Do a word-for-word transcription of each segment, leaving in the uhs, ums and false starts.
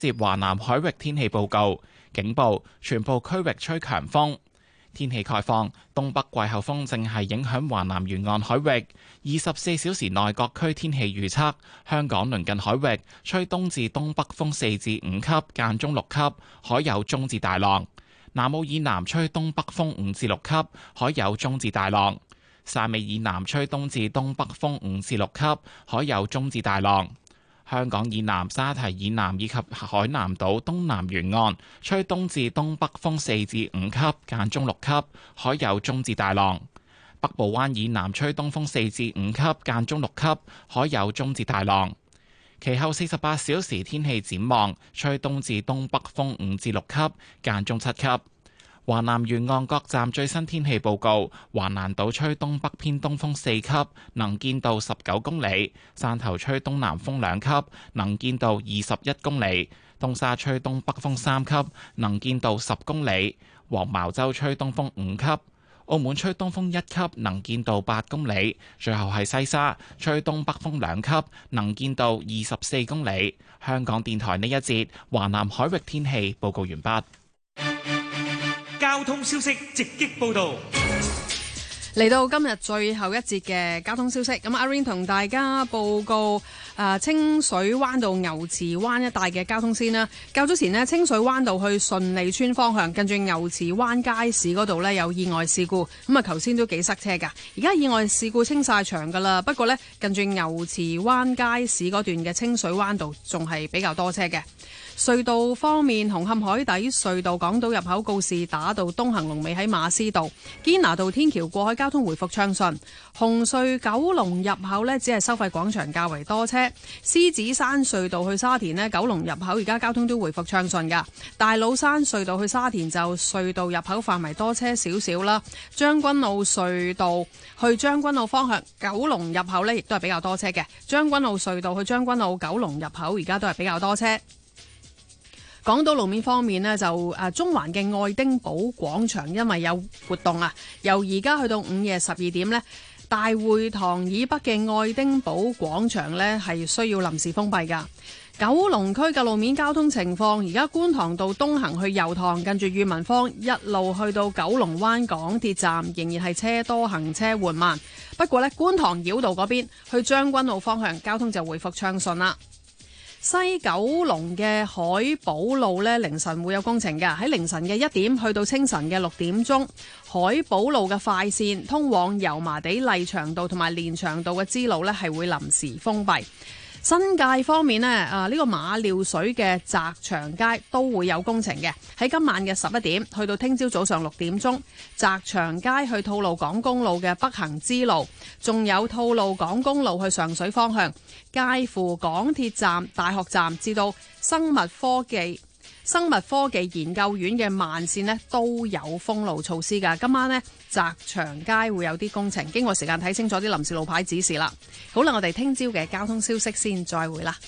接華南海域天氣報告，警報全部區域吹強風。天氣概況，東北季候風正係影響華南沿岸海域。二十四小時內各區天氣預測：香港鄰近海域吹東至東北風四至五級，間中六級，海有中至大浪；南澳以南吹東北風五至六級，海有中至大浪；汕尾以南吹東至東北風五至六級，海有中至大浪。香港以南、沙堤以南以及海南島東南沿岸吹東至東北風四至五級，間中六級，海有中至大浪。北部灣以南吹東風四至五級，間中六級，海有中至大浪。其後四十八小時天氣展望，吹東至東北風五至六級，間中七級。華南沿岸各站最新天氣報告：華南島吹東北偏東風四級，能見度十九公里；汕頭吹東南風兩級，能見度二十一公里；東沙吹東北風三級，能見度十公里；黃茅洲吹東風五級；澳門吹東風一級，能見度八公里；最後係西沙吹東北風兩級，能見度二十四公里。香港電台呢一節華南海域天氣報告完畢。 交通消息直擊報道， 嚟到今日最後一節嘅交通消息，咁阿 Rain 同大家報告誒、呃、清水灣道牛池灣一帶嘅交通先啦。較早前呢，清水灣道去順利村方向，近住牛池灣街市嗰度呢，有意外事故，咁啊頭先都幾塞車噶。而家意外事故清晒場噶啦，不過呢，近住牛池灣街市嗰段嘅清水灣道仲係比較多車嘅。隧道方面，紅磡海底隧道港島入口告士打道東行龍尾喺馬師道，堅拿道天橋過海交通回復暢順。紅隧九龍入口呢，只係收費廣場較為多車。獅子山隧道去沙田呢，九龍入口而家交通都回復暢順噶。大老山隧道去沙田就隧道入口範圍多車少少啦。將軍澳隧道去將軍澳方向九龍入口呢，亦都係比較多車嘅。將軍澳隧道去將軍澳九龍入口而家都係比較多車。港島路面方面呢，就誒中環嘅愛丁堡廣場因為有活動啊，由而家去到午夜十二點呢，大會堂以北嘅愛丁堡廣場呢係需要臨時封閉噶。九龍區嘅路面交通情況，而家觀塘道東行去油塘，近住裕民坊一路去到九龍灣港鐵站，仍然係車多行車緩慢。不過呢，觀塘繞道嗰邊去將軍澳方向交通就回復暢順啦。西九龍嘅海寶路呢，凌晨會有工程㗎，喺凌晨嘅一點去到清晨嘅六點鐘，海寶路嘅快線通往油麻地麗翔道同埋連翔道嘅支路呢係會臨時封閉。新界方面呢，啊、這、呢個馬料水嘅澤祥街都會有工程嘅，喺今晚嘅十一點去到聽朝早上六點鐘，澤祥街去吐露港公路嘅北行支路，仲有吐露港公路去上水方向，介乎港鐵站、大學站至到生物科技生物科技研究院嘅慢線呢都有封路措施㗎。今晚呢，澤祥街會有啲工程，經過時間睇清楚啲臨時路牌指示啦。好啦，我哋聽朝嘅交通消息先，再會啦。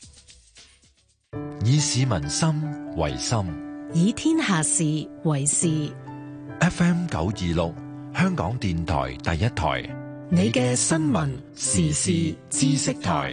以市民心為心， 以天下事為事。 F M 九二六，香港電台第一台， 你嘅新聞時事知識台。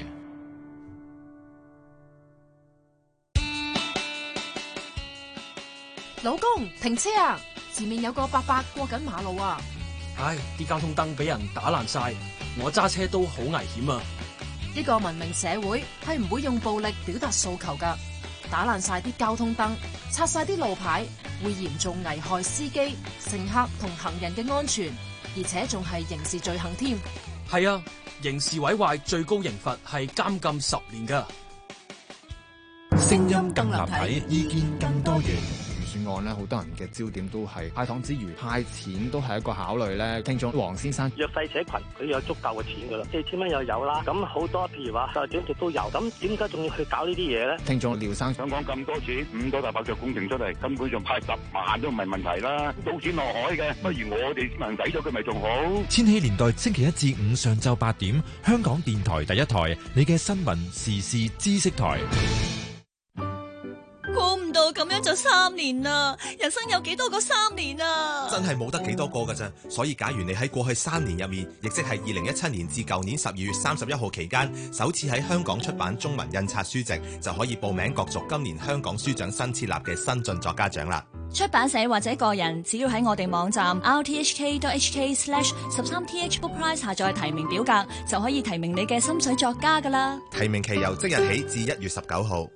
老公，停車啊！前面有個伯伯過緊馬路啊！ 唉，啲交通燈俾人打爛晒，我揸車都好危險啊！ 一個文明社會係唔會用暴力表達訴求噶，打爛晒啲交通燈，拆晒啲路牌，會嚴重危害司機、乘客同行人嘅安全，而且仲係刑事罪行添。 係啊，刑事毀壞最高刑罰係監禁十年噶。 聲音更立體，意見更多元。 案咧，好多人嘅焦點都係派糖之餘，派錢都係一個考慮咧。聽眾黃先生， 弱勢社群佢有足夠嘅錢噶啦，四千蚊又有啦，咁好多譬如話就短期都有，咁點解仲要去搞呢啲嘢咧？ 聽眾廖生， 想講咁多錢，五多大白象工程出嚟，根本上派十萬都唔係問題啦，倒錢落海嘅，不如我哋市民抵咗佢咪仲好？ 千禧年代星期一至五上晝八點，香港電台第一台，你嘅新聞時事知識台。 到咁樣就三年啦，人生有幾多個三年啊？ 真係冇得幾多個㗎咋，所以假如你喺過去三年入面，亦即係二零一七年至舊年十二月三十一號期間，首次喺香港出版中文印刷書籍，就可以報名角逐今年香港書獎新設立嘅新晉作家獎啦。 出版社或者個人只要喺我哋網站 r t h k dot h k slash 十三 t h book prize 下載提名表格，就可以提名你嘅心水作家㗎啦。 提名期由即日起至一月十九號。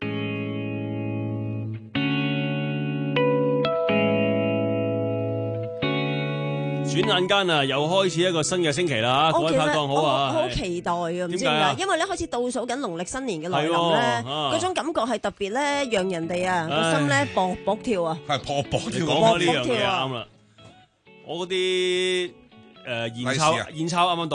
轉眼間啊，又開始一個新嘅星期啦！各位拍檔好啊， 我好期待啊！唔知點解，因為咧開始倒數緊農曆新年嘅來臨咧，嗰種感覺係特別咧，讓人哋啊個心咧搏搏跳啊！ 係搏搏跳， 講開呢樣嘢啱啦！我嗰啲誒現鈔現鈔啱啱到，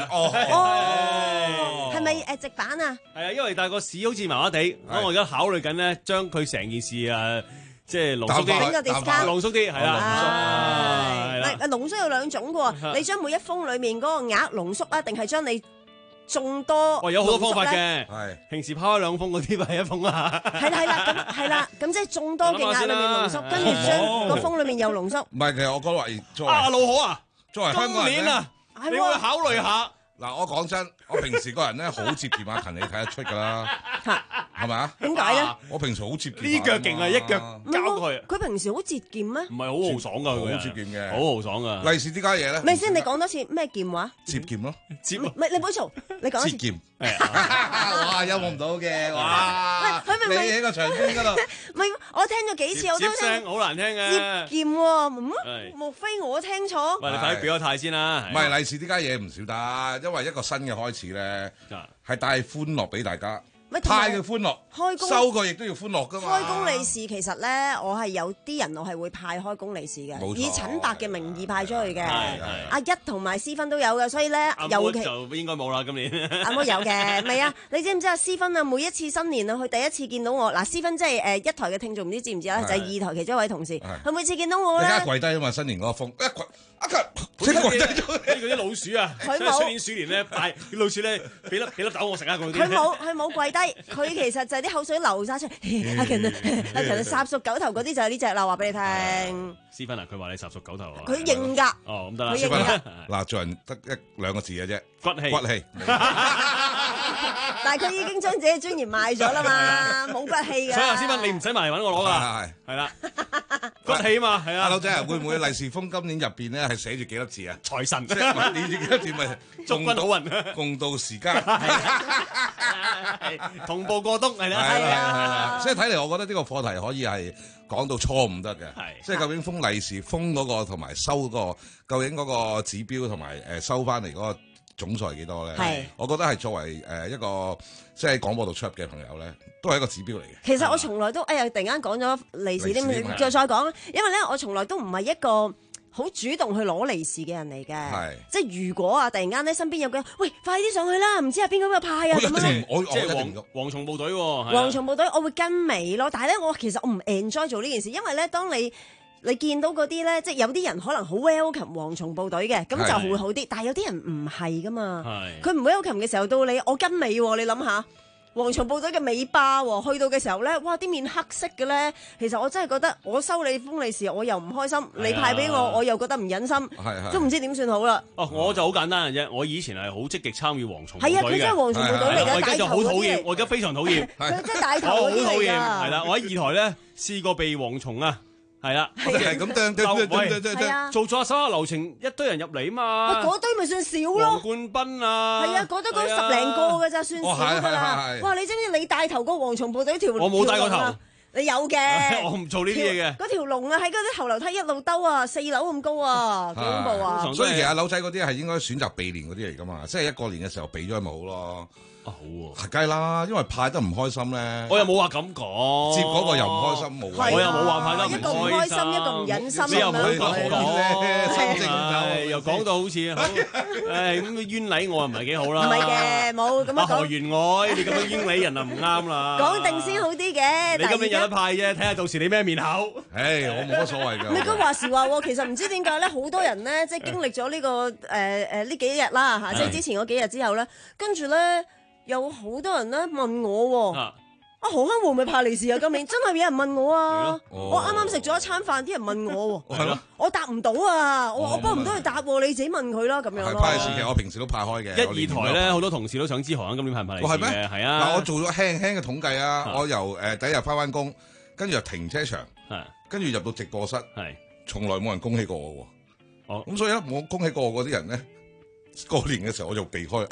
哦，係咪誒直版啊？ 係啊，因為但係個市好似麻麻地，咁我而家考慮緊咧，將佢成件事啊。即係濃縮啲，濃縮啲係啦。 係啦，濃縮有兩種嘅喎，你將每一封裡面嗰個額濃縮啊，定係將你眾多？ 哇，有好多方法嘅。係平時拋開兩封嗰啲咪一封啊。 係啦係啦，咁係啦，咁即係眾多嘅額裡面濃縮，跟住將個封裡面又濃縮。 唔係，其實我覺得話作為啊老好啊， 作為香港人咧， 你會考慮下。 嗱，我講真，我平時個人咧好節儉阿勤，你睇得出㗎啦，係咪啊？ 點解咧？ 我平時好節儉， 呢腳勁啊，一腳交過去。 佢平時好節儉咩？ 唔係好豪爽㗎，佢好節儉嘅， 好豪爽㗎。 利是呢家嘢咧？ 咪先，你講多次咩儉話？ 節儉咯， 節唔係你唔好嘈，你講一次。 節儉。哇！有冇唔到嘅？哇！你喺個場邊嗰度。 唔係，我聽咗幾次，我都聽。 聲好難聽嘅。 節儉喎，莫非我聽錯？ 喂，你睇表個態先啦。 唔係利是呢家嘢唔少得，因為一個新嘅開始咧，係帶歡樂俾大家。派嘅歡樂，開工收個亦都要歡樂噶嘛。 開工利是其實咧，我係有啲人我係會派開工利是嘅，以陳伯嘅名義派出去嘅。阿一同埋思芬都有嘅，所以咧尤其就應該冇啦。今年阿妹有嘅，未啊？你知唔知啊？思芬啊，每一次新年啊，佢第一次見到我嗱，思芬即係誒一台嘅聽眾，唔知知唔知啦？就係二台其中一位同事，佢每次見到我咧， 你而家跪低啊嘛！新年嗰個風一跪一跪， 即跪低咗。嗰啲老鼠啊， 佢冇出年鼠年咧，帶啲老鼠咧，俾粒俾粒豆我食下嗰啲。 佢冇佢冇跪低，佢其實就係啲口水流晒出嚟。阿勤啊，阿勤啊，霎熟狗頭嗰啲就係呢隻啦，話俾你聽。 思芬啊，佢話你霎熟狗頭啊。 佢認㗎。 哦，咁得啦。 佢認㗎。 嗱，做人得一兩個字嘅啫， 骨氣。 骨氣。 但係佢已經將自己嘅尊嚴賣咗啦嘛，冇骨氣㗎。 所以啊，思芬你唔使埋嚟揾我攞㗎。係係啦。骨氣嘛，係啊。 老仔會唔會利是封今年入邊咧係寫住幾多字啊？ 財神。 即係你住幾多字咪？ 祝君好運， 共度時間。 同步過冬係啦。 係啦。所以睇嚟，我覺得呢個課題可以係講到初五得嘅。係。即係究竟封利是封嗰個同埋收嗰個，究竟嗰個指標同埋誒收翻嚟嗰個總數係幾多咧？係。我覺得係作為誒一個即係廣播度出入嘅朋友咧，都係一個指標嚟嘅。 其實我從來都哎呀，突然間講咗利是啲，再再講，因為咧我從來都唔係一個好主動去攞利是嘅人嚟嘅。係。即係如果啊，突然間咧身邊有個人，喂，快啲上去啦，唔知係邊個邊個派啊咁樣。 我即係蝗蝗蟲部隊喎。 蝗蟲部隊，我會跟尾咯。但係咧，我其實我唔 enjoy 做呢件事，因為咧，當你你見到嗰啲咧，即係有啲人可能好 welcome 蝗蟲部隊嘅，咁就會好啲。但係有啲人唔係噶嘛，佢唔 welcome 嘅時候到你，我跟尾喎，你諗下。蝗蟲部隊嘅尾巴喎，去到嘅時候咧，哇！啲面黑色嘅咧，其實我真係覺得我收你封利是，我又唔開心；你派俾我，我又覺得唔忍心，都唔知點算好啦。 哦，我就好簡單嘅啫，我以前係好積極參與蝗蟲部隊嘅。 係啊，佢真係蝗蟲部隊嚟㗎， 我而家就好討厭，我而家非常討厭。 佢真係帶頭嗰啲嚟㗎。 我好討厭，係啦，我喺二台咧試過被蝗蟲啊。係啦， 係咁掟掟掟掟掟， 做咗手下流程，一堆人入嚟啊嘛。 嗰堆咪算少咯。 黃冠斌啊， 係啊，嗰堆嗰十零個㗎咋，算少㗎啦。哇！你知唔知你帶頭嗰蝗蟲部隊條？ 我冇帶過頭。 你有嘅。 我唔做呢啲嘢嘅。 嗰條龍啊，喺嗰啲後樓梯一路兜啊，四樓咁高啊，幾恐怖啊！ 所以其實樓仔嗰啲係應該選擇避年嗰啲嚟㗎嘛，即係一過年嘅時候避咗咪好咯。 啊好喎， 係梗係啦，因為派得唔開心咧。 我又冇話咁講， 接嗰個又唔開心，冇。 我又冇話派得唔開心。 一個唔開心，一個唔忍心。 你又唔好講， 心情就又講到好似好，誒咁冤禮我又唔係幾好啦。 唔係嘅，冇咁樣講。 何員外，你咁樣冤禮人啊唔啱啦。 講定先好啲嘅。 你今日有得派啫，睇下到時你咩面口。 誒，我冇乜所謂㗎。 你講話時話喎，其實唔知點解咧，好多人咧，即係經歷咗呢個誒誒呢幾日啦嚇，即係之前嗰幾日之後咧，跟住咧。有好多人咧問我喎， 啊，何坑會唔會派利是啊？今年真係有人問我啊！ 哦、 我啱啱食咗一餐飯，啲人問我喎， 係咯， 我答唔到啊！我、 哦、 我幫唔到佢答喎，你自己問佢啦咁樣咯。 派利是其實我平時都派開嘅。 一二台咧，好多同事都想知何坑今年派唔派利是嘅。係咩？係啊。 嗱，我做咗輕輕嘅統計啊，我由誒第一日翻返工，跟住又停車場，跟住入到直播室，係從來冇人恭喜過我喎。哦，咁所以咧，我恭喜過我嗰啲人咧，過年嘅時候我就避開。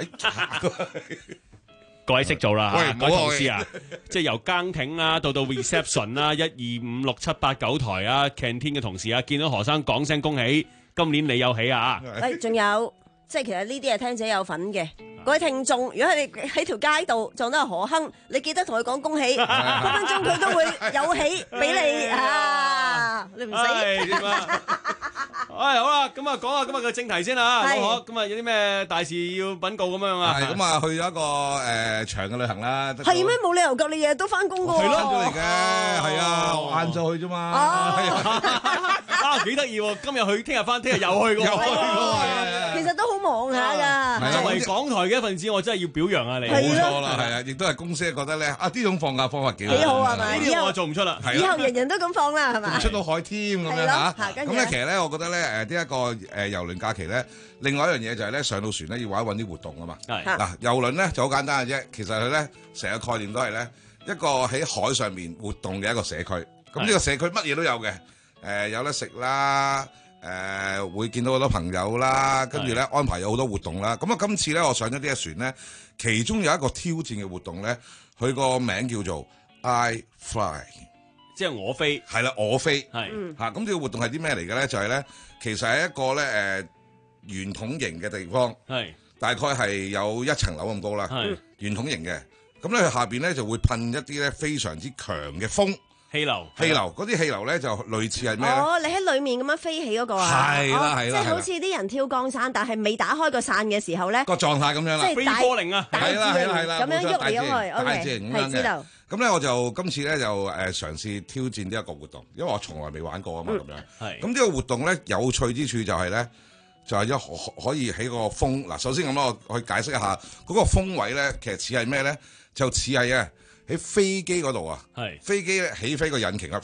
各位識做啦， 喂， 各位同事啊，即係由更亭啦，到到 reception 啦，一二五六七八九台啊 ，canteen 嘅同事啊，見到何生講聲恭喜，今年你有喜啊！ 誒，仲有，即係其實呢啲係聽者有份嘅。各位聽眾，如果係你喺條街度撞到何坑，你記得同佢講恭喜，分分鐘佢都會有喜俾你啊！你唔死點啊？唉，好啦，咁啊，講下今日嘅正題先啦，好唔好？咁啊，有啲咩大事要稟告咁樣啊？ 係咁啊，去咗一個誒長嘅旅行啦。 係咩？冇理由㗎，你日日都翻工㗎喎。 係咯，翻咗嚟嘅，係啊，晏晝去啫嘛。 啊，幾得意喎！今日去，聽日翻，聽日又去㗎喎。 又去喎， 其實都好忙下㗎。 作為港台嘅一份子，我真係要表揚啊你。 冇錯啦，係啊，亦都係公司覺得咧，啊呢種放假方法幾好。 幾好係咪？ 呢啲我做唔出啦。 以後人人都咁放啦，係咪？ 出到海添咁樣嚇。咁咧，其實咧，我覺得咧，誒呢一個誒遊輪假期咧，另外一樣嘢就係咧，上到船咧要揾一揾啲活動啊嘛。係嗱，遊輪咧就好簡單嘅啫，其實佢咧成個概念都係咧一個喺海上面活動嘅一個社區。咁呢個社區乜嘢都有嘅，誒有得食啦，誒會見到好多朋友啦，跟住咧安排有好多活動啦。咁啊，今次咧我上咗呢隻船咧，其中有一個挑戰嘅活動咧，佢個名叫做 I Fly。 即係我飛， 係啦，我飛， 係嚇咁呢個活動係啲咩嚟嘅咧？就係、是、咧，其實係一個咧誒、呃、圓筒形嘅地方，係大概係有一層樓咁高啦，係圓筒形嘅。咁咧佢下邊咧就會噴一啲咧非常之強嘅風氣流， 氣流嗰啲氣流咧就類似係咩咧？ 哦，你喺裡面咁樣飛起嗰個啊？ 係啦係啦， 即係好似啲人跳降傘，但係未打開個傘嘅時候咧， 個狀態咁樣啦， 即係大靈啊， 係啦係啦係啦， 咁樣喐嚟喐去大自然咁樣嘅。咁咧我就今次咧就誒嘗試挑戰呢一個活動，因為我從來未玩過啊嘛咁樣。係。咁呢個活動咧有趣之處就係咧，就係一可可以喺個風嗱，首先咁咯，我去解釋一下嗰個風位咧，其實似係咩咧？就似係啊喺飛機嗰度啊，係飛機咧起飛個引擎啊，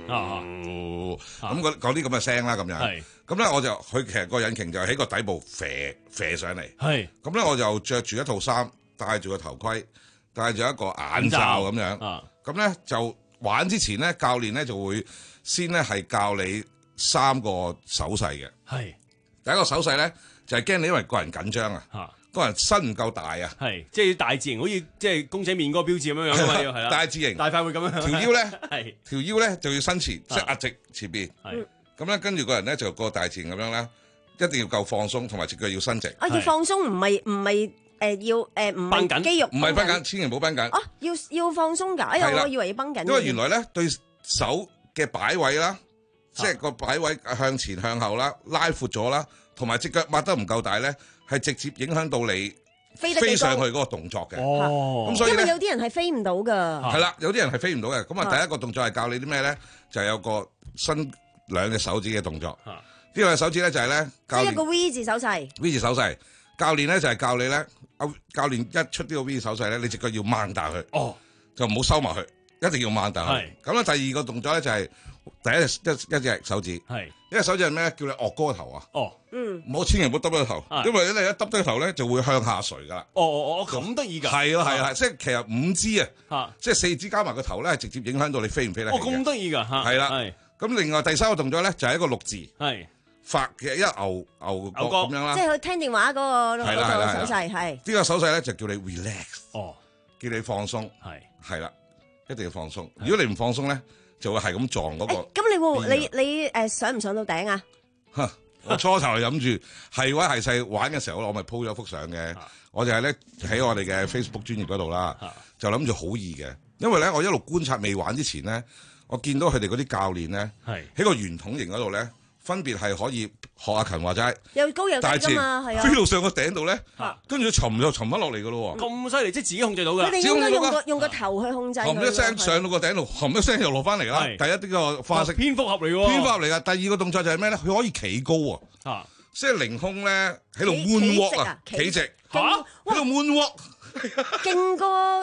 咁嗰啲咁嘅聲啦咁樣。係。咁咧我就佢其實個引擎就喺個底部飛飛上嚟。係。咁咧我就着住一套衫，戴住個頭盔。戴住一個眼罩咁樣，咁咧、啊、就玩之前咧，教練咧就會先咧係教你三個手勢嘅。係第一個手勢咧就係、是、驚你因為個人緊張啊，個人身唔夠大啊。係即係大字型，好似即係公仔麵嗰個標誌咁樣樣啊嘛，係啦。大字型，大塊會咁樣。條腰咧係條腰咧就要伸前，即係壓直前邊。係咁咧，跟住個人咧就個大字型咁樣咧，一定要夠放鬆，同埋隻腳要伸直。啊， 要放鬆，唔係唔係。誒、呃、要誒唔係肌肉， 唔係繃緊，千祈唔好繃緊。 哦，要要放鬆㗎。哎呀，我以為要繃緊。 因為原來咧對手嘅擺位啦，啊、即係個擺位向前向後啦，拉闊咗啦，同埋隻腳擘得唔夠大咧，係直接影響到你飛得飛上去嗰個動作嘅。哦，咁所以因為有啲人係飛唔到㗎。 係啦，有啲人係飛唔到嘅。咁啊，第一個動作係教你啲咩咧？就係、是、有個伸兩隻手指嘅動作。呢兩隻手指咧就係咧， 即係一個 V 字手勢。 V 字手勢。教練咧就係教你咧，教練一出呢個 V 手勢咧，你隻腳要掹大佢，哦，就唔好收埋佢，一定要掹大佢。咁咧第二個動作咧就係第一隻一一隻手指，係一隻手指係咩？叫你岳高個頭啊，哦，嗯，唔好千祈唔好耷低個頭，因為你一耷低個頭咧就會向下垂噶啦。哦哦哦，咁得意㗎？係啊係啊，即係其實五支啊，即係四支加埋個頭咧，係直接影響到你飛唔飛得起嘅。哦，咁得意㗎嚇，係啦，咁另外第三個動作咧就係一個六字，係。發嘅一牛牛角咁樣啦， 即係佢聽電話嗰個嗰個手勢係。呢個手勢咧就叫你 relax，哦，叫你放鬆，係係啦，一定要放鬆。如果你唔放鬆咧，就會係咁撞嗰個。 咁你會你你誒上唔上到頂啊？ 嚇！我初頭係諗住係威係勢玩嘅時候，我咪 po 咗幅相嘅。我就係咧喺我哋嘅 Facebook 專頁嗰度啦，就諗住好易嘅，因為咧我一路觀察未玩之前咧，我見到佢哋嗰啲教練咧，喺個圓筒形嗰度咧。分別係可以學阿勤話齋， 又高又低㗎嘛，係啊， 飛到上個頂度咧，跟住沉又沉翻落嚟㗎咯喎， 咁犀利，即係自己控制到㗎。 佢哋應該用個用個頭去控制。 冚一聲上到個頂度，冚一聲又落翻嚟啦。第一呢個花式蝙蝠俠嚟喎， 蝙蝠俠嚟㗎。第二個動作就係咩咧？佢可以企高啊，即係凌空咧喺度 moonwalk 啊，企直嚇喺度 moonwalk， 勁過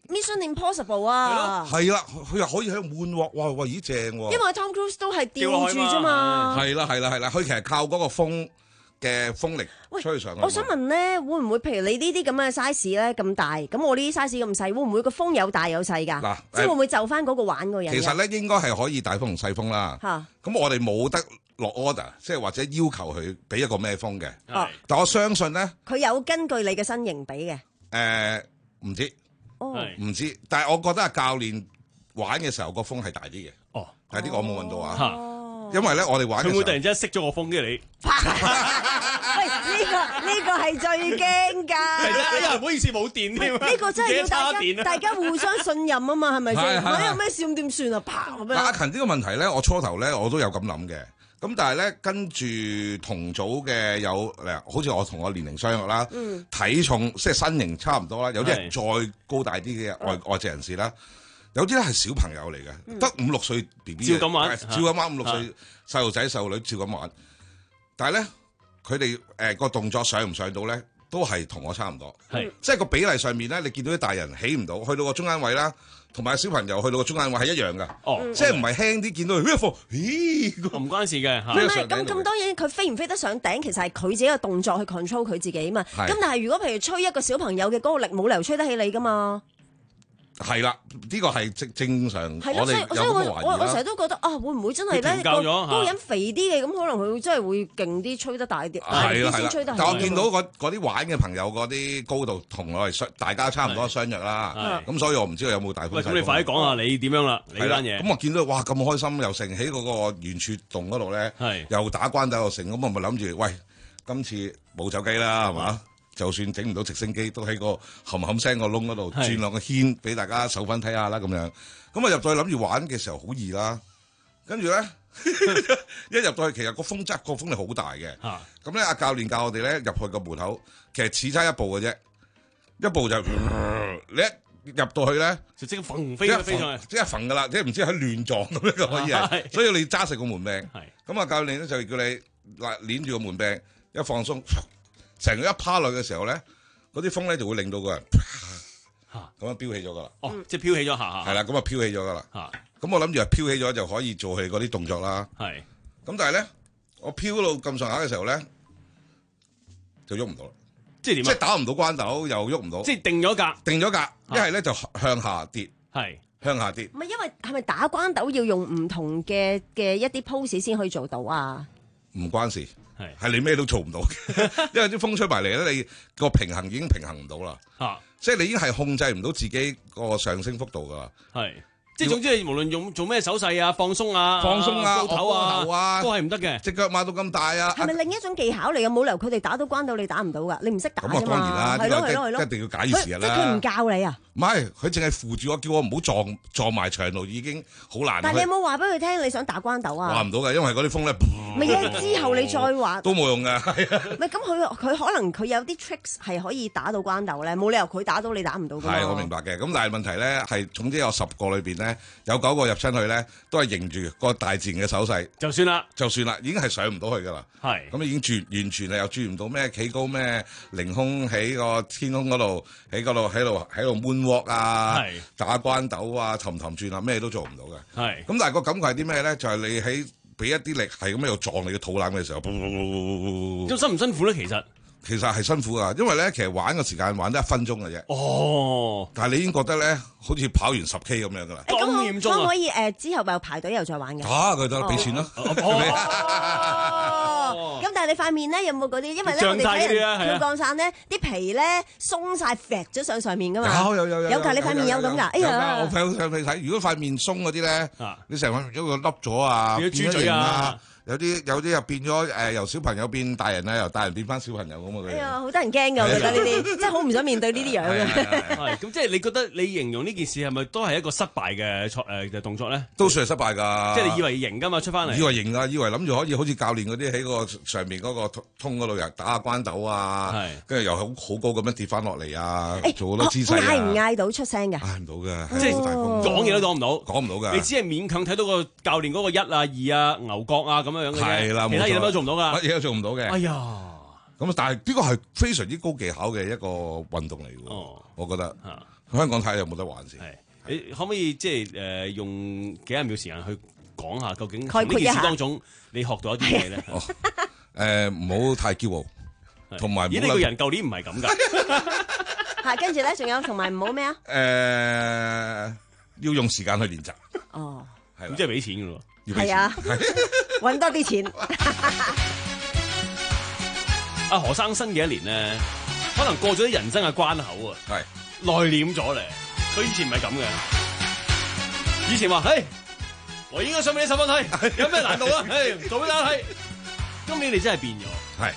Mission Impossible 啊， 係啦，佢又可以喺度換鑊，哇哇咦正喎！ 因為 Tom Cruise 都係吊住啫嘛。 係啦係啦係啦，佢其實靠嗰個風嘅風力吹上去。 我想問咧，會唔會譬如你呢啲咁嘅 size 咧咁大，咁我呢啲 size 咁細，會唔會個風有大有細㗎？嗱，即係會唔會就翻嗰個玩個人？ 其實咧應該係可以大風同細風啦。嚇，咁我哋冇得落 order，即係或者要求佢俾一個咩風嘅。 哦， 但我相信咧， 佢有根據你嘅身形俾嘅。 誒，唔知。 哦， 唔知，但係我覺得啊，教練玩嘅時候個風係大啲嘅。 哦， 但係呢個我冇問到啊。因為咧，我哋玩嘅時候， 佢會突然之間熄咗個風嘅你。 喂，呢個呢個係最驚㗎。 係啊，唔好意思，冇電添。 呢個真係要大家大家互相信任啊嘛，係咪先？萬一有咩事咁點算啊？啪咁樣。 阿勤呢個問題咧，我初頭咧我都有咁諗嘅。咁但係咧，跟住同組嘅有誒，好似我同我年齡相若啦，嗯、體重即係身形差唔多啦，有啲人再高大啲嘅外外籍人士啦，有啲咧係小朋友嚟嘅，得、嗯、五六歲 B B 照咁玩， 照咁玩五六歲細路仔細路女照咁玩，但係咧佢哋誒個動作上唔上到咧，都係同我差唔多， 係即係個比例上面咧，你見到啲大人起唔到，去到個中間位啦。同埋小朋友去到個中間位係一樣噶， 哦， 即係唔係輕啲見到佢一放，咦， 唔關事嘅。 唔係咁咁當然佢飛唔飛得上頂，其實係佢自己嘅動作去 control 佢自己嘛。咁但係如果譬如吹一個小朋友嘅嗰個力，冇理由吹得起你噶嘛。 係啦，呢個係正正常。 係咯，所以所以我我我成日都覺得啊，會唔會真係咧個嗰個人肥啲嘅，咁可能佢真係會勁啲，吹得大啲，大啲先吹得起。 但我見到嗰啲玩嘅朋友嗰啲高度同我哋相大家差唔多相若啦，咁所以我唔知佢有冇大風。 咁你快啲講下你點樣啦？你單嘢。 咁我見到哇咁開心，又成喺嗰個圓柱洞嗰度咧，又打關斗又成，咁我咪諗住喂，今次冇走雞啦，係嘛？就算整唔到直升機，都喺個冚冚聲個窿嗰度轉落個圈，俾大家手分睇下啦咁樣。咁啊入到去諗住玩嘅時候好易啦，跟住咧一入到去，其實個風質個風力好大嘅。咁咧阿教練教我哋咧入去個門口，其實只差一步嘅啫，一步就、呃、你一入到去咧就即刻揈飛飛上去， 即係揈噶啦，即係唔知喺亂撞咁樣可以係，所以你揸實個門柄。咁啊教練咧就叫你嗱捏住個門柄，一放鬆。成個一趴落嘅時候咧，嗰啲風咧就會令到個人咁樣飆起咗噶啦。 哦，即係飄起咗下下。 係啦，咁啊飄起咗噶啦。咁我諗住係飄起咗就可以做佢嗰啲動作啦。係。咁但係咧，我飄到咁上下嘅時候咧，就喐唔到啦。 即係點啊？ 即係打唔到關斗，又喐唔到。 即係定咗格。 定咗格，一係咧就向下跌。 係。向下跌。 唔係因為係咪打關斗要用唔同嘅嘅一啲 pose 先可以做到啊？ 唔關事。係，係你咩都做唔到嘅，因為啲風吹埋嚟咧，你個平衡已經平衡唔到啦。啊，即係你已經係控制唔到自己個上升幅度噶啦。係。 即係總之，無論用做咩手勢啊，放鬆啊， 放鬆啊， 高頭啊，都係唔得嘅。 隻腳擘到咁大啊！ 係咪另一種技巧嚟嘅？冇理由佢哋打到關到你打唔到㗎，你唔識打啫嘛。 咁啊，當然啦， 係咯係咯係咯， 一定要解釋時日啦。 即係佢唔教你啊？ 唔係，佢淨係扶住我，叫我唔好撞撞埋牆路，已經好難。 但係你有冇話俾佢聽你想打關鬥啊？ 話唔到嘅，因為嗰啲風咧。 咪嘅之後你再話都冇用㗎，係啊。 咪咁佢佢可能佢有啲 tricks 係可以打到關鬥咧，冇理由佢打到你打唔到㗎。 係，我明白嘅。咁但係問題咧係，總之有十個裏邊咧有九個入親去咧，都係迎住個大自然嘅手勢， 就算啦， 就算啦，已經係上唔到去㗎啦。係，咁已經轉完全係又轉唔到咩企高咩凌空喺個天空嗰度，喺嗰度喺度喺度 moonwalk 啊，打關斗啊，氹氹轉啊，咩都做唔到嘅。係，咁但係個感覺係啲咩咧？就係你喺俾一啲力係咁喺度撞你嘅肚腩嘅時候， 咁辛唔辛苦咧？其實其實係辛苦㗎，因為咧其實玩嘅時間玩得一分鐘嘅啫。哦，但係你已經覺得咧好似跑完十 K 咁樣㗎啦。 咁嚴重啊！可唔可以誒之後又排隊又再玩嘅？ 啊，佢就俾錢咯。 咁但係你塊面咧有冇嗰啲？因為咧我哋睇人跳降傘咧，啲皮咧鬆曬揈咗上上面㗎嘛。 有有有有。 有㗎，你塊面有咁㗎？哎呀！ 我睇上去睇，如果塊面鬆嗰啲咧，你成塊面都凹咗啊，變咗形啊。有啲有啲又變咗誒，由小朋友變大人啊，由大人變翻小朋友咁啊！ 哎呀，好得人驚㗎，我覺得呢啲，即係好唔想面對呢啲樣嘅。 係咁，即係你覺得你形容呢件事係咪都係一個失敗嘅錯誒嘅動作咧？ 都算係失敗㗎。 即係你以為型㗎嘛，出翻嚟。 以為型啊，以為諗住可以好似教練嗰啲喺個上面嗰個通嗰度又打下關斗啊，跟住又好好高咁樣跌翻落嚟啊，做好多姿勢啊。 嗌唔嗌到出聲㗎？ 嗌唔到㗎， 即係講嘢都講唔到， 講唔到㗎。 你只係勉強睇到個教練嗰個一啊、二啊、牛角啊咁樣樣嘅啫。 係啦。 其他嘢都做唔到㗎， 乜嘢都做唔到嘅。 哎呀， 咁但係呢個係非常之高技巧嘅一個運動嚟㗎。哦，我覺得嚇香港睇有冇得玩先？ 係你可唔可以即係誒用幾廿秒時間去講下究竟概括一下呢件事當中你學到一啲嘢咧？ 哦，誒唔好太驕傲，同埋咦你個人舊年唔係咁㗎？ 係跟住咧，仲有同埋唔好咩啊？ 誒要用時間去練習。 哦， 係咁即係俾錢㗎咯。 係啊，揾多啲錢。 阿何生新嘅一年咧，可能過咗啲人生嘅關口啊， 係內斂咗咧。佢以前唔係咁嘅，以前話：，嘿，我應該想俾你十分睇，有咩難度啊？嘿，做俾大家睇。今年你真係變咗， 係。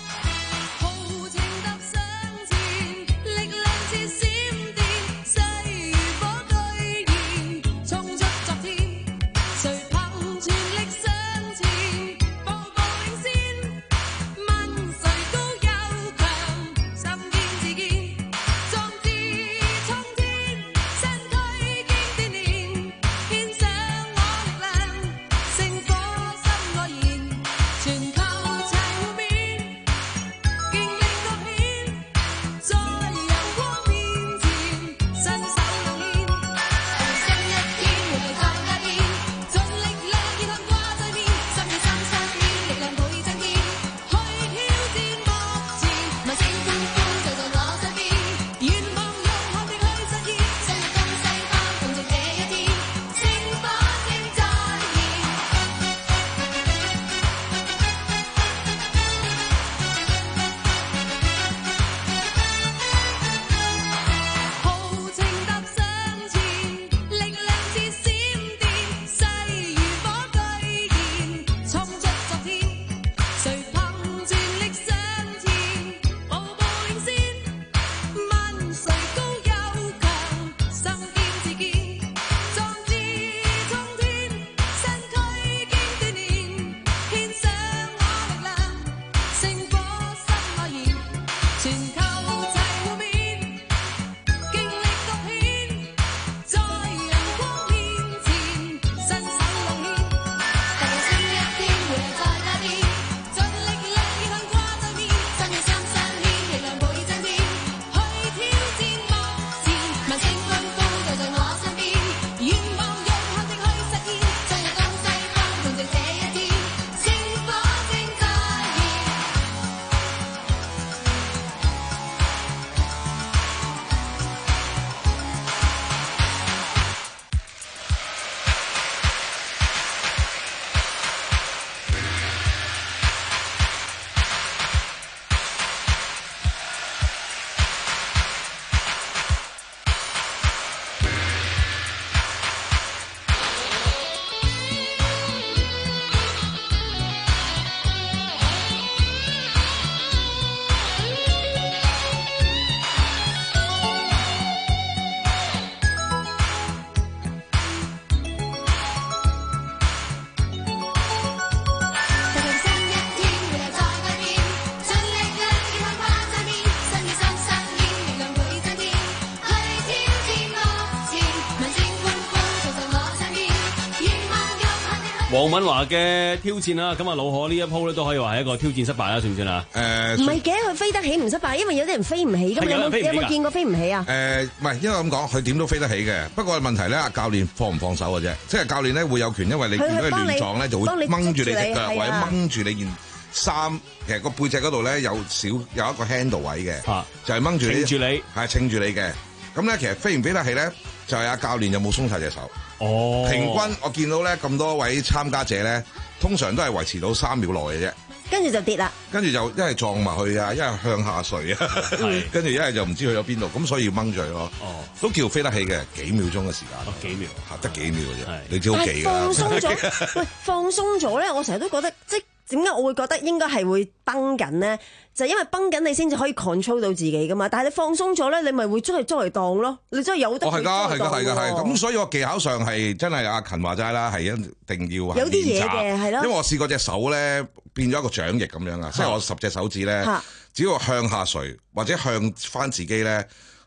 黃敏華嘅挑戰啦，咁啊老可呢一鋪咧都可以話係一個挑戰失敗啦，算唔算啊？ 誒唔係嘅，佢飛得起唔失敗，因為有啲人飛唔起㗎嘛。有冇有冇見過飛唔起啊？ 誒唔係，因為咁講，佢點都飛得起嘅。不過問題咧，教練放唔放手嘅啫。即係教練咧會有權，因為你見到佢亂撞咧，就會掹住你隻腳，或者掹住你件衫。其實個背脊嗰度咧有少有一個 handle 位嘅，就係掹住你， 撐住你， 係撐住你嘅。咁咧其實飛唔飛得起咧，就係阿教練有冇鬆晒隻手。 哦， 平均我見到咧咁多位參加者咧，通常都係維持到三秒內嘅啫。 跟住就跌啦， 跟住就一係撞埋去啊，一係向下垂啊，跟住一係就唔知去咗邊度，咁所以要掹住咯。哦，都叫飛得起嘅，幾秒鐘嘅時間。 哦，幾秒， 嚇得幾秒嘅啫，你知好記㗎。 放鬆咗，喂，放鬆咗咧，我成日都覺得，即係點解我會覺得應該係會繃緊咧？就因為繃緊你先至可以 control 到自己噶嘛，但係你放鬆咗咧，你咪會將佢周圍蕩咯，你真係有得。哦， 係㗎，係㗎，係㗎，係。咁所以我技巧上係真係阿勤話齋啦，係一定要有啲嘢嘅，係咯。 因為我試過隻手咧變咗一個掌翼咁樣啊，即係我十隻手指咧，只要向下垂或者向翻自己咧，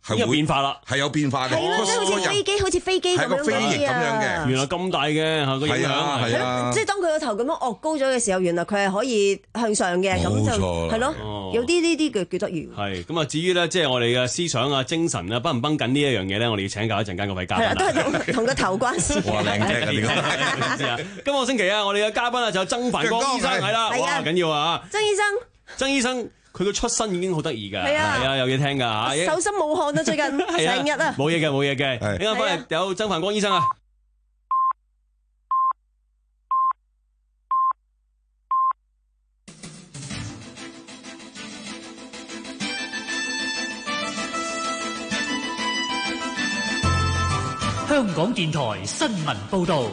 已經有變化啦， 係有變化嘅。 係啦，即係好似飛機，好似飛機咁樣係個飛翼咁樣嘅。 原來咁大嘅嚇個影響係啊， 即係當佢個頭咁樣惡高咗嘅時候，原來佢係可以向上嘅，咁就係咯，有啲呢啲嘅幾得意。 係咁啊！至於咧，即係我哋嘅思想啊、精神啊，繃唔繃緊呢一樣嘢咧，我哋要請教一陣間嗰位嘉賓。 係啦，都係同同個頭關事。 哇，靚啫呢個！今個星期啊，我哋嘅嘉賓啊就曾繁光醫生係啦，哇緊要啊！ 曾醫生， 曾醫生佢個出身已經好得意㗎， 係啊， 係啊，有嘢聽㗎嚇， 手心冇汗啊，最近成日啊， 冇嘢嘅冇嘢嘅，陣間翻嚟有曾繁光醫生啊。 香港電台新聞報導，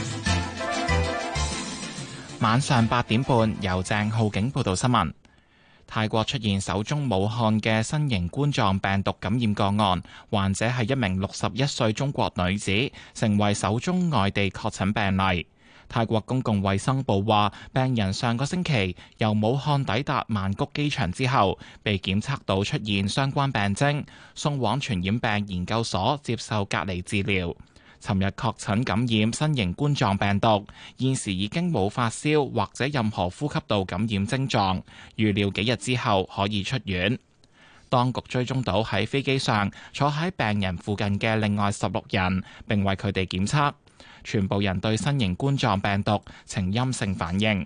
晚上八點半由鄭浩景報道新聞。泰國出現首宗武漢嘅新型冠狀病毒感染個案，患者係一名六十一歲中國女子，成為首宗外地確診病例。泰國公共衛生部話，病人上個星期由武漢抵達曼谷機場之後，被檢測到出現相關病徵，送往傳染病研究所接受隔離治療。尋日確診感染新型冠狀病毒，現時已經冇發燒或者任何呼吸道感染症狀，預料幾日之後可以出院。當局追蹤到喺飛機上坐喺病人附近嘅另外十六人，並為佢哋檢測。全部人對新型冠狀病毒呈陰性反應。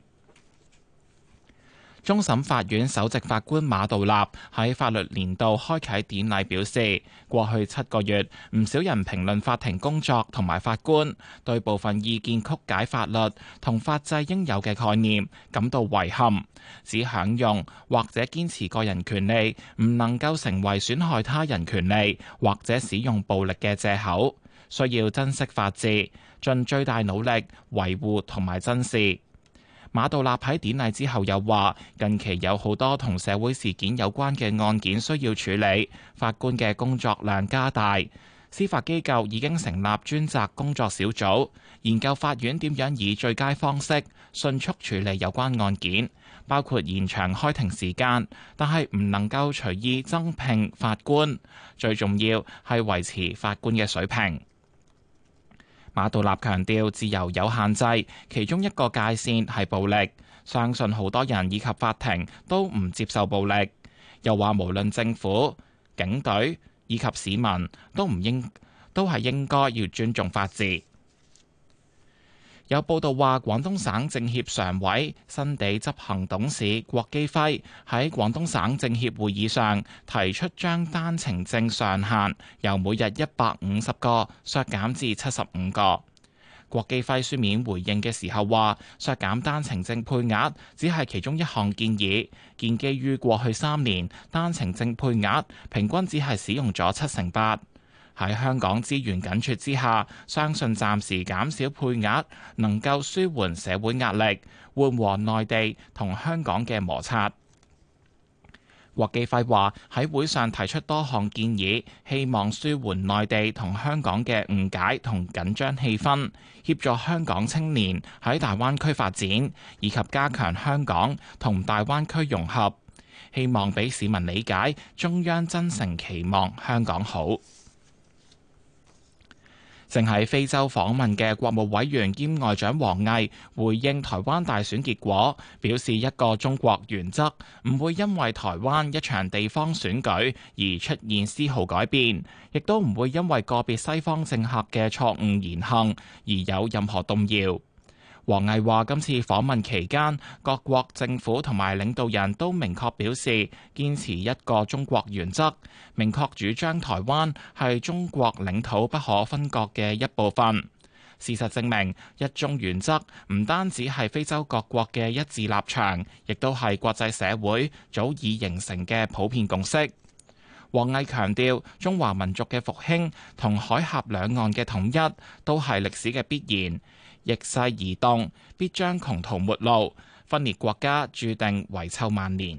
終審法院首席法官馬道立喺法律年度開啟典禮表示，過去七個月唔少人評論法庭工作同埋法官，對部分意見曲解法律同法制應有嘅概念感到遺憾，只享用或者堅持個人權利唔能夠成為損害他人權利或者使用暴力嘅藉口，需要珍惜法治，盡最大努力維護同埋珍視。馬道立喺典禮之後又話，近期有好多同社會事件有關嘅案件需要處理，法官嘅工作量加大。司法機構已經成立專責工作小組，研究法院點樣以最佳方式迅速處理有關案件，包括延長開庭時間，但係唔能夠隨意增聘法官，最重要係維持法官嘅水平。馬道立強調自由有限制，其中一個界線係暴力，相信好多人以及法庭都唔接受暴力。又話無論政府、警隊以及市民都唔應都係應該要尊重法治。有報道話，廣東省政協常委、新地執行董事郭基輝喺廣東省政協會議上提出，將單程證上限由每日一百五十個削減至七十五個。郭基輝書面回應嘅時候話，削減單程證配額只係其中一項建議，建基於過去三年單程證配額平均只係使用咗七成八。喺香港資源緊絀之下，相信暫時減少配額能夠舒緩社會壓力，緩和內地同香港嘅摩擦。郭基輝話喺會上提出多項建議，希望舒緩內地同香港嘅誤解同緊張氣氛，協助香港青年喺大灣區發展，以及加強香港同大灣區融合。希望俾市民理解中央真誠期望香港好。正喺非洲訪問嘅國務委員兼外長王毅回應台灣大選結果，表示一個中國原則唔會因為台灣一場地方選舉而出現絲毫改變，亦都唔會因為個別西方政客嘅錯誤言行而有任何動搖。王毅話：今次訪問期間，各國政府同埋領導人都明確表示堅持一個中國原則，明確主張台灣係中國領土不可分割嘅一部分。事實證明，一中原則唔單止係非洲各國嘅一致立場，亦都係國際社會早已形成嘅普遍共識。王毅強調，中華民族嘅復興同海峽兩岸嘅統一都係歷史嘅必然。逆勢而動，必將窮途末路，分裂國家注定遺臭萬年。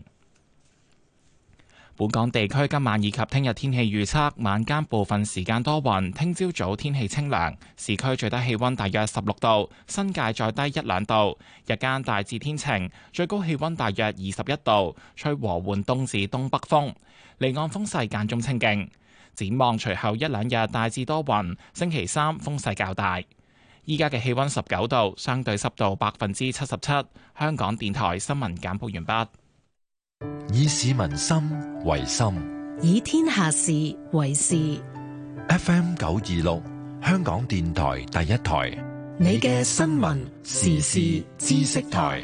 本港地區今晚以及聽日天氣預測：晚間部分時間多雲，聽朝早天氣清涼，市區最低氣溫大約十六度，新界再低一兩度。日間大致天晴，最高氣溫大約二十一度，吹和緩東至東北風，離岸風勢間中清勁。 展望隨後一兩日大致多雲，星期三風勢較大。依家嘅氣溫十九度，相對濕度百分之七十七。香港電台新聞簡報完畢。 以市民心為心， 以天下事為事。 F M 九二六，香港電台第一台， 你嘅新聞時事知識台。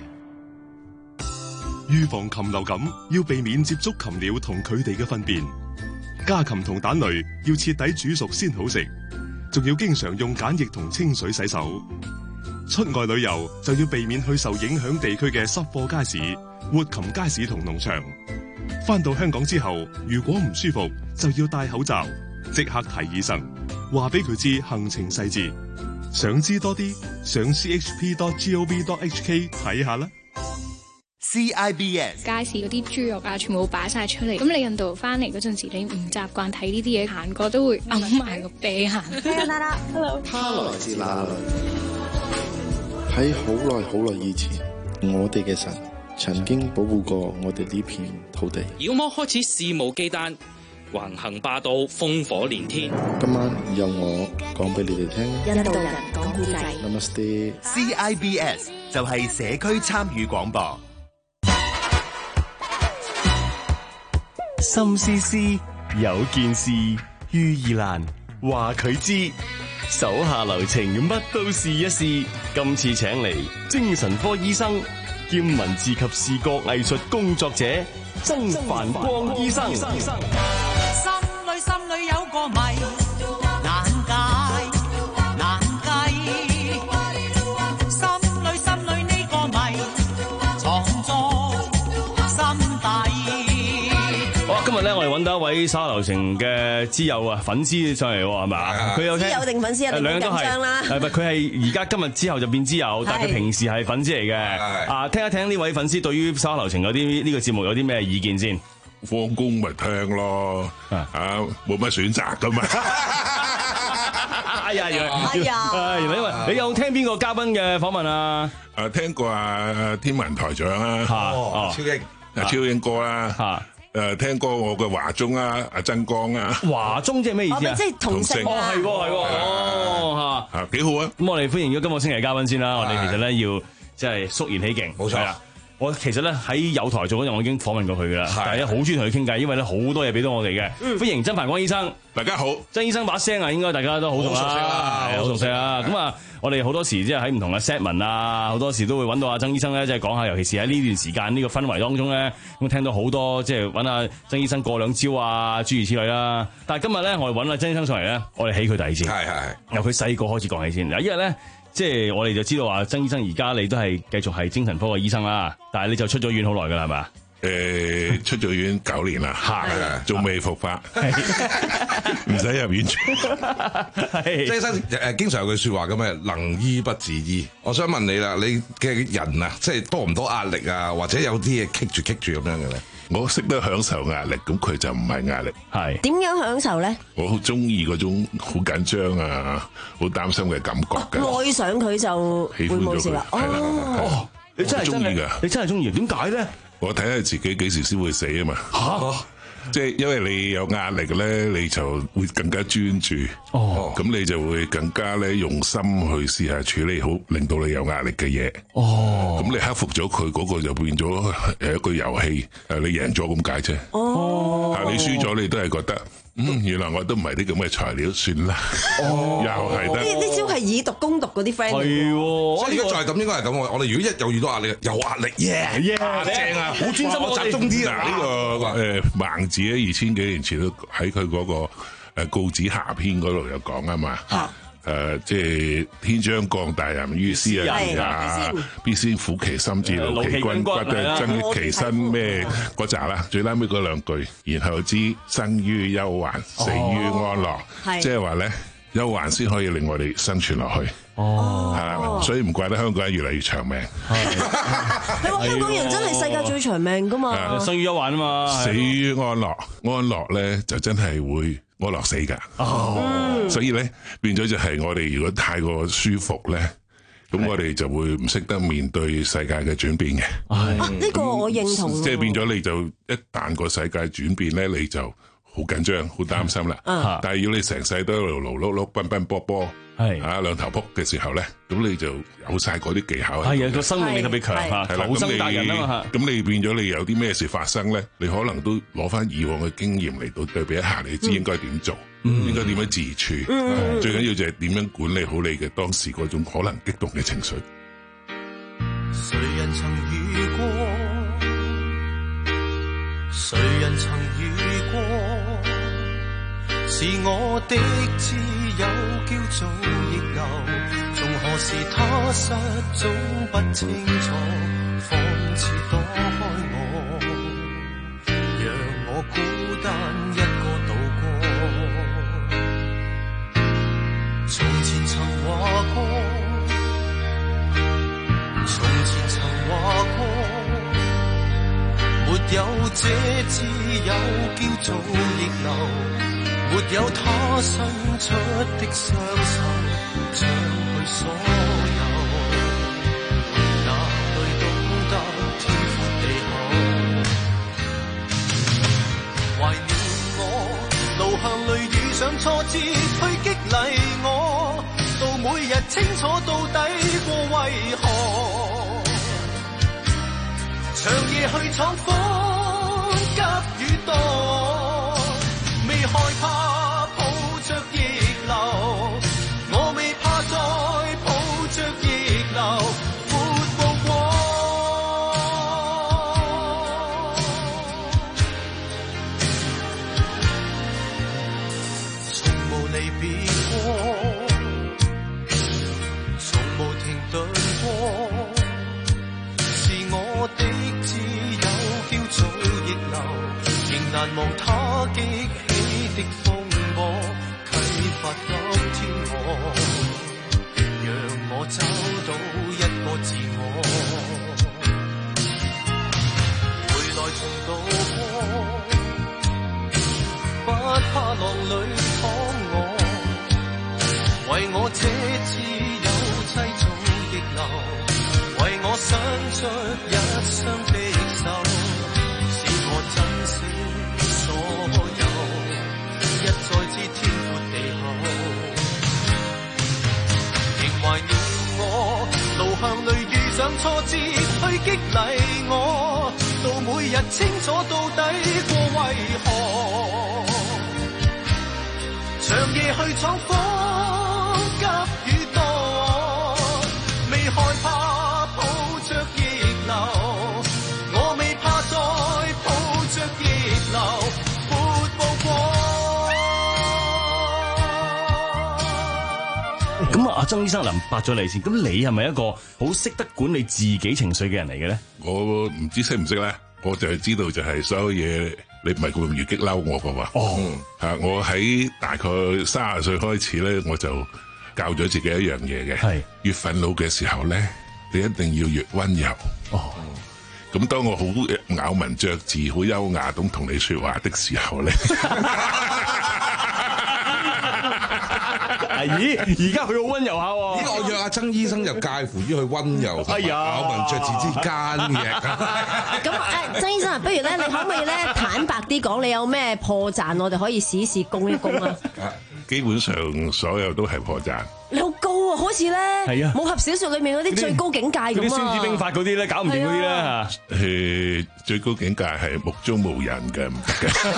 預防禽流感，要避免接觸禽鳥同佢哋嘅糞便。家禽同蛋類要徹底煮熟先好食，仲要經常用鹼液同清水洗手。出外旅遊就要避免去受影響地區嘅濕貨街市、活禽街市同農場。返到香港之後，如果唔舒服，就要戴口罩，即刻睇醫生，話俾佢知行程細節。想知多啲，上 c h p dot gov dot h k 睇下啦。 C I B S 街市嗰啲豬肉啊，全部擺晒出嚟。咁你印度翻嚟嗰陣時，你唔習慣睇呢啲嘢，行過都會揞埋個鼻行。Hello， 他來自哪裏？喺好耐好耐以前，我哋嘅神曾經保護過我哋呢片土地。 妖魔開始肆無忌憚，橫行霸道，烽火連天。 今晚由我講俾你哋聽。 印度人講故仔。 Namaste。 C I B S 就係社區參與廣播。 心思思有件事，于意蘭話佢知，手下留情，乜都試一試。今次請嚟精神科醫生兼文字及視覺藝術工作者曾繁光醫生。 心裏心裏有個謎，難解難計。心裏心裏呢個謎，藏在心底。 今日咧，我哋揾到一位手下留情嘅知友啊，粉絲上嚟喎，係嘛？佢有聽知友定粉絲啊？ 兩樣都係啦。係咪佢係而家今日之後就變知友，但係佢平時係粉絲嚟嘅。啊，聽一聽呢位粉絲對於手下留情嗰啲呢個節目有啲咩意見先？ 放工咪聽咯，啊，冇乜選擇噶嘛。 哎呀，原來哎呀，原來因為你有聽邊個嘉賓嘅訪問啊？ 誒，聽過啊，天文台長啊， 超英， 阿超英哥啦。誒，聽過我嘅華中啊，阿曾江啊， 華中即係咩意思啊？ 即係同姓哦，係喎，係喎，哦嚇， 啊幾好啊！ 咁我哋歡迎咗今個星期嘅嘉賓先啦。我哋其實咧要即係肅然起敬， 冇錯啦。 我其實咧喺有台做嗰陣，我已經訪問過佢噶啦。但係好中意同佢傾偈，因為咧好多嘢俾到我哋嘅。歡迎曾繁光醫生， 大家好。 曾醫生把聲啊，應該大家都好熟悉啦，係好熟悉啦。咁啊，我哋好多時即係喺唔同嘅 set 文啊，好多時都會揾到阿曾醫生咧，即係講下，尤其是喺呢段時間呢個氛圍當中咧，咁聽到好多即係揾阿曾醫生過兩招啊，諸如此類啦。但係今日咧，我哋揾阿曾醫生上嚟咧，我哋起佢底先， 係係由佢細個開始講起先。嗱，因為咧。即係我哋就知道話，曾醫生而家你都係繼續係精神科嘅醫生啦，但係你就出咗院好耐噶啦，係嘛？ 誒，出咗院九年啦，係仲未復發，唔使入院住。 曾醫生誒，經常有句説話咁嘅，能醫不自醫。我想問你啦，你嘅人啊，即係多唔多壓力啊，或者有啲嘢棘住棘住咁樣嘅咧？ 我識得享受壓力，咁佢就唔係壓力。 係點樣享受咧？ 我好中意嗰種好緊張啊，好擔心嘅感覺嘅。 愛上佢就會冇事啦。 哦， 你真係中意㗎， 你真係中意，點解咧？ 我睇下自己幾時先會死啊嘛。嚇！即係因為你有壓力咧，你就會更加專注。哦，咁你就會更加咧用心去試下處理好令到你有壓力嘅嘢。哦，咁你克服咗佢嗰個就變咗誒一個遊戲，誒你贏咗咁解啫。哦，啊你輸咗你都係覺得。嗯，原來我都唔係啲咁嘅材料，算啦。哦，又係得。呢呢招係以毒攻毒嗰啲 friend 嚟。 係喎，所以如果就係咁，應該係咁。我哋如果一有遇到壓力，有壓力，耶耶，正啊，好專心，我集中啲啊。呢個誒孟子咧，二千幾年前都喺佢嗰個誒告子下篇嗰度有講啊嘛。誒，即係天將降大任於斯人也，必先苦其心志，勞其筋骨，增益其身咩嗰扎啦。最拉尾嗰兩句，然後知生於憂患，死於安樂，即係話咧，憂患先可以令我哋生存落去。哦，係啦，所以唔怪得香港人越嚟越長命。 你話香港人真係世界最長命噶嘛？ 生於憂患啊嘛， 死於安樂，安樂咧就真係會。安樂死㗎，哦，所以咧變咗就係我哋如果太過舒服咧，咁我哋就會唔識得面對世界嘅轉變嘅。 啊，呢個我認同。 即係變咗你就一旦個世界轉變咧，你就好緊張、好擔心啦。 嗯但係如果你成世都喺度勞碌碌、奔奔波波， 係啊兩頭撲嘅時候咧，咁你就有晒嗰啲技巧。 係啊，個生命力特別強嚇， 係啦， 求生達人啊嘛咁你咁你變咗你有啲咩事發生咧，你可能都攞翻以往嘅經驗嚟到對比一下，你知應該點做， 嗯應該點樣自處。 嗯最緊要就係點樣管理好你嘅當時嗰種可能激動嘅情緒。 誰人曾遇過？誰人曾遇過？是我的摯友叫做逆流，從何時他失蹤不清楚，仿似躲開我，讓我孤單一個度過。從前曾話過，從前曾話過，沒有這摯友叫做逆流。沒有他伸出的雙手，搶去所有，哪裏懂得天闊地厚？懷念我，路向裏遇上挫折，去激勵我，到每日清楚到底過為何，長夜去闖禍，急與多，未害怕。難忘他激起的風波，啟發今天我，讓我找到一個自我。回來重渡過，不怕浪裏闖我，為我這次有妻做逆流，為我伸出一雙的手，使我珍惜所有，一再知天闊地厚，仍懷念我，路向裏遇上挫折，去激勵我，到每日清楚到底過為何，長夜去闖禍，急與多，未害怕抱着逆流，我未怕再抱着逆流。 咁啊，阿曾醫生臨發咗嚟先，咁你係咪一個好識得管理自己情緒嘅人嚟嘅咧？ 我唔知識唔識咧，我就係知道就係所有嘢，你唔係咁容易激嬲我噶嘛。 哦， 嚇！我喺大概三十歲開始咧，我就教咗自己一樣嘢嘅，係越憤怒嘅時候咧，你一定要越溫柔。哦。咁當我好咬文嚼字、好優雅咁同你說話的時候咧。 咦，而家佢好溫柔下喎！ 咦，我約阿曾醫生就介乎於佢溫柔同咬文嚼字之間嘅。 咁誒，曾醫生，不如咧，你可唔可以咧坦白啲講，你有咩破綻，我哋可以試試攻一攻啊？ 基本上所有都係破綻。 你好高啊，好似咧武俠小說裏面嗰啲最高境界咁啊！ 嗰啲孫子兵法嗰啲咧，搞唔掂嗰啲咧嚇。 誒，最高境界係目中無人嘅，唔得嘅。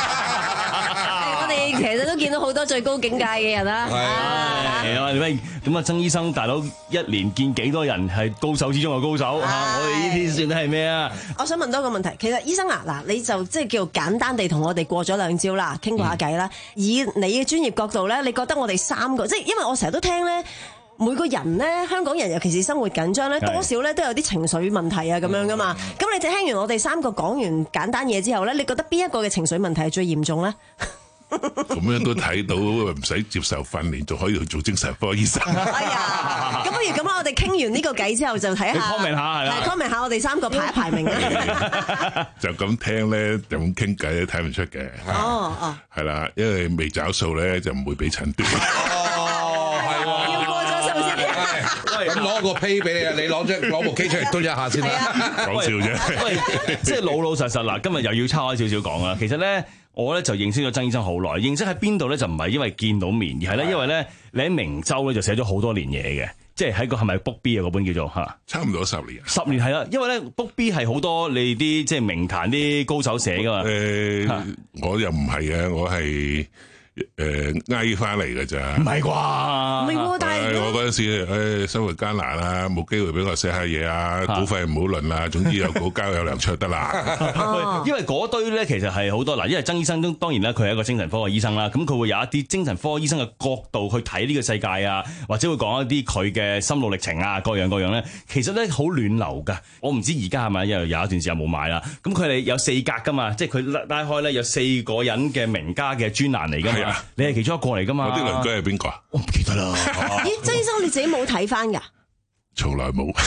其實都見到好多最高境界嘅人啦。 係啊，喂，咁啊，曾醫生大佬一年見幾多人係高手之中嘅高手嚇？我哋呢啲算得係咩啊？ 我想問多個問題，其實醫生啊，嗱，你就即係叫簡單地同我哋過咗兩招啦，傾過下偈啦。以你嘅專業角度咧，你覺得我哋三個，即係因為我成日都聽咧，每個人咧，香港人尤其是生活緊張咧，多少咧都有啲情緒問題啊咁樣噶嘛。咁你哋聽完我哋三個講完簡單嘢之後咧，你覺得邊一個嘅情緒問題係最嚴重咧？ 咁樣都睇到，唔使接受訓練就可以去做精神科醫生。 哎呀，咁不如咁啦，我哋傾完呢個偈之後就睇下 comment 下係啦 comment 下我哋三個排一排名啊。 就咁聽咧，就咁傾偈都睇唔出嘅。 哦哦， 係啦，因為未找數咧就唔會俾診斷。 哦，係喎， 要過咗數先。 咁攞個批俾你啊！你攞張攞部機出嚟嘟一下先啦， 講笑啫。 喂，即係老老實實嗱，今日又要抄開少少講啦。其實咧，我咧就認識咗曾醫生好耐，認識喺邊度咧就唔係因為見到面，而係咧因為咧你喺明州咧就寫咗好多年嘢嘅。即係喺個係咪 Book B 啊？嗰本叫做嚇， 差唔多十年。 十年係啦，因為咧 Book B 係好多你啲即係名壇啲高手寫噶嘛。 誒、呃，我又唔係嘅，我係誒嗌翻嚟嘅咋。 唔係啩？ 唔係喎，但係我嗰陣時誒生活艱難啊，冇機會俾我寫下嘢啊，稿費唔好論啦，總之有稿交有糧出得啦。 因為嗰堆咧其實係好多嗱，因為曾醫生都當然啦，佢係一個精神科嘅醫生啦，咁佢會有一啲精神科醫生嘅角度去睇呢個世界啊，或者會講一啲佢嘅心路歷程啊，各樣各樣咧，其實咧好暖流㗎。我唔知而家係咪，因為有一段時間冇買啦。咁佢哋有四格㗎嘛，即係佢拉開咧有四個人嘅名家嘅專欄嚟㗎嘛。你係其中一個嚟㗎嘛？ 我啲鄰居係邊個啊？ 我唔記得啦。 咦，曾醫生你自己冇睇翻㗎？ 從來冇。唔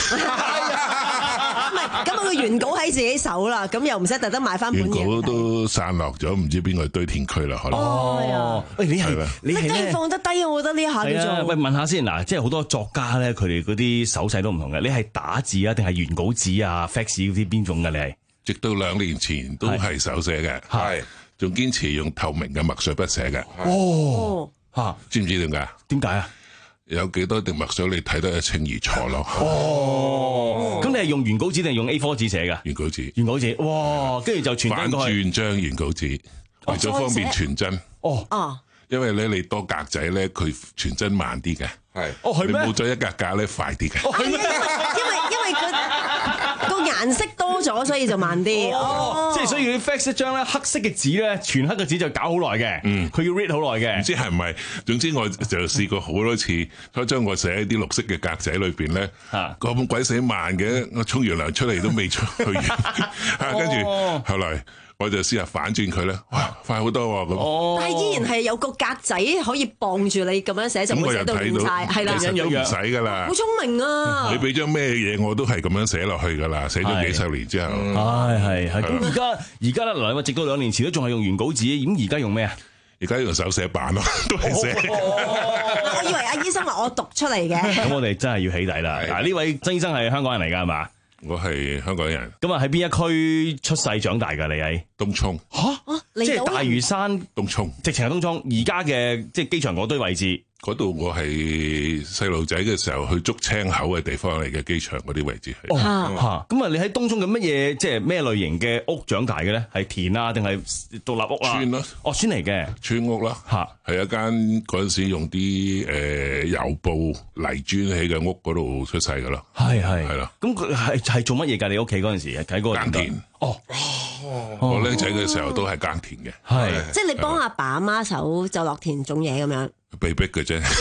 係，咁我個原稿喺自己手啦，咁又唔使特登買翻本嘢。 原稿都散落咗，唔知邊個堆填區啦，可能。 哦， 喂，你係你係咧放得低，我覺得呢一下叫做。 喂，問下先嗱，即係好多作家咧，佢哋嗰啲手勢都唔同嘅。你係打字啊，定係原稿紙啊、fax 嗰啲邊種㗎？你係？ 直到兩年前都係手寫嘅，係。仲堅持用透明嘅墨水筆寫嘅。 哦，嚇， 知唔知點解？ 點解啊？ 有幾多滴墨水你睇得一清二楚咯。 哦，咁你係用原稿紙定係用 A 四 紙寫㗎？ 原稿紙。原稿紙，哇！跟住就傳真過去。 反轉張原稿紙，為咗方便傳真。 哦哦。 因為咧你多格仔咧，佢傳真慢啲嘅。係。 哦，係咩？ 你冇咗一格格咧，快啲嘅。 哦，係咩？因為因為因為佢個顏色多咗，所以就慢啲。 哦，即係所以你 fax 一張咧黑色嘅紙咧，全黑嘅紙就搞好耐嘅。嗯，佢要 read 好耐嘅。 唔知係唔係？總之我就試過好多次，開將我寫喺啲綠色嘅格仔裏邊咧，咁鬼死慢嘅，我沖完涼出嚟都未出去完。嚇，跟住後來我就試下反轉佢咧，哇，快好多喎咁。 但係依然係有個格仔可以傍住你咁樣寫，就會寫到亂晒，係啦， 其實都唔使㗎啦。 好聰明啊！ 你俾張咩嘢我都係咁樣寫落去㗎啦，寫咗幾十年之後。 係係係。咁而家而家咧，嗱，直到兩年前都仲係用原稿紙，咁而家用咩啊？ 而家用手寫板咯，都係寫。 我以為阿醫生話我讀出嚟嘅。 咁我哋真係要起底啦！嗱，呢位曾醫生係香港人嚟㗎係嘛？ 我係香港人。 咁啊喺邊一區出世長大㗎？你喺東涌。 嚇！即係大嶼山東涌， 直情係東涌。而家嘅即係機場嗰堆位置。 嗰度我係細路仔嘅時候去捉青口嘅地方嚟嘅，機場嗰啲位置係。 哦，嚇！咁啊，你喺東涌嘅乜嘢即係咩類型嘅屋長大嘅咧？係田啊，定係獨立屋啊？ 村咯， 哦，村嚟嘅， 村屋啦，嚇，係一間嗰陣時用啲誒油布泥磚起嘅屋嗰度出世噶啦。 係係係啦。 咁佢係係做乜嘢㗎？你屋企嗰陣時喺嗰個耕田。 哦， 我僆仔嘅時候都係耕田嘅。 係， 即係你幫阿爸阿媽手就落田種嘢咁樣。 被逼嘅啫。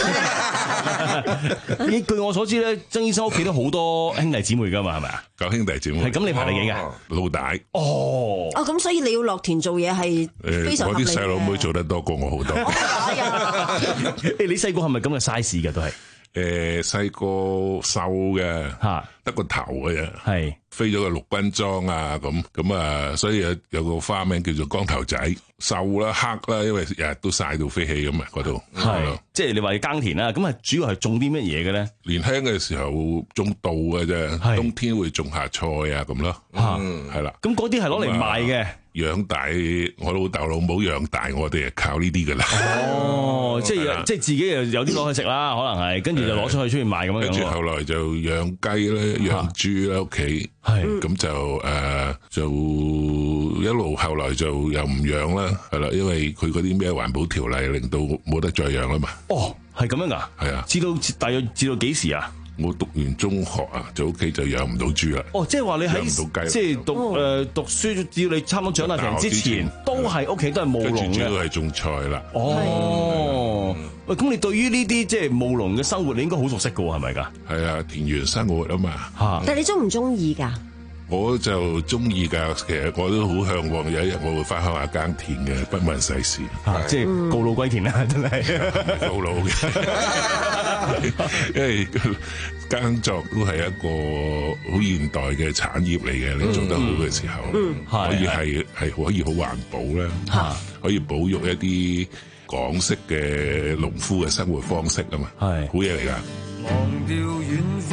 據我所知咧，曾醫生屋企都好多兄弟姊妹噶嘛，係咪啊？ 九兄弟姊妹。 係咁，你排第幾㗎？ 老大。 哦。 哦，咁所以你要落田做嘢係非常合理嘅。 誒，我啲細佬妹做得多過我好多。 誒，你細個係咪咁嘅 size 㗎？都係。 誒，細個瘦嘅，嚇，得個頭嘅啫， 係飛咗個陸軍裝啊，咁咁啊，所以有有個花名叫做光頭仔，瘦啦黑啦，因為日日都曬到飛起咁啊，嗰度係，即係你話要耕田啦，咁啊主要係種啲乜嘢嘅咧？ 年輕嘅時候種稻嘅啫，冬天會種下菜啊咁咯，嗯，係啦， 咁嗰啲係攞嚟賣嘅。 養大我老豆老母養大我哋，係靠呢啲噶啦。 哦，即係即係自己又有啲攞去食啦，可能係，跟住就攞出去出去賣咁樣樣。 跟住後來就養雞咧，養豬喺屋企，係咁就誒就一路後來就又唔養啦，係啦，因為佢嗰啲咩環保條例令到冇得再養啦嘛。 哦，係咁樣噶？ 係啊。 至到大約至到幾時啊？ 我讀完中學啊，就屋企就養唔到豬啦。 哦，即係話你喺即係讀誒讀書，只要你差唔多長大成之前，都係屋企都係務農嘅。 主要係種菜啦。 哦，喂，咁你對於呢啲即係務農嘅生活，你應該好熟悉噶喎，係咪噶？ 係啊，田園生活啊嘛。 嚇！ 但係你中唔中意㗎？ 我就中意㗎，其實我都好向往有一日我會翻鄉下耕田嘅，不問世事。 嚇！即係告老歸田啦，真係告老嘅。因為耕作都係一個好現代嘅產業嚟嘅，你做得好嘅時候， 嗯、 可以係係可以好環保啦， 嗯、 可以保育一啲港式嘅農夫嘅生活方式啊嘛， 係好嘢嚟㗎。 忘掉遠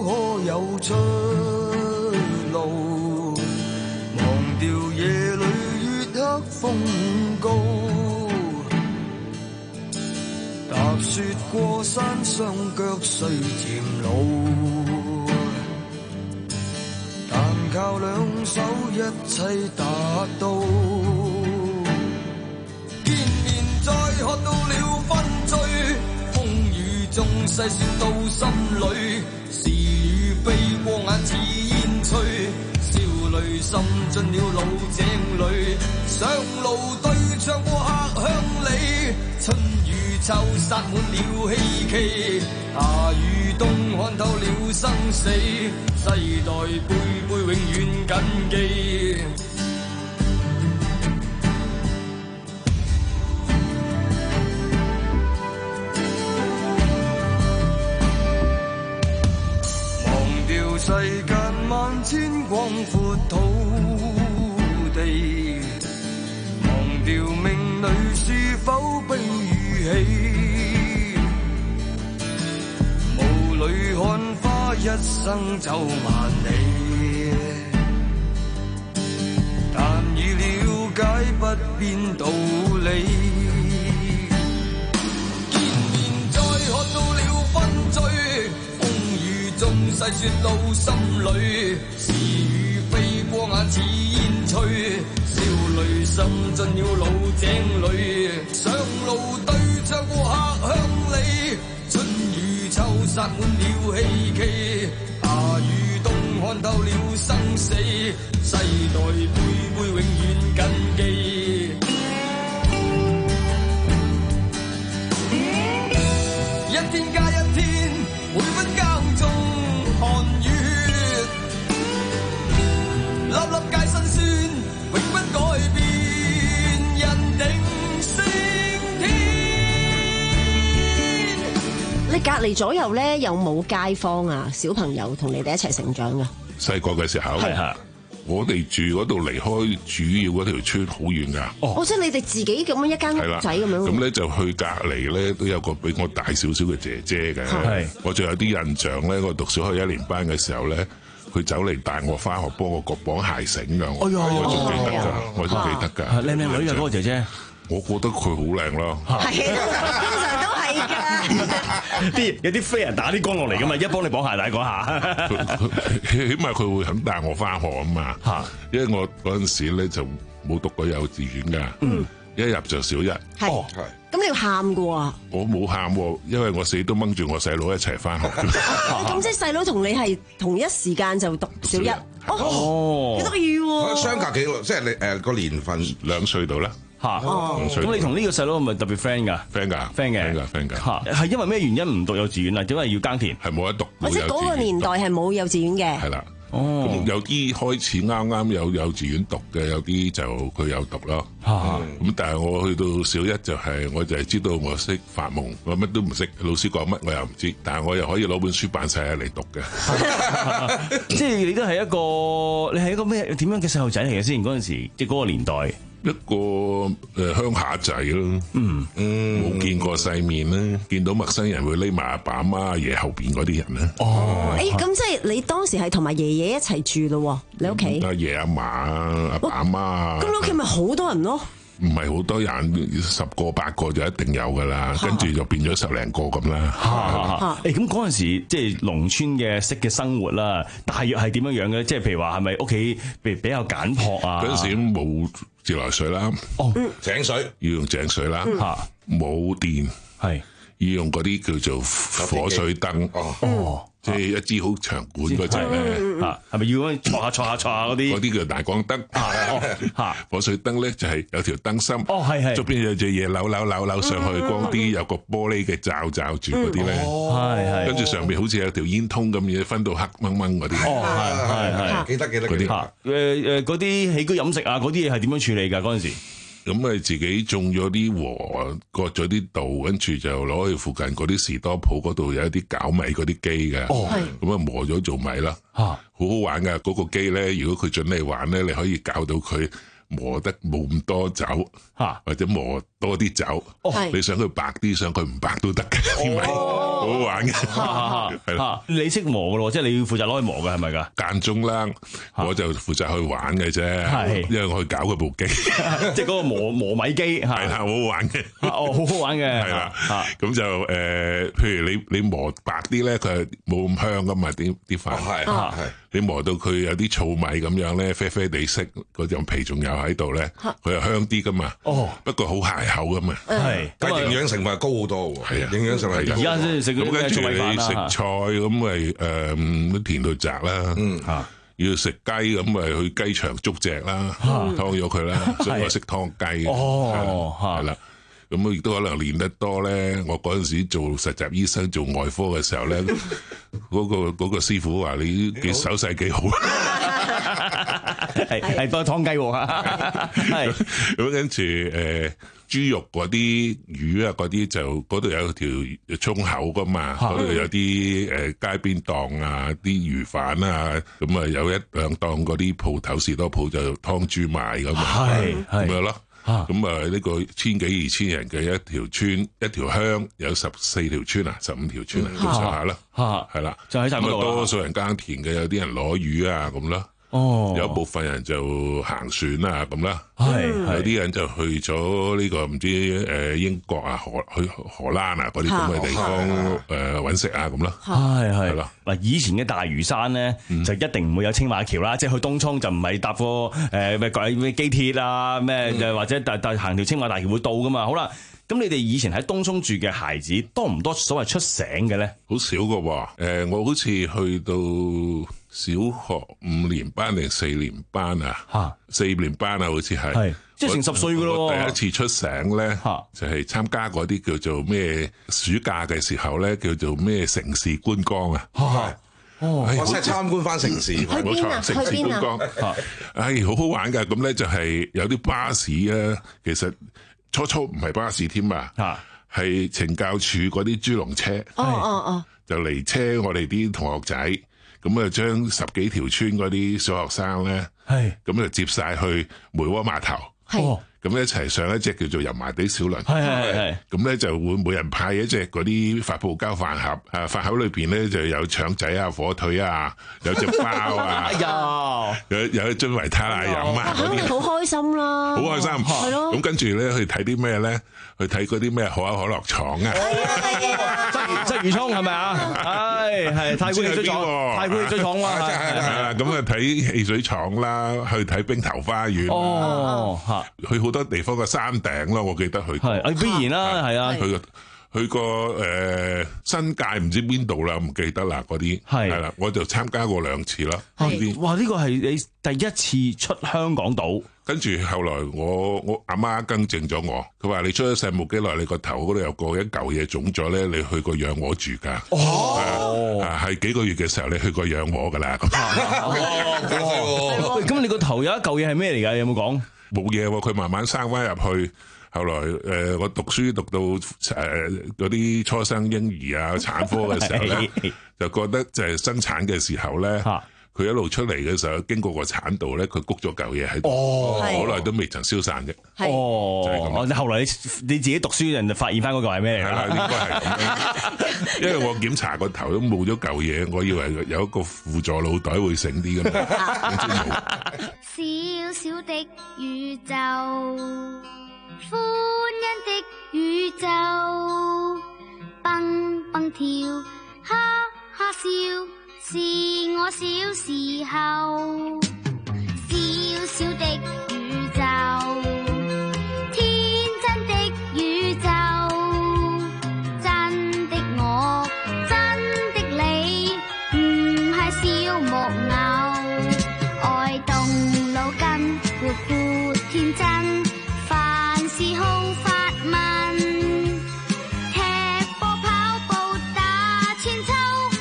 可有出路，忘掉夜裏月黑風高，踏雪過山雙腳雖漸老，但靠兩手一切達到，見面再喝到了分醉，風雨中細算到心裏，是與非過眼似煙吹，笑淚滲進了老井裏，上路對唱過客鄉里，春雨秋灑滿了希冀，夏與冬看透了生死，世代輩輩永遠謹記。世間萬千廣闊土地，忘掉命裏是否悲與喜，霧裏看花一生走萬里，但已了解不變道理，見面再喝到了分醉，縱細說到心裏，是與非過眼似煙吹，笑淚滲進了老井裏，上路對唱過客鄉里，春雨秋灑滿了希冀，夏與冬看透了生死，世代輩輩永遠謹記。一天加一天，每分耕種寒月，粒粒皆辛酸，永不改變，人定勝天。 你隔離左右咧有冇街坊啊？小朋友同你哋一齊成長噶？ 細個嘅時候係係。我哋住嗰度離開主要嗰條村好遠㗎。 哦，即係你哋自己咁樣一間屋仔咁樣。 咁咧就去隔離咧都有個比我大少少嘅姐姐嘅。係。我仲有啲印象咧，我讀小學一年班嘅時候咧，佢走嚟帶我翻學，幫我個綁鞋繩㗎。 哎呀， 我仲記得㗎，我仲記得㗎。 靚唔靚女㗎嗰個姐姐？ 我覺得佢好靚咯。 係啊，通常都係㗎。 啲有啲飛人打啲光落嚟㗎嘛，一幫你綁鞋帶嗰下。 起碼佢會肯帶我翻學啊嘛。嚇，因為我嗰陣時咧就冇讀過幼稚園㗎。嗯。一入就小一。 係。係。咁你要喊㗎喎？ 我冇喊喎，因為我死都掹住我細佬一齊翻學。 咁即係細佬同你係同一時間就讀小一。哦。幾得意喎！ 相隔幾耐？即係你誒個年份兩歲到啦。 嚇！咁你同呢個細佬係咪特別 friend 㗎 ？friend 㗎 ，friend 嘅 ，friend 㗎。 嚇！係因為咩原因唔讀幼稚園啊？點解要耕田？ 係冇得讀。 或者嗰個年代係冇幼稚園嘅。 係啦。哦。咁有啲開始啱啱有幼稚園讀嘅，有啲就佢有讀咯。嚇！咁但係我去到小一就係，我就係知道我識發夢，我乜都唔識，老師講乜我又唔知，但係我又可以攞本書扮晒嚟讀嘅。 即係你都係一個，你係一個咩點樣嘅細路仔嚟嘅先？嗰陣時即係嗰個年代。 一個誒鄉下仔咯，嗯嗯，冇見過世面啦，見到陌生人會匿埋阿爸阿媽阿爺後邊嗰啲人咧。 哦，誒咁即係你當時係同埋爺爺一齊住咯？你屋企阿爺阿嫲啊，阿爸阿媽啊。 咁你屋企咪好多人咯？ 唔係好多人，十個八個就一定有噶啦，跟住就變咗十零個咁啦。 誒咁嗰陣時即係農村嘅式嘅生活啦，大約係點樣樣嘅？即係譬如話係咪屋企譬如比較簡樸啊？ 嗰陣時冇自來水啦， 哦， 井水要用井水啦，嚇冇電係要用嗰啲叫做火水燈，哦，即係一支好長管嗰隻咧， 嚇係咪要咁坐下坐下坐下嗰啲？ 嗰啲叫大光燈，嚇火水燈咧就係有條燈芯， 哦係係， 側邊有隻嘢扭扭扭扭上去，光啲有個玻璃嘅罩罩住嗰啲咧，係係，跟住上邊好似有條煙通咁嘢分到黑掹掹嗰啲， 哦係係係， 記得記得嗰啲， 誒誒嗰啲起居飲食啊嗰啲嘢係點樣處理㗎嗰陣時？ 咁咪自己種咗啲禾，割咗啲稻，跟住就攞去附近嗰啲士多鋪嗰度有一啲攪米嗰啲機嘅，咁啊磨咗做米啦，好好玩噶嗰個機咧。如果佢準你玩咧，你可以教到佢磨得冇咁多酒，或者磨多啲酒，你想佢白啲，想佢唔白都得嘅，啲米好好玩嘅。係啦， 你識磨嘅咯，即係你要負責攞去磨嘅係咪㗎？ 間中啦，我就負責去玩嘅啫，因為我去搞佢部機， 即係嗰個磨磨米機係啦，好好玩嘅。 哦，好好玩嘅。 係啦，咁就誒，譬如你你磨白啲咧，佢係冇咁香噶嘛，啲啲飯係係。你磨到佢有啲糙米咁樣咧，啡啡地色，嗰張皮仲有喺度咧，佢又香啲噶嘛。哦，不過好鞋口噶嘛。 係， 但係營養成分係高好多喎。係啊，營養成分而家先食咁跟住你食菜咁咪誒田度摘啦。嗯嚇，要食雞咁咪去雞場捉隻啦，劏咗佢啦，所以我識劏雞。哦，係啦。咁亦都可能練得多咧。我嗰陣時做實習醫生做外科嘅時候咧，嗰個嗰個師傅話你嘅手勢幾好， 係係多湯雞喎。係咁跟住誒豬肉嗰啲魚啊嗰啲就嗰度有條涌口噶嘛，嗰度有啲誒街邊檔啊，啲魚販啊，咁啊有一兩檔嗰啲鋪頭士多鋪就劏豬賣咁啊，咁樣咯。咁啊呢個千幾二千人嘅一條村一條鄉有十四條村啊，十五條村啊咁上下啦，係啦， 就喺晒嗰度。 多數人耕田嘅，有啲人攞魚啊咁啦。哦，有部分人就行船啊咁啦，係有啲人就去咗呢個唔知誒英國啊荷去荷蘭啊嗰啲咁嘅地方誒揾食啊咁啦， 係係啦。嗱，以前嘅大嶼山咧就一定唔會有青馬橋啦，即係去東涌就唔係搭個誒咩鬼咩機鐵啊咩，或者搭搭行條青馬大橋會到噶嘛。好啦，咁你哋以前喺東涌住嘅孩子多唔多所謂出省嘅咧？ 好少噶喎，誒我好似去到小學五年班定四年班啊？嚇，四年班啊，好似係，係即係成十歲噶咯。 第一次出省咧，就係參加嗰啲叫做咩暑假嘅時候咧，叫做咩城市觀光啊。 哦，我真係參觀翻城市， 冇錯，城市觀光。唉，好好玩㗎。咁咧就係有啲巴士啊，其實初初唔係巴士添啊，係懲教署嗰啲豬籠車。哦哦哦，就嚟車我哋啲同學仔。咁啊，將十幾條村嗰啲小學生咧，咁就接晒去梅窩碼頭，咁一齊上一隻叫做油麻地小輪，咁咧就會每人派一隻嗰啲發泡膠飯盒，啊飯盒裏邊咧就有腸仔啊、火腿啊，有隻包啊，有有一樽維他奶飲啊， 肯定好開心啦， 好開心，係咯。咁跟住咧去睇啲咩咧？去睇嗰啲咩可口可樂廠啊， 鰂魚涌係咪啊？係係太古汽水廠，太古汽水廠啦，係係啦。咁啊睇汽水廠啦，去睇冰頭花園，哦嚇，去好多地方嘅山頂咯，我記得去過。 係必然啦，係啊。 去過去過誒新界唔知邊度啦，唔記得啦嗰啲。係係啦，我就參加過兩次啦。 係哇！呢個係你第一次出香港島。 跟住後來我我阿媽更正咗我，佢話你出咗世冇幾耐，你個頭嗰度有個一嚿嘢腫咗咧，你去過養和住㗎。哦，啊係幾個月嘅時候你去過養和㗎啦。 哦，咁你個頭有一嚿嘢係咩嚟㗎？有冇講？ 冇嘢喎，佢慢慢生翻入去。後來誒、呃、我讀書讀到誒嗰啲初生嬰兒啊產科嘅時候咧，就覺得就係生產嘅時候咧。佢一路出嚟嘅時候，經過個產道咧，佢谷咗嚿嘢喺度，好耐都未曾消散嘅。 哦，就係咁。你後來你你自己讀書人就發現翻嗰個係咩嚟？係啦，應該係咁樣。因為我檢查個頭都冇咗嚿嘢，我以為有一個輔助腦袋會醒啲㗎嘛。 小小的宇宙，歡欣的宇宙，蹦蹦跳，哈哈笑。是我小時候，小小的宇宙，天真的宇宙，真的我，真的你，唔係小木偶，愛動腦筋，活潑天真，凡事好發問，踢波跑步打千秋。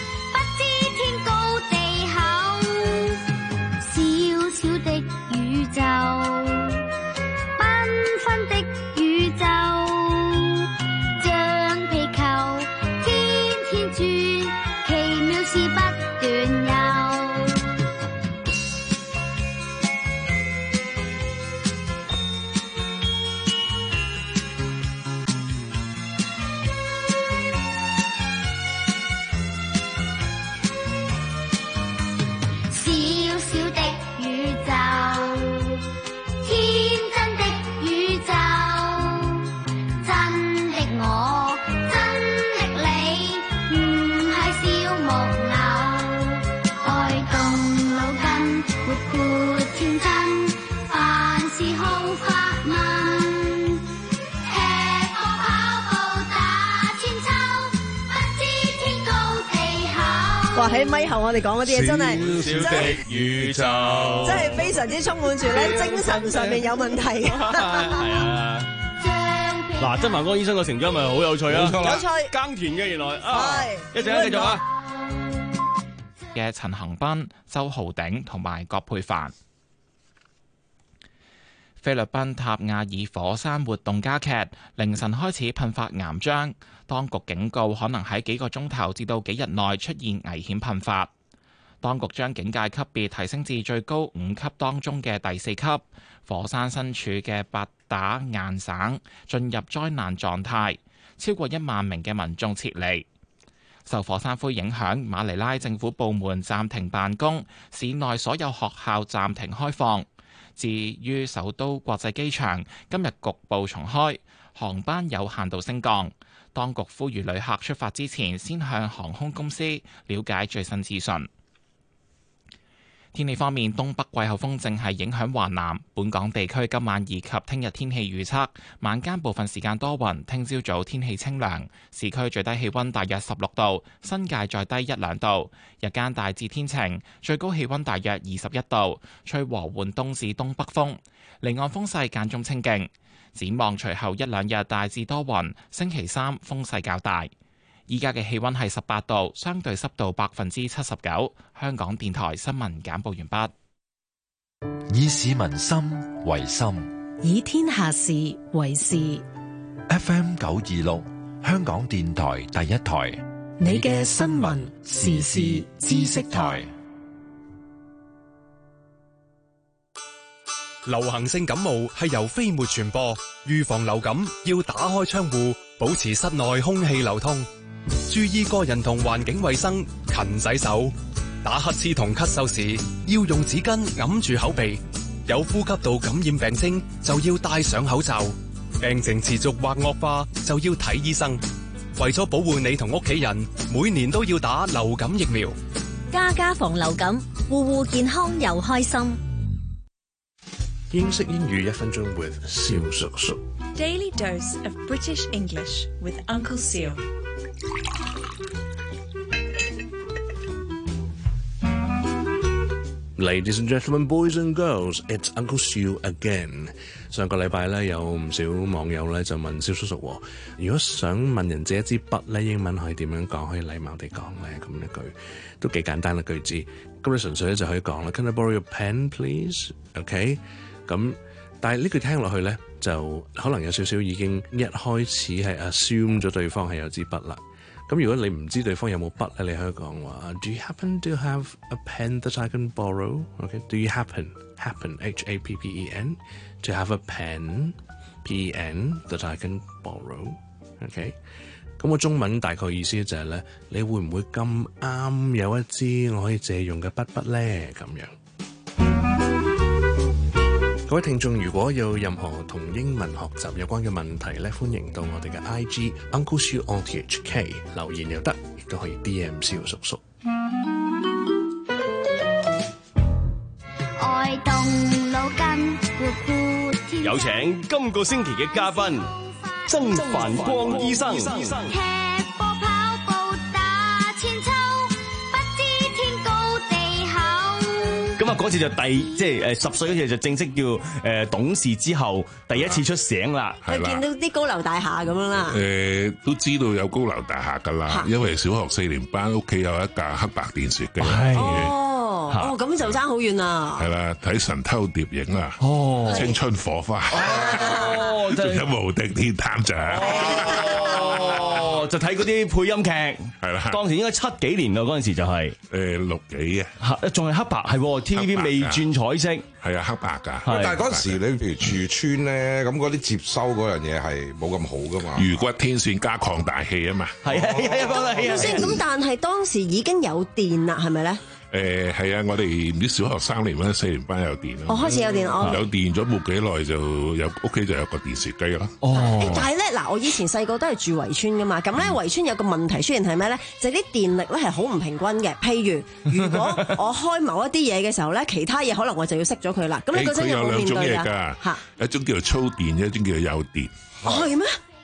宇宙，繽紛的宇宙，像皮球，天天轉，奇妙事不斷有。 喺咪後我哋講嗰啲嘢真係小小的宇宙， 真係非常之充滿住咧精神上面有問題。 係啊。嗱，曾華光醫生嘅成長咪好有趣啊！ 有趣， 耕田嘅原來啊，一陣間繼續啊！ 嘅陳恒斌、周浩鼎同埋葛珮帆。菲律賓塔亞爾火山活動加劇，凌晨開始噴發岩漿，當局警告可能喺幾個鐘頭至到幾日內出現危險噴發。當局將警戒級別提升至最高五級當中嘅第四級。火山身處嘅八打雁省進入災難狀態，超過一萬名嘅民眾撤離。受火山灰影響，馬尼拉政府部門暫停辦公，市內所有學校暫停開放。至於首都國際機場，今日局部重開，航班有限度升降。當局呼籲旅客出發之前，先向航空公司了解最新資訊。天氣方面，東北季候風正係影響華南本港地區，今晚以及聽日天氣預測，晚間部分時間多雲，聽朝早天氣清涼，市區最低氣溫大約十六度，新界再低一兩度，日間大致天晴，最高氣溫大約二十一度，吹和緩東至東北風，離岸風勢間中清勁。展望隨後一兩日大致多雲，星期三風勢較大。依家嘅氣溫係十八度，相對濕度百分之七十九。香港電台新聞簡報完畢。 以市民心為心， 以天下事為事。 F M 九二六，香港電台第一台， 你嘅新聞時事知識台。 流行性感冒係由飛沫傳播，預防流感要打開窗戶，保持室內空氣流通，注意個人同環境衛生，勤洗手。打乞嗤同咳嗽時要用紙巾揞住口鼻，有呼吸道感染病徵就要戴上口罩，病情持續或惡化就要睇醫生。為咗保護你同屋企人，每年都要打流感疫苗。 家家防流感，戶戶健康又開心。 英式英語一分鐘 with 蕭叔叔。 Daily dose of British English with Uncle Seal。 Ladies and gentlemen, boys and girls, it's Uncle Siu again。上個禮拜咧，有唔少網友咧就問蕭叔叔，如果想問人借一支筆咧，英文可以點樣講？可以禮貌地講咧，咁一句都幾簡單嘅句子。咁你純粹咧就可以講啦 ，Can I borrow your pen, please? OK。咁但係呢句聽落去咧，就可能有少少已經一開始係 assume 咗對方係有支筆啦。咁如果你唔知對方有冇筆咧，你可以講話 Do you happen to have a pen that I can borrow? Okay, do you happen happen H A P P E N to have a pen P E N that I can borrow? Okay, 咁我中文大概意思就係咧，你會唔會咁啱有一支我可以借用嘅筆筆咧？咁樣。各位聽眾，如果有任何同英文學習有關嘅問題咧，歡迎到我哋嘅 I G Uncle Siu on T H K 留言又得，亦都可以 D M 蕭叔叔。 愛動腦筋活潑天有請今個星期嘅嘉賓曾繁光醫生。 踢波跑步打千秋，不知天高地厚。 咁啊，嗰次就第即係誒十歲嗰時就正式叫誒、呃、懂事之後第一次出醒啦， 佢見到啲高樓大廈咁樣啦。 誒、呃，都知道有高樓大廈㗎啦，因為小學四年班屋企有一架黑白電視機。 哦，哦，咁就爭好遠啦。 係啦，睇神偷碟影啊， 哦， 青春火花， 哦， 仲有無敵鐵探長。 哦，就睇嗰啲配音劇， 係啦， 當時應該七幾年咯，嗰陣時就係、 是、誒六幾嘅， 仲係黑白，係 T V B 未轉彩色， 係啊黑白㗎。 但係嗰陣時你譬如住村咧，咁嗰啲接收嗰樣嘢係冇咁好㗎嘛。 魚骨天線加擴大器啊嘛， 係啊係啊放大器啊。 咁但係當時已經有電啦，係咪咧？ 誒係啊！我哋唔知小學三年班、四年班有電咯。 我、哦、開始有電哦。 有電咗冇幾耐就有屋企就有個電視機啦。 哦。但係咧嗱，我以前細個都係住圍村噶嘛，咁咧圍村有個問題出現係咩咧？就係、是、啲電力咧係好唔平均嘅。譬如如果我開某一啲嘢嘅時候咧，其他嘢可能我就要熄咗佢啦。咁你嗰陣有冇面對㗎？嚇， 一種叫做粗電，一種叫做有電。 係咩？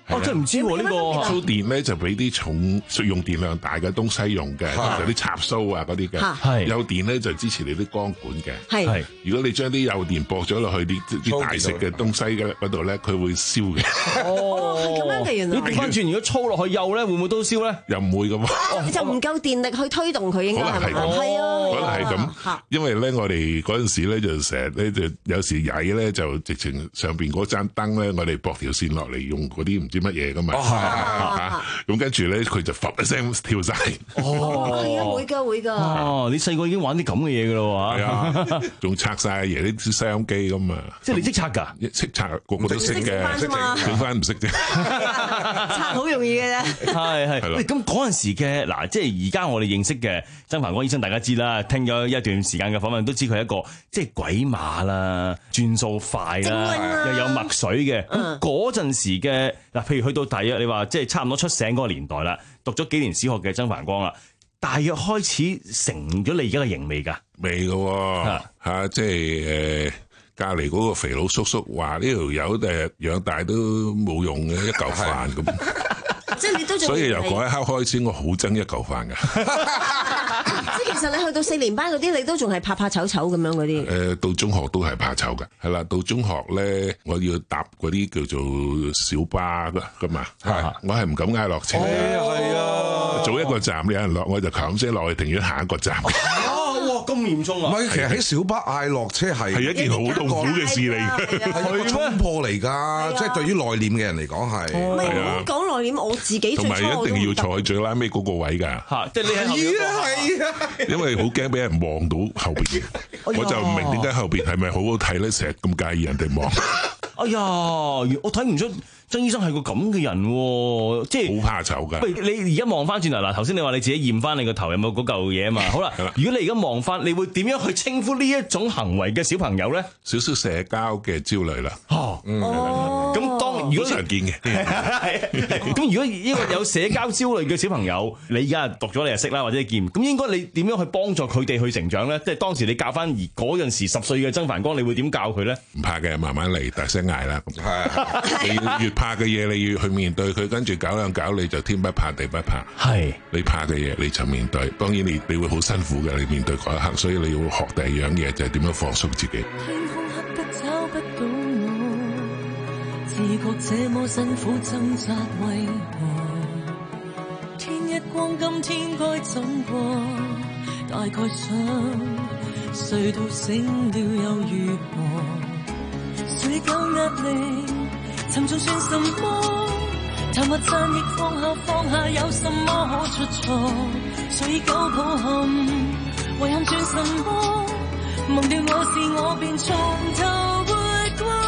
我真係唔知喎呢個蘇電咧就俾啲重用電量大嘅東西用嘅，有啲插蘇啊嗰啲嘅。幼電咧就支持你啲光管嘅。 係， 如果你將啲幼電駁咗落去啲啲大食嘅東西嘅嗰度咧，佢會燒嘅。 哦，係咁樣嘅原來。 你調翻轉，如果操落去幼咧，會唔會都燒咧？ 又唔會咁啊！ 你就唔夠電力去推動佢，應該係咪？係啊， 可能係咁。因為咧，我哋嗰陣時咧就成日咧就有時曳咧，就直情上邊嗰盞燈咧，我哋駁條線落嚟用嗰啲唔知乜嘢噶嘛。嚇！咁跟住咧，佢就揈一聲跳晒。 哦，係啊，會㗎會㗎。 哦，你細個已經玩啲咁嘅嘢㗎咯喎。係啊，仲拆晒阿爺啲收音機咁嘛。 即係你識拆㗎？ 識拆，個個都識嘅。識整翻唔識啫。 拆好容易嘅啫。 係係。喂，咁嗰陣時嘅嗱，即係而家我哋認識嘅曾繁光醫生，大家知啦，聽咗一段時間嘅訪問都知佢係一個即係鬼馬啦，轉數快啦，又有墨水嘅。咁嗰陣時嘅嗱，譬如去到大約你話即係差唔多出醒嗰個年代啦，讀咗幾年小學嘅曾繁光啦，大約開始成咗你而家嘅型未㗎？ 未㗎喎，嚇，即係誒隔離嗰個肥佬叔叔話呢條友誒養大都冇用嘅一嚿飯咁。 即係你都所以由嗰一刻開始，我好憎一嚿飯㗎。 即係其實你去到四年班嗰啲，你都仲係怕怕醜醜咁樣嗰啲。 誒，到中學都係怕醜㗎，係啦。到中學咧，我要搭嗰啲叫做小巴㗎㗎嘛，係我係唔敢挨落車。係啊，早一個站有人落，我就冚聲落去庭院下一個站。 哇，咁嚴重啊！ 唔係，其實喺小巴嗌落車係係一件好痛苦嘅事嚟嘅， 係個衝破嚟㗎，即係對於內斂嘅人嚟講係。 唔係唔好講內斂，我自己同埋一定要坐喺最拉尾嗰個位㗎。 嚇，即係你喺後邊。 係啊係啊， 因為好驚俾人望到後邊，我就唔明點解後邊係咪好好睇咧？成日咁介意人哋望。 哎呀，我睇唔出曾醫生係個咁嘅人喎，即係好怕醜㗎。 喂，你而家望翻轉頭嗱，頭先你話你自己驗翻你個頭有冇嗰嚿嘢啊嘛？好啦，如果你而家望翻，你會點樣去稱呼呢一種行為嘅小朋友咧？ 少少社交嘅焦慮啦。 哦，咁當如果常見嘅， 咁如果呢個有社交焦慮嘅小朋友，你而家讀咗你就識啦，或者見，咁應該你點樣去幫助佢哋去成長咧？即係當時你教翻而嗰陣時十歲嘅曾繁光，你會點教佢咧？ 唔怕嘅，慢慢嚟，大聲嗌啦。係，你越怕嘅嘢，你要去面對佢，跟住搞兩搞，你就天不怕地不怕。 係， 你怕嘅嘢你就面對，當然你你會好辛苦嘅，你面對嗰一刻，所以你要學第二樣嘢，就係點樣放鬆自己。 天空黑得找不到我，自覺這麼辛苦掙扎為何？天一光今天該怎過？大概想睡到醒了又如何？水夠壓力，沉重算什麼？談話讚亦放下放下，有什麼可出錯？水狗抱憾，遺憾算什麼？忘掉我是我，便從頭活過。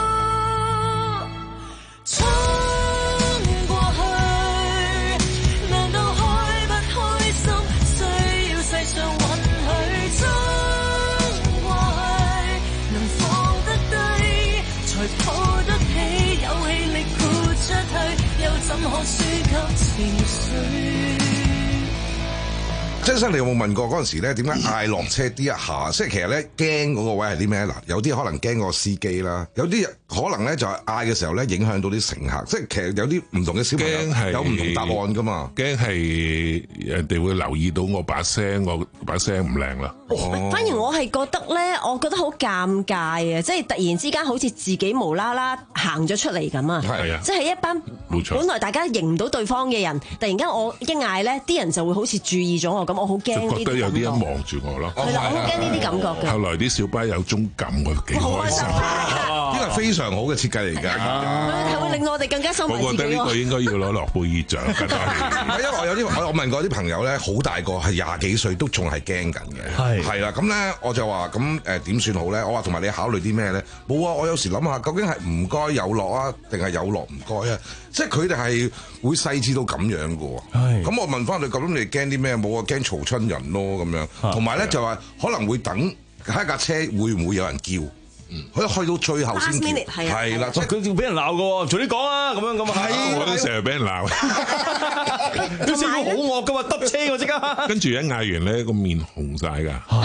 衝過去，難道開不開心？需要世上允許衝過去，能放得低，才抱得起，有氣力豁出去，又怎可輸給情緒？ 張生，你有冇問過嗰陣時咧，點解嗌落車啲一下？即係其實咧驚嗰個位係啲咩？嗱，有啲可能驚個司機啦，有啲可能咧就係嗌嘅時候咧影響到啲乘客。即係其實有啲唔同嘅小朋友有唔同答案噶嘛。 驚係人哋會留意到我把聲，我把聲唔靚啦。 哦、反而我係覺得咧，我覺得好尷尬啊！即係突然之間好似自己無啦啦行咗出嚟咁啊！ 係啊， 即係一班本來大家認唔到對方嘅人，突然間我一嗌咧，啲人就會好似注意咗我咁，我好驚呢啲感覺。 覺得有啲人望住我咯。 係啦，我好驚呢啲感覺嘅。 後來啲小巴有鐘撳我幾開心。 呢個係非常好嘅設計嚟㗎， 係會令到我哋更加收埋自己。 我覺得呢個應該要攞諾貝爾獎㗎。 因為我有啲我我問過啲朋友咧，好大個係廿幾歲都仲係驚緊嘅。 係係啦，咁咧我就話咁誒點算好咧？我話同埋你考慮啲咩咧？冇啊！我有時諗下，究竟係唔該有落啊，定係有落唔該啊？即係佢哋係會細緻到咁樣嘅喎。咁我問翻佢，咁你驚啲咩？冇啊，驚嘈親人咯咁樣。同埋咧就話可能會等下一架車會唔會有人叫？佢去到最後先叫，係啦， 佢要俾人鬧嘅喎，早啲講啊，咁樣咁啊， 我都成日俾人鬧， 佢師傅好惡嘅嘛，揼車我即刻， 跟住一嗌完咧個面紅晒㗎， 係啊係啊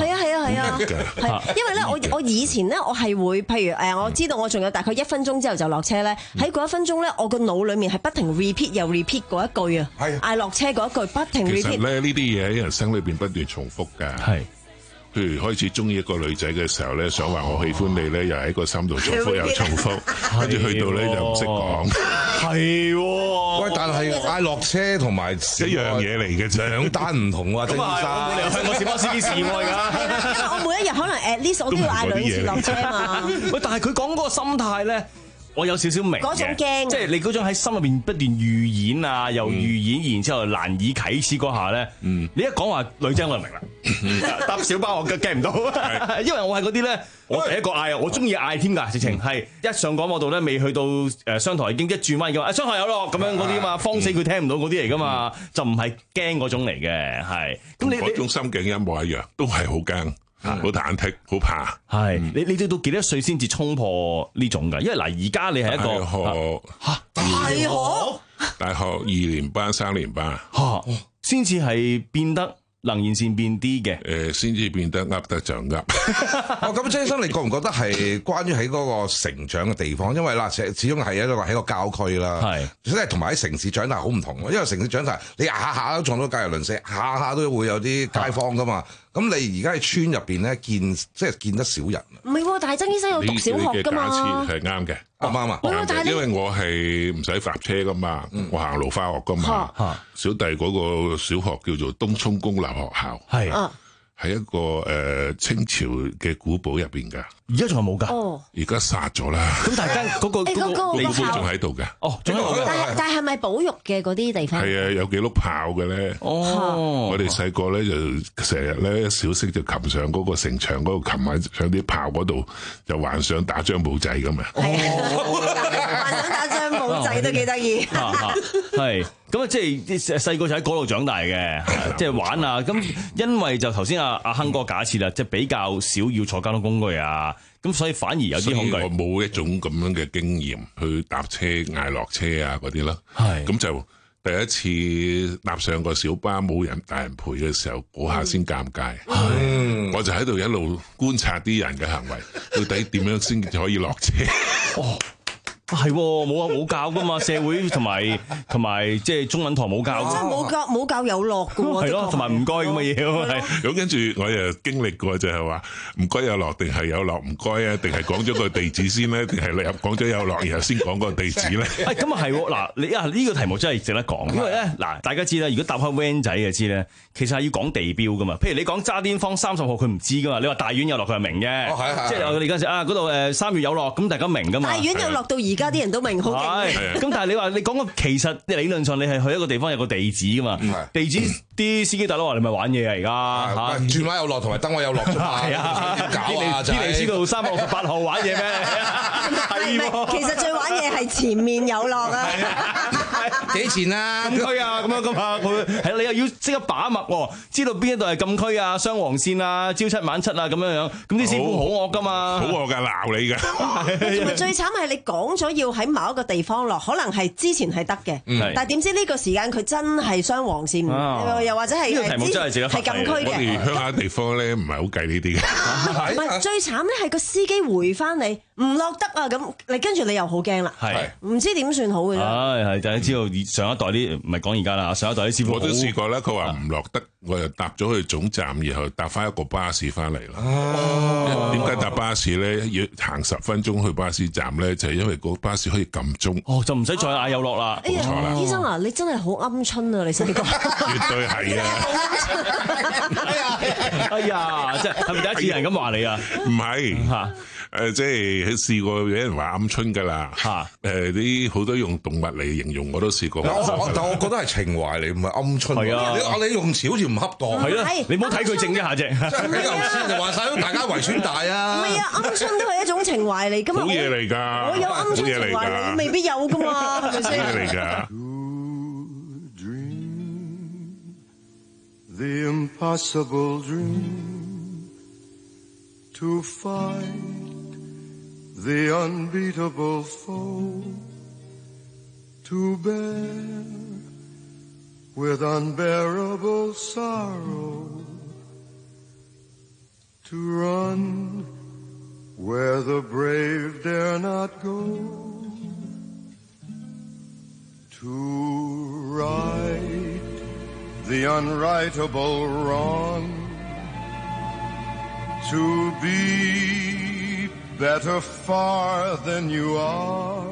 係啊，係，因為咧我我以前咧我係會，譬如誒我知道我仲有大概一分鐘之後就落車咧，喺嗰一分鐘咧我個腦裡面係不停 repeat 又 repeat 嗰一句啊，嗌落車嗰一句不停 repeat。 其實咧呢啲嘢喺人生裏邊不斷重複㗎。係。譬如開始中意一個女仔嘅時候咧，想話我喜歡你咧，又喺個心度重複又重複，跟住去到咧就唔識講。 係喎，喂，但係嗌落車同埋一樣嘢嚟嘅啫， 兩單唔同喎， 咁啊，我冇理由向我小巴司機示愛㗎。 因為我每一日可能誒呢數都要嗌兩次落車嘛。 喂，但係佢講嗰個心態咧。我有少少明嗰種驚， 即係你嗰種喺心入邊不斷預演啊，又預演，然之後難以啟齒嗰下咧。嗯，你一講話女仔我就明啦。搭小巴我 get 唔到，因為我係嗰啲咧，我第一個嗌啊，我中意嗌添㗎，直情係一上廣播道咧，未去到誒商台已經一轉彎嘅話，商台有咯咁樣嗰啲嘛，慌死佢聽唔到嗰啲嚟㗎嘛，就唔係驚嗰種嚟嘅，係。咁你嗰種心境一模一樣，都係好驚。好忐忑，好怕。 係你你到到幾多歲先至衝破呢種㗎？因為嗱，而家你係一個學嚇大學， 大學二年班、三年班嚇，先至係變得能言善辯啲嘅。 誒，先至變得噏得就噏。 哦，咁張醫生，你覺唔覺得係關於喺嗰個成長嘅地方？因為嗱，始始終係一個喺個郊區啦，係即係同埋喺城市長大好唔同。因為城市長大，你下下都撞到隔離鄰舍，下下都會有啲街坊噶嘛。咁你而家喺村入邊咧見，即係見得少人。 唔係喎，但係曾醫生有讀小學㗎嘛？ 係啱嘅，啱啱啊！因為我係唔使搭車㗎嘛，我行路返學㗎嘛。小弟嗰個小學叫做東涌公立學校，係係一個誒清朝嘅古堡入邊㗎。 而家仲係冇㗎？ 哦， 而家殺咗啦。 咁大家嗰個嗰個古堡仲喺度嘅。 哦，仲喺度。 但係但係咪保育嘅嗰啲地方？ 係啊，有幾碌炮嘅咧。哦，我哋細個咧就成日咧小息就擒上嗰個城牆嗰度，擒喺上啲炮嗰度，就幻想打張簿仔咁啊。 幻想打張簿仔都幾得意。 係咁啊，即係細個就喺嗰度長大嘅，即係玩啊。咁因為就頭先阿阿亨哥假設啦，即係比較少要坐交通工具啊。咁所以反而有啲恐懼， 我冇一種咁樣嘅經驗去搭車嗌落車啊嗰啲啦。係咁就第一次搭上個小巴冇人大人陪嘅時候，嗰下先尷尬。係，我就喺度一路觀察啲人嘅行為，到底點樣先可以落車。 哦。係冇啊，冇教噶嘛，社會同埋同埋即係中文堂冇教， 即係冇教冇教有落噶喎， 係咯，同埋唔該咁嘅嘢咯，係。 咁跟住我又經歷過就係話唔該有落定係有落唔該啊，定係講咗個地址先咧，定係你講咗有落然後先講個地址咧？ 誒咁啊係嗱，你啊呢個題目真係值得講，因為咧嗱大家知啦，如果搭開 van 仔嘅知咧，其實係要講地標噶嘛。譬如你講渣甸坊三十號佢唔知噶嘛，你話大院有落佢係明嘅，即係我哋嗰陣時啊嗰度誒三月有落，咁大家明噶嘛。 大院有落到而家啲人都明好勁。 咁但係你話你講個其實理論上你係去一個地方有個地址噶嘛？地址啲司機大佬話你咪玩嘢啊而家嚇， 轉彎有落同埋燈位有落啫嘛。係啊，點搞啊？ 天利知道三百六十八號玩嘢咩？係喎， 其實最玩嘢係前面有落啊。 幾錢啊？ 禁區啊咁樣噶嘛？佢係你又要識得把脈喎，知道邊一度係禁區啊、雙黃線啊、朝七晚七啊咁樣樣。咁啲師傅好惡噶嘛？ 好惡㗎，鬧你㗎。 同埋最慘係你講咗要喺某一個地方落，可能係之前係得嘅，但係點知呢個時間佢真係雙黃線，又或者係係禁區嘅。 我哋鄉下地方咧唔係好計呢啲嘅。 唔係最慘咧，係個司機回翻你唔落得啊！咁你跟住你又好驚啦，唔知點算好嘅。 係係，大家知道上一代啲唔係講而家啦，上一代啲師傅我都試過啦。佢話唔落得，我又搭咗去總站，然後搭翻一個巴士翻嚟啦。點解搭巴士咧要行十分鐘去巴士站咧？就係因為個巴士可以撳鐘。 哦，就唔使再嗌有落啦。 冇錯啦。醫生啊，你真係好鵪鶉啊！你細個絕對係啊！ 哎呀，哎呀，即係係咪第一次人咁話你啊？ 唔係嚇。誒，即係試過有人話鵪鶉㗎啦嚇，誒啲好多用動物嚟形容我都試過。 但我但我覺得係情懷嚟，唔係鵪鶉。係啊，你你用詞好似唔恰當。 係啦，你唔好睇佢正一下啫。 即係你頭先就話曬，大家遺傳大啊。 唔係啊，鵪鶉都係一種情懷嚟㗎嘛。 好嘢嚟㗎， 我有鵪鶉情懷，你未必有㗎嘛，係咪先？ 好嘢嚟㗎。 The impossible dream to fight the unbeatable foe, to bear with unbearable sorrow To run where the brave dare not go, to right the unrightable wrong, to be better far than you are,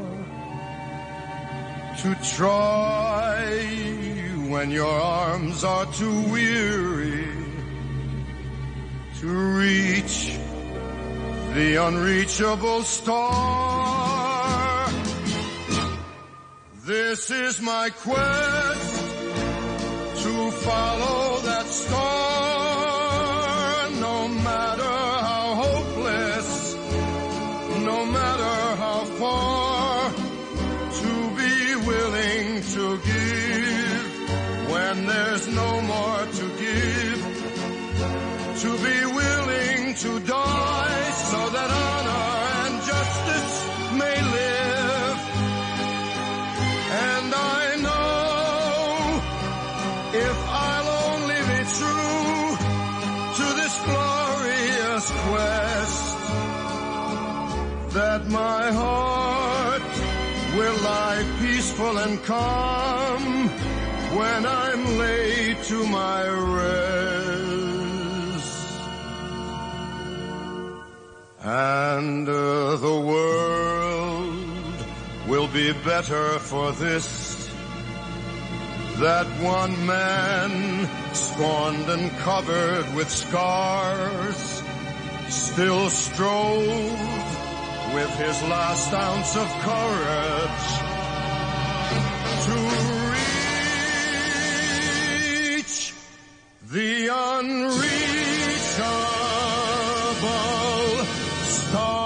to try when your arms are too weary, to reach the unreachable star. This is my quest to follow that star, no matter how hopeless, no matter how far, to be willing to give when there's no more to give, to be willing to die so that honor and justice may live. And I know if I'll only be true to this glorious quest, that my heart will lie peaceful and calm when I'm laid to my rest. And uh, the world will be better for this, that one man, scorned and covered with scars, still strove with his last ounce of courage to reach the unreachable star.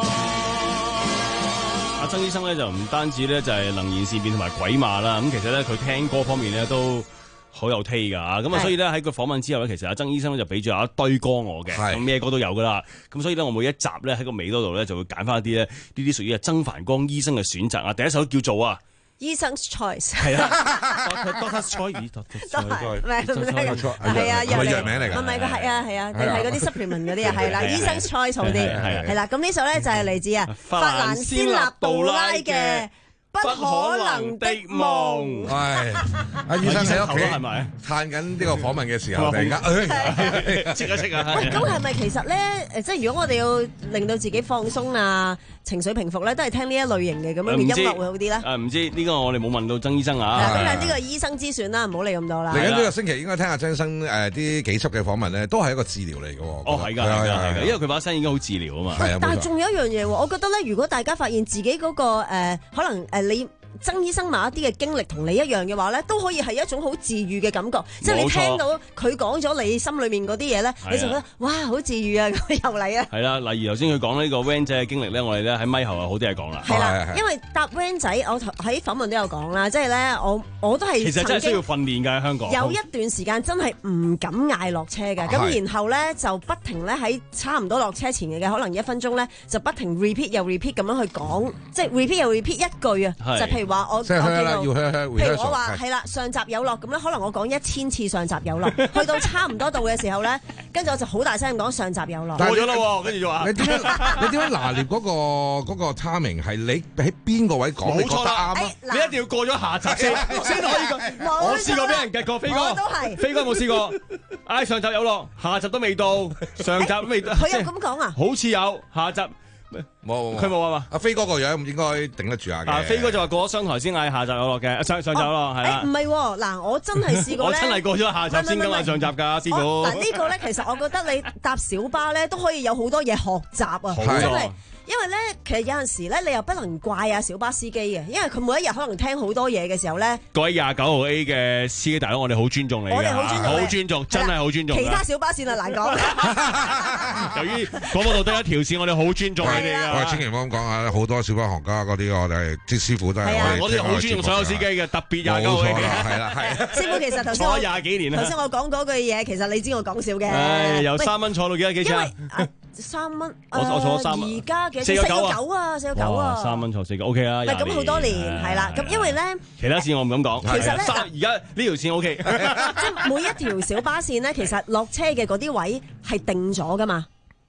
阿曾醫生咧就唔單止咧就係能言善辯同埋鬼馬啦，咁其實咧佢聽歌方面咧都好有 taste 㗎，咁啊所以咧喺個訪問之後咧，其實阿曾醫生咧就俾咗一堆歌我嘅，咁咩歌都有㗎啦，咁所以咧我每一集咧喺個尾嗰度咧就會揀翻一啲咧呢啲屬於係曾繁光醫生嘅選擇啊，第一首叫做啊。 醫生 choice 係啊 ，Doctor Choice，Doctor Choice， 係啊， 係咪藥名嚟㗎？ 唔係個係啊係啊，定係嗰啲 supplement 嗰啲啊，係啦，醫生 choice 好啲，係啦，咁呢首咧就係嚟自啊法蘭斯納杜拉嘅。不可能的夢， 係阿醫生喺屋企係咪嘆緊呢個訪問嘅時候，突然間， 即刻即刻。 喂，咁係咪其實咧？誒，即係如果我哋要令到自己放鬆啊、情緒平復咧，都係聽呢一類型嘅咁樣嘅音樂會好啲咧？ 誒，唔知呢個我哋冇問到曾醫生啊。 咁啊，呢個醫生之選啦，唔好理咁多啦。 嚟緊呢個星期應該聽下曾醫生誒啲幾輯嘅訪問咧，都係一個治療嚟嘅。 哦，係㗎，係㗎，因為佢把聲已經好治療啊嘛。 係啊，但係仲有一樣嘢喎，我覺得咧，如果大家發現自己嗰個誒可能誒你。曾醫生某一啲嘅經歷同你一樣嘅話咧，都可以係一種好治愈嘅感覺。即係你聽到佢講咗你心裏面嗰啲嘢咧，你就覺得哇好治愈啊！咁又嚟啊！ 係啦，例如頭先佢講呢個 van 仔嘅經歷咧，我哋咧喺咪後啊好啲嘢講啦。 係啦，因為搭 van 仔，我喺訪問都有講啦，即係咧我我都係其實真係需要訓練㗎喺香港。 有一段時間真係唔敢嗌落車嘅，咁然後咧就不停咧喺差唔多落車前嘅可能一分鐘咧，就不停 repeat 又 repeat 咁樣去講，即係 repeat 又 repeat 一句啊，就譬如話我。譬如我話係啦，上集有落咁咧，可能我講一千次上集有落，去到差唔多到嘅時候咧，跟住我就好大聲講上集有落。 過咗啦喎，跟住就話你點樣你點樣拿捏嗰個嗰個 timing 係你喺邊個位講你覺得啱？ 你一定要過咗下集先先可以講。我試過俾人夾過，飛哥都係飛哥冇試過。唉，上集有落，下集都未到，上集都未到。 佢有咁講啊？ 好似有下集。 冇， 佢冇啊嘛。 阿飛哥個樣應該頂得住下嘅。 啊，飛哥就話過咗商台先嗌下集有落嘅，上上集有落係啦。 唔係喎，嗱，我真係試過咧。 我真係過咗下集先跟嗌上集㗎，師傅。 嗱呢個咧，其實我覺得你搭小巴咧都可以有好多嘢學習啊，真係。因為咧，其實有陣時咧，你又不能怪啊小巴司機嘅，因為佢每一日可能聽好多嘢嘅時候咧。 各位廿九號 A 嘅司機大佬，我哋好尊重你， 我哋好尊重， 好尊重，真係好尊重。 其他小巴線啊難講。 由於廣播道得一條線，我哋好尊重你哋㗎。 我哋千祈唔好咁講啊！好多小巴行家嗰啲，我哋係啲師傅都係我哋好尊重所有司機嘅，特別廿九號 A 嘅。 係啦，係。 師傅其實頭先我廿幾年啦。 頭先我講嗰句嘢，其實你知我講笑嘅。 誒，由三蚊坐到幾多幾錢啊？ 三蚊， 我我坐三而家嘅四個九啊，四個九啊， 三蚊坐四個 O K 啦。 咁好多年係啦，咁因為咧， 其他線我唔敢講。 其實咧， 而家呢條線 O K。 即係每一條小巴線咧，其實落車嘅嗰啲位係定咗噶嘛。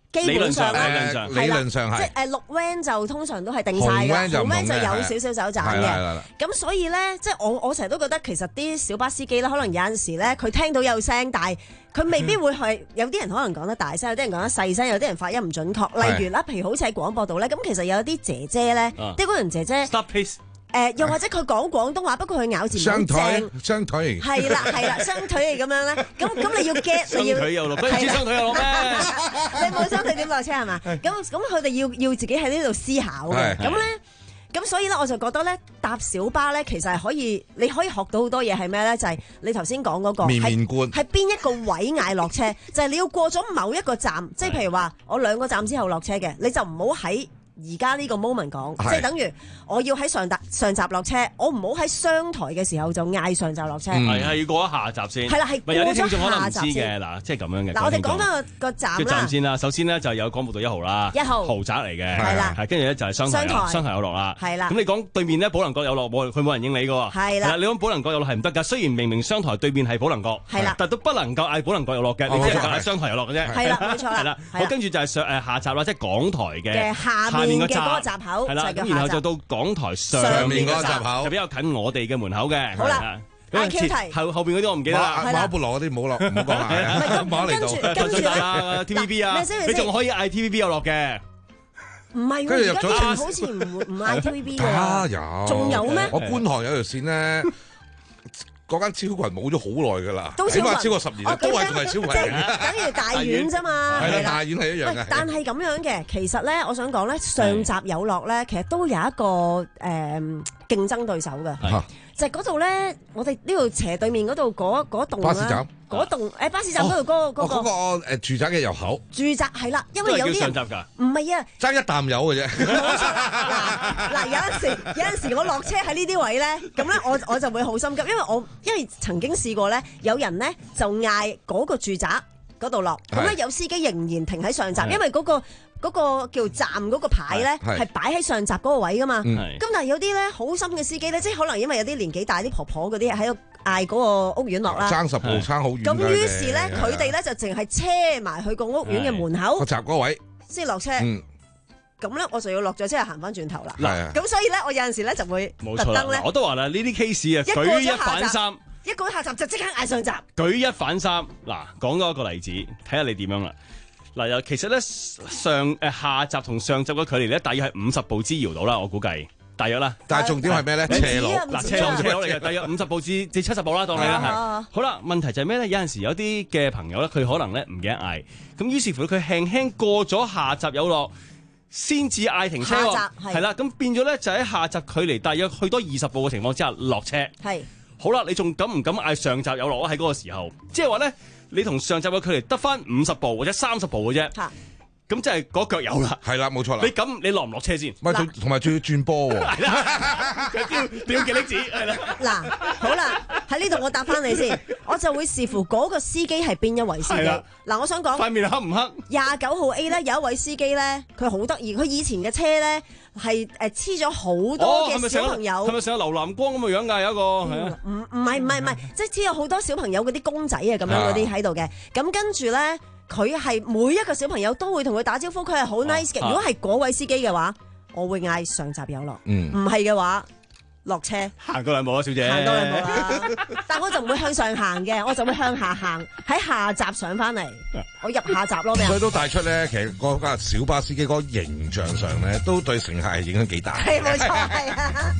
基本上理論上理論上係即係誒綠 van 就通常都係定晒紅 van 㗎， 就紅 van 就有少少走盞嘅。咁所以咧，即係我我成日都覺得其實啲小巴司機咧，可能有陣時咧，佢聽到有聲，但係佢未必會係有啲人可能講得大聲，有啲人講得細聲，有啲人發音唔準確。例如啦，譬如好似喺廣播度咧，咁其實有啲姐姐咧，啲工人姐姐。 Stop please。 誒，又或者佢講廣東話，不過佢咬字唔雙腿正， 雙腿係啦係啦，雙腿嚟咁樣咧，咁咁你要 get， 你要雙腿又落，佢唔知雙腿又落咩？ 你冇雙腿點落車係嘛？咁咁佢哋要要自己喺呢度思考嘅，咁咧，咁所以咧我就覺得咧搭小巴咧其實係可以，你可以學到好多嘢係咩咧？就係你頭先講嗰個面面觀， 係邊一個位嗌落車，就係你要過咗某一個站，即係譬如話我兩個站之後落車嘅，你就唔好喺而家呢個 moment 講，即係等於我要喺上搭上閘落車，我唔好喺商台嘅時候就嗌上閘落車。 係係要過一下閘先。 係啦，係過有啲聽眾可咗能唔知嘅下閘先。 嗱，即係咁樣嘅。 嗱，我哋講翻個個站啦。 個站先啦，首先咧就有廣播道一號啦， 一號豪宅嚟嘅， 係啦， 係跟住咧就係商台啦， 商台商台有落啦， 係啦。 咁你講對面咧寶能閣有落，冇佢冇人應你嘅喎， 係啦。 你講寶能閣有落係唔得㗎，雖然明明商台對面係寶能閣， 係啦， 但都不能夠嗌寶能閣有落嘅，你只係嗌商台有落嘅啫。 係啦，冇錯啦。 係啦，好跟住就係上誒下閘啦，即係港台嘅下面嘅嗰個閘口， 係啦，咁然後就到港台上面嗰個閘口，就比較近我哋嘅門口嘅。 好啦。I Q 題後後邊嗰啲我唔記得啦， 馬布羅嗰啲唔好落，唔好講啦。馬嚟到， 跟住啊 T V B 啊，你仲可以嗌 T V B 有落嘅。 唔係喎，而家啲人好似唔唔嗌 T V B 㗎。 啊有， 仲有咩？ 我觀塘有條線咧。嗰間超群冇咗好耐㗎啦，起碼超過十年啦，都係仲係超群。 等於大院啫嘛， 係啦，大院係一樣嘅。 但係咁樣嘅，其實咧，我想講咧，上閘有落咧，其實都有一個誒競爭對手嘅，就係嗰度咧，我哋呢度斜對面嗰度嗰嗰棟巴士站， 嗰棟誒巴士站嗰度嗰個嗰個嗰個誒住宅嘅入口。 住宅係啦，因為有啲人唔係啊， 爭一啖油嘅啫。 嗱嗱，有陣時有陣時我落車喺呢啲位咧，咁咧我我就會好心急，因為我因為曾經試過咧，有人咧就嗌嗰個住宅嗰度落，咁咧有司機仍然停喺上閘，因為嗰個嗰個叫站嗰個牌咧係擺喺上閘嗰個位噶嘛。咁但係有啲咧好心嘅司機咧，即係可能因為有啲年紀大啲婆婆嗰啲喺度嗌嗰個屋苑落啦， 爭十步爭好遠。 咁於是咧，佢哋咧就淨係車埋去個屋苑嘅門口個閘嗰位先落車。咁咧，我就要落咗車行翻轉頭啦。嗱，咁所以咧，我有陣時咧就會特登咧， 我都話啦，呢啲 case 啊，舉一反三， 一過下閘就即刻嗌上閘。 舉一反三，嗱，講多一個例子，睇下你點樣啦。嗱，又其實咧上誒下閘同上閘嘅距離咧，大約係五十步之遙到啦，我估計大約啦。 但係重點係咩咧？斜路嗱，斜路斜路嚟嘅，大約五十步至至七十步啦，當你啦係。好啦，問題就係咩咧？有陣時有啲嘅朋友咧，佢可能咧唔記得嗌，咁於是乎佢輕輕過咗下閘有落。先至嗌停車喎，係啦，咁變咗咧就喺下閘距離大約去多二十步嘅情況之下落車。 係， 好啦，你仲敢唔敢嗌上閘有落啊？喺嗰個時候，即係話咧，你同上閘嘅距離得翻五十步或者三十步嘅啫。咁即係嗰腳有啦， 係啦，冇錯啦。 你咁你落唔落車先？ 唔係，同埋仲要轉波喎。 係啦，佢要點幾粒子係啦。 嗱，好啦，喺呢度我答翻你先，我就會視乎嗰個司機係邊一位司機。嗱，我想講塊面黑唔黑？ 廿九號 A 咧有一位司機咧，佢好得意，佢以前嘅車咧係誒黐咗好多嘅小朋友。 係咪成個劉南光咁嘅樣㗎？有一個係啊， 唔唔係唔係唔係，即係黐咗好多小朋友嗰啲公仔啊咁樣嗰啲喺度嘅。咁跟住咧。佢係每一個小朋友都會同佢打招呼，佢係好 nice 嘅。如果係嗰位司機嘅話，我會嗌上閘有落；唔係嘅話，落車行過兩步啊，小姐。 行過兩步啦，但我就唔會向上行嘅，我就會向下行，喺下閘上翻嚟，我入下閘咯。 所以都帶出咧，其實嗰個小巴司機嗰個形象上咧，都對乘客係影響幾大。 係冇錯，係啊。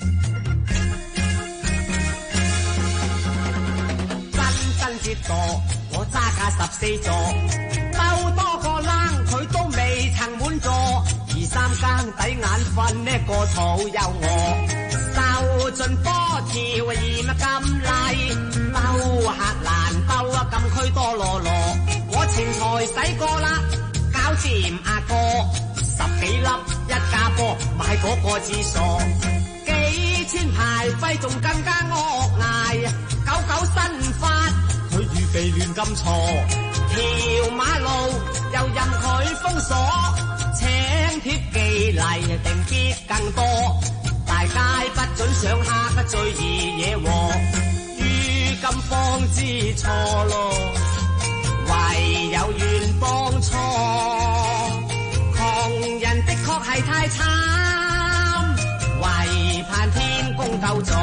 真真折墮，我揸架十四座。鬥多個冷，佢都未曾滿座。二三更抵眼瞓，呢個肚又餓。受盡波潮嫌咁厲，鬥客難鬥啊，禁區多羅羅。我錢財使過啦，搞掂阿哥，十幾粒一家波，買嗰個至傻。幾千牌費仲更加惡捱，九九新法佢預備亂咁錯。條馬路又任佢封鎖，請貼寄嚟定必更多。大街不准上客，最易惹禍。於今方知錯咯，唯有願幫錯。 確係太慘，唯盼天公救助。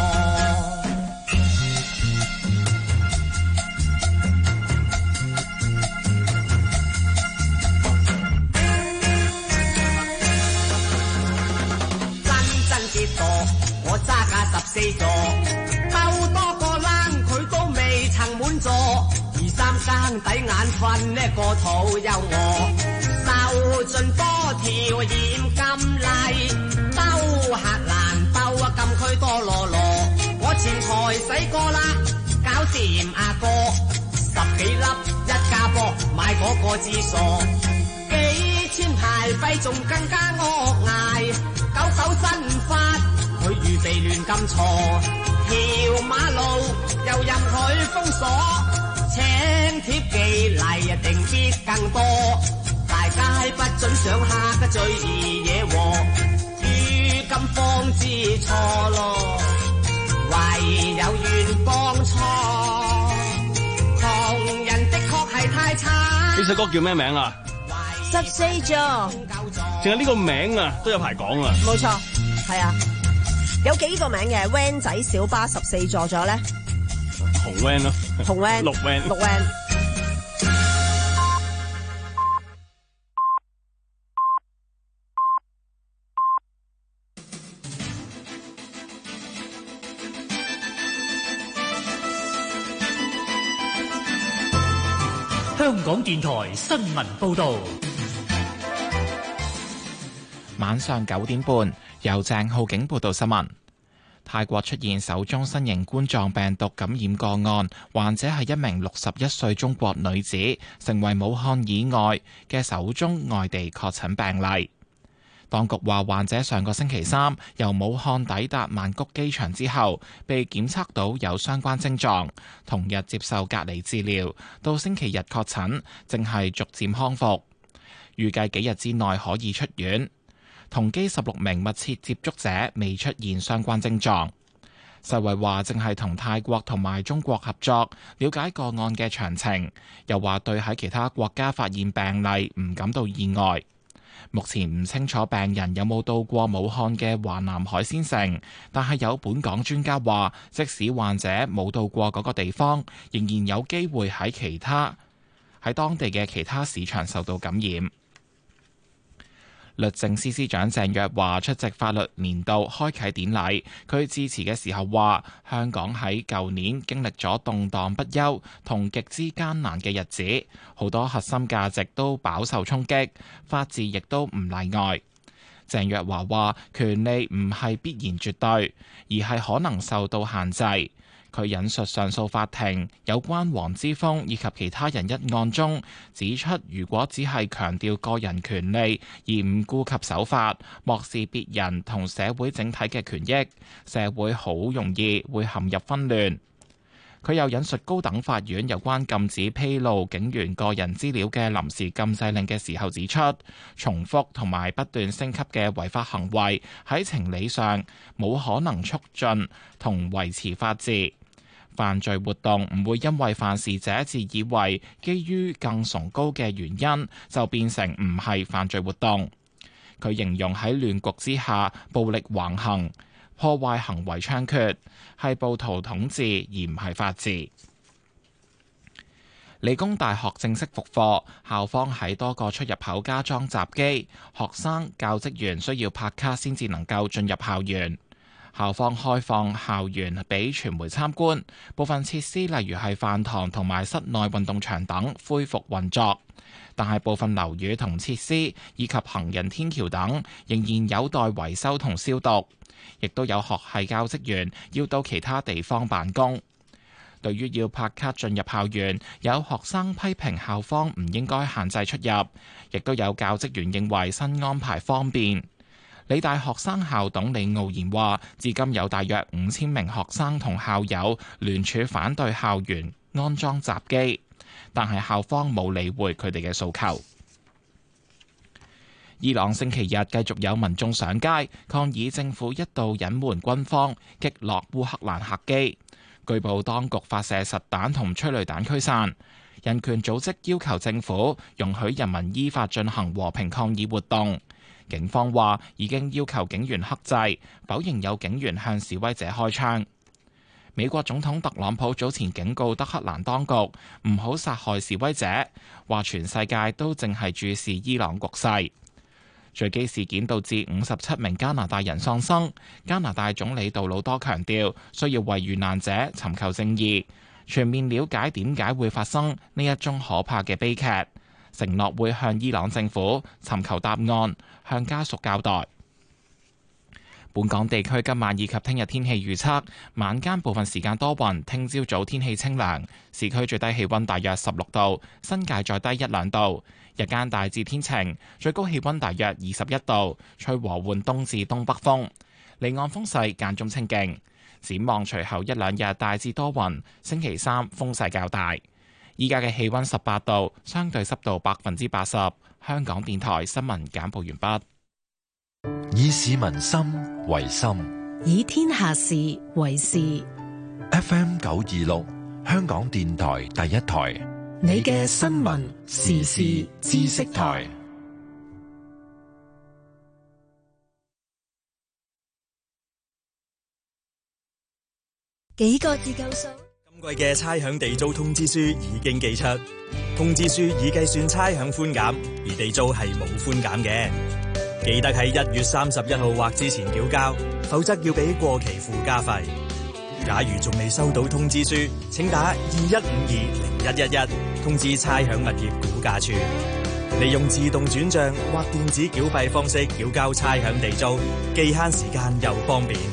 我揸架十四座，鬥多個冷佢都未曾滿座，二三更抵眼瞓呢個肚又餓，受盡多條嚴禁例，兜客難鬥啊禁區多羅羅，我前台洗過啦，搞掂阿哥，十幾粒一家波買嗰個至傻，幾千牌費仲更加惡捱，九九新法。佢預備亂咁錯，條馬路又任佢封鎖，請帖寄嚟一定必更多，大街不准上客嘅最易惹禍，如今方知錯咯，唯有怨當初，窮人的確係太慘。 呢首歌叫咩名啊？ 十四座， 淨係呢個名啊都有排講啊。 冇錯，係啊。有幾個名嘅 van 仔小巴十四座咗咧？ 紅 van 咯， 紅 van、 綠 van、 綠 van。 香港電台新聞報導。 晚上九點半，由鄭浩景報道新聞。泰國出現首宗新型冠狀病毒感染個案，患者係一名六十一歲中國女子，成為武漢以外嘅首宗外地確診病例。當局話，患者上個星期三由武漢抵達曼谷機場之後，被檢測到有相關症狀，同日接受隔離治療，到星期日確診，正係逐漸康復，預計幾日之內可以出院。同機十六名密切接觸者未出現相關症狀。世衛話正係同泰國同埋中國合作，了解個案嘅詳情，又話對喺其他國家發現病例唔感到意外。目前唔清楚病人有冇到過武漢嘅華南海鮮城，但係有本港專家話，即使患者冇到過嗰個地方，仍然有機會喺其他喺當地嘅其他市場受到感染。律政司司長鄭若驊出席法律年度開啟典禮，佢致辭嘅時候話：香港喺舊年經歷咗動盪不休同極之艱難嘅日子，好多核心價值都飽受衝擊，法治亦都唔例外。鄭若驊話：權利唔係必然絕對，而係可能受到限制。佢引述上訴法庭有關黃之鋒以及其他人一案中指出，如果只係強調個人權利而唔顧及守法，漠視別人同社會整體嘅權益，社會好容易會陷入紛亂。佢又引述高等法院有關禁止披露警員個人資料嘅臨時禁制令嘅時候指出，重複同埋不斷升級嘅違法行為喺情理上冇可能促進同維持法治。犯罪活動唔會因為犯事者自以為基於更崇高嘅原因就變成唔係犯罪活動。佢形容喺亂局之下暴力橫行、破壞行為猖獗，係暴徒統治而唔係法治。理工大學正式復課，校方喺多個出入口加裝閘機，學生、教職員需要拍卡先至能夠進入校園。校方開放校園俾傳媒參觀，部分設施例如係飯堂同埋室內運動場等恢復運作，但係部分樓宇同設施以及行人天橋等仍然有待維修同消毒，亦都有學系教職員要到其他地方辦公。對於要拍卡進入校園，有學生批評校方唔應該限制出入，亦都有教職員認為新安排方便。理大學生校董李傲然話，至今有大約五千名學生同校友聯署反對校園安裝閘機，但係校方冇理會佢哋嘅訴求。伊朗星期日繼續有民眾上街抗議政府一度隱瞞軍方擊落烏克蘭客機，據報當局發射實彈同催淚彈驅散。人權組織要求政府容許人民依法進行和平抗議活動。 警方話已經要求警員克制，否認有警員向示威者開槍。美國總統特朗普早前警告德黑蘭當局唔好殺害示威者，話全世界都淨係注視伊朗局勢。墜機事件導致五十七名加拿大人喪生，加拿大總理杜魯多強調需要為遇難者尋求正義，全面了解點解會發生呢一宗可怕嘅悲劇，承諾會向伊朗政府尋求答案，向家屬交代。本港地區今晚以及聽日天氣預測，晚間部分時間多雲，聽朝早天氣清涼，市區最低氣溫大約十六度，新界再低一兩度。日間大致天晴，最高氣溫大約二十一度，吹和緩東至東北風，離岸風勢間中清勁。展望隨後一兩日大致多雲，星期三風勢較大。依家嘅氣溫十八度，相對濕度百分之八十。香港電台新聞簡報完畢。 以市民心為心， 以天下事為事。 F M 九二六，香港電台第一台， 你嘅新聞時事知識台。 幾個字夠數？ 今季嘅差餉地租通知書已經寄出，通知書已計算差餉寬減，而地租係冇寬減嘅。記得喺一月三十一號或之前繳交，否則要俾過期附加費。假如仲未收到通知書，請打二一五二零一一一通知差餉物業估價處。利用自動轉賬或電子繳費方式繳交差餉地租，既慳時間又方便。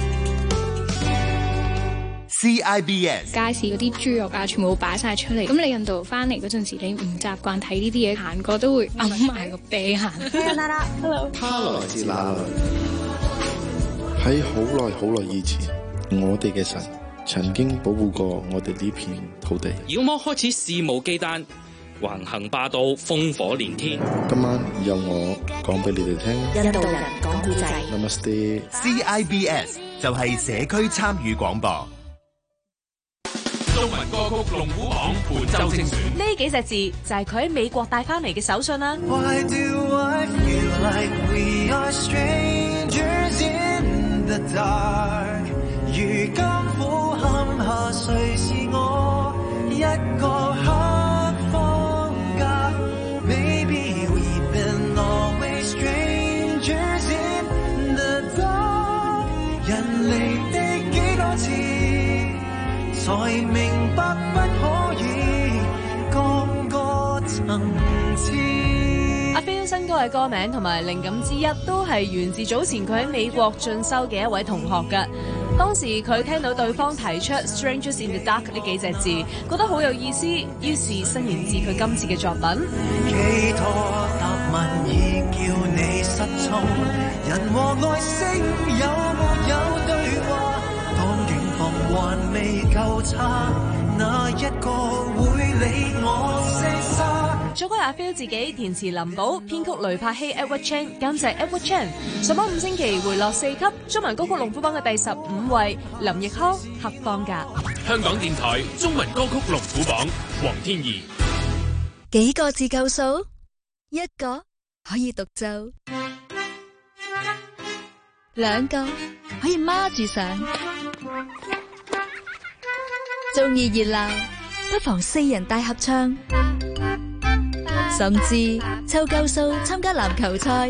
C I B S 街市嗰啲豬肉啊，全部擺晒出嚟。咁你印度翻嚟嗰陣時，你唔習慣睇呢啲嘢，行過都會揞埋個鼻行。Hello， 他來自哪裏？喺好耐好耐以前，我哋嘅神曾經保護過我哋呢片土地。 妖魔開始肆無忌憚，橫行霸道，烽火連天。 今晚由我講俾你哋聽。 印度人講故仔。 Namaste。 C I B S 就係社區參與廣播。 中文歌曲龍虎榜本周精選， 呢幾隻字就係佢喺美國帶翻嚟嘅手信啦。 Why do I feel like we are strangers in the dark？ 如今苦坎下，誰是我一個黑方格 ？Maybe we've been always strangers in the dark。 人離的幾多次？才明白不可以降個層次。 阿 Phil 新歌嘅歌名同埋靈感之一，都係源自早前佢喺美國進修嘅一位同學㗎。當時佢聽到對方提出 Strangers in the Dark 呢幾隻字，覺得好有意思，於是伸延至佢今次嘅作品。 幾多答問已叫你失蹤，人和外星有沒有對話？當境況還未夠差，哪一個會理我聲沙？ 作曲阿 Phil 自己，填詞林寶，編曲雷柏希 Edward Chan， 監製 Edward Chan。上榜五星期回落四級，中文歌曲龍虎榜嘅第十五位，林奕匡黑放假。 香港電台中文歌曲龍虎榜，黃天怡。 幾個字夠數？一個可以獨奏，兩個可以孖住上。中意熱鬧，不妨四人大合唱，甚至湊夠數參加籃球賽。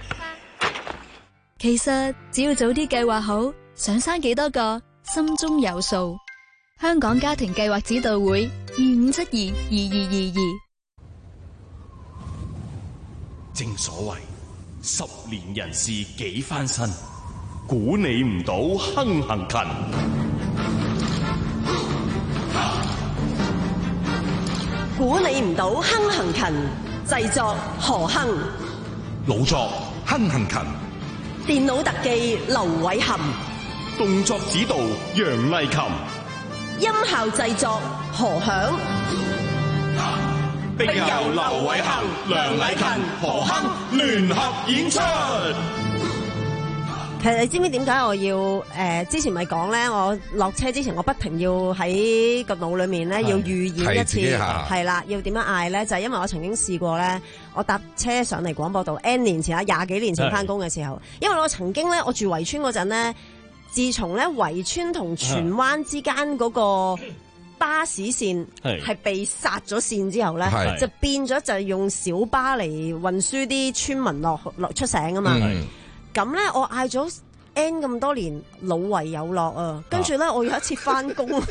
其實只要早啲計劃好，想生幾多個，心中有數。香港家庭計劃指導會二五七二二二二二。 正所謂十年人事幾翻身，估你唔到亨行勤。 估你唔到亨行勤，製作何亨， 老作亨行勤， 電腦特技劉偉含， 動作指導楊麗琴， 音效製作何響， 並由劉偉含、梁麗琴、何亨聯合演出。 其實你知唔知點解我要誒、呃、之前咪講咧？我落車之前，我不停要喺個腦裏面咧要預演一次，係啦，要點樣嗌咧？就係、是、因為我曾經試過咧，我搭車上嚟廣播道 N 年前啊，廿幾年前翻工嘅時候，因為我曾經咧，我住圍村嗰陣咧，自從咧圍村同荃灣之間嗰個巴士線係被殺咗線之後咧，就變咗就係用小巴嚟運輸啲村民落落出城啊嘛。咁咧，我嗌咗 N 咁多年老圍有落啊，跟住咧，我有一次翻工，跟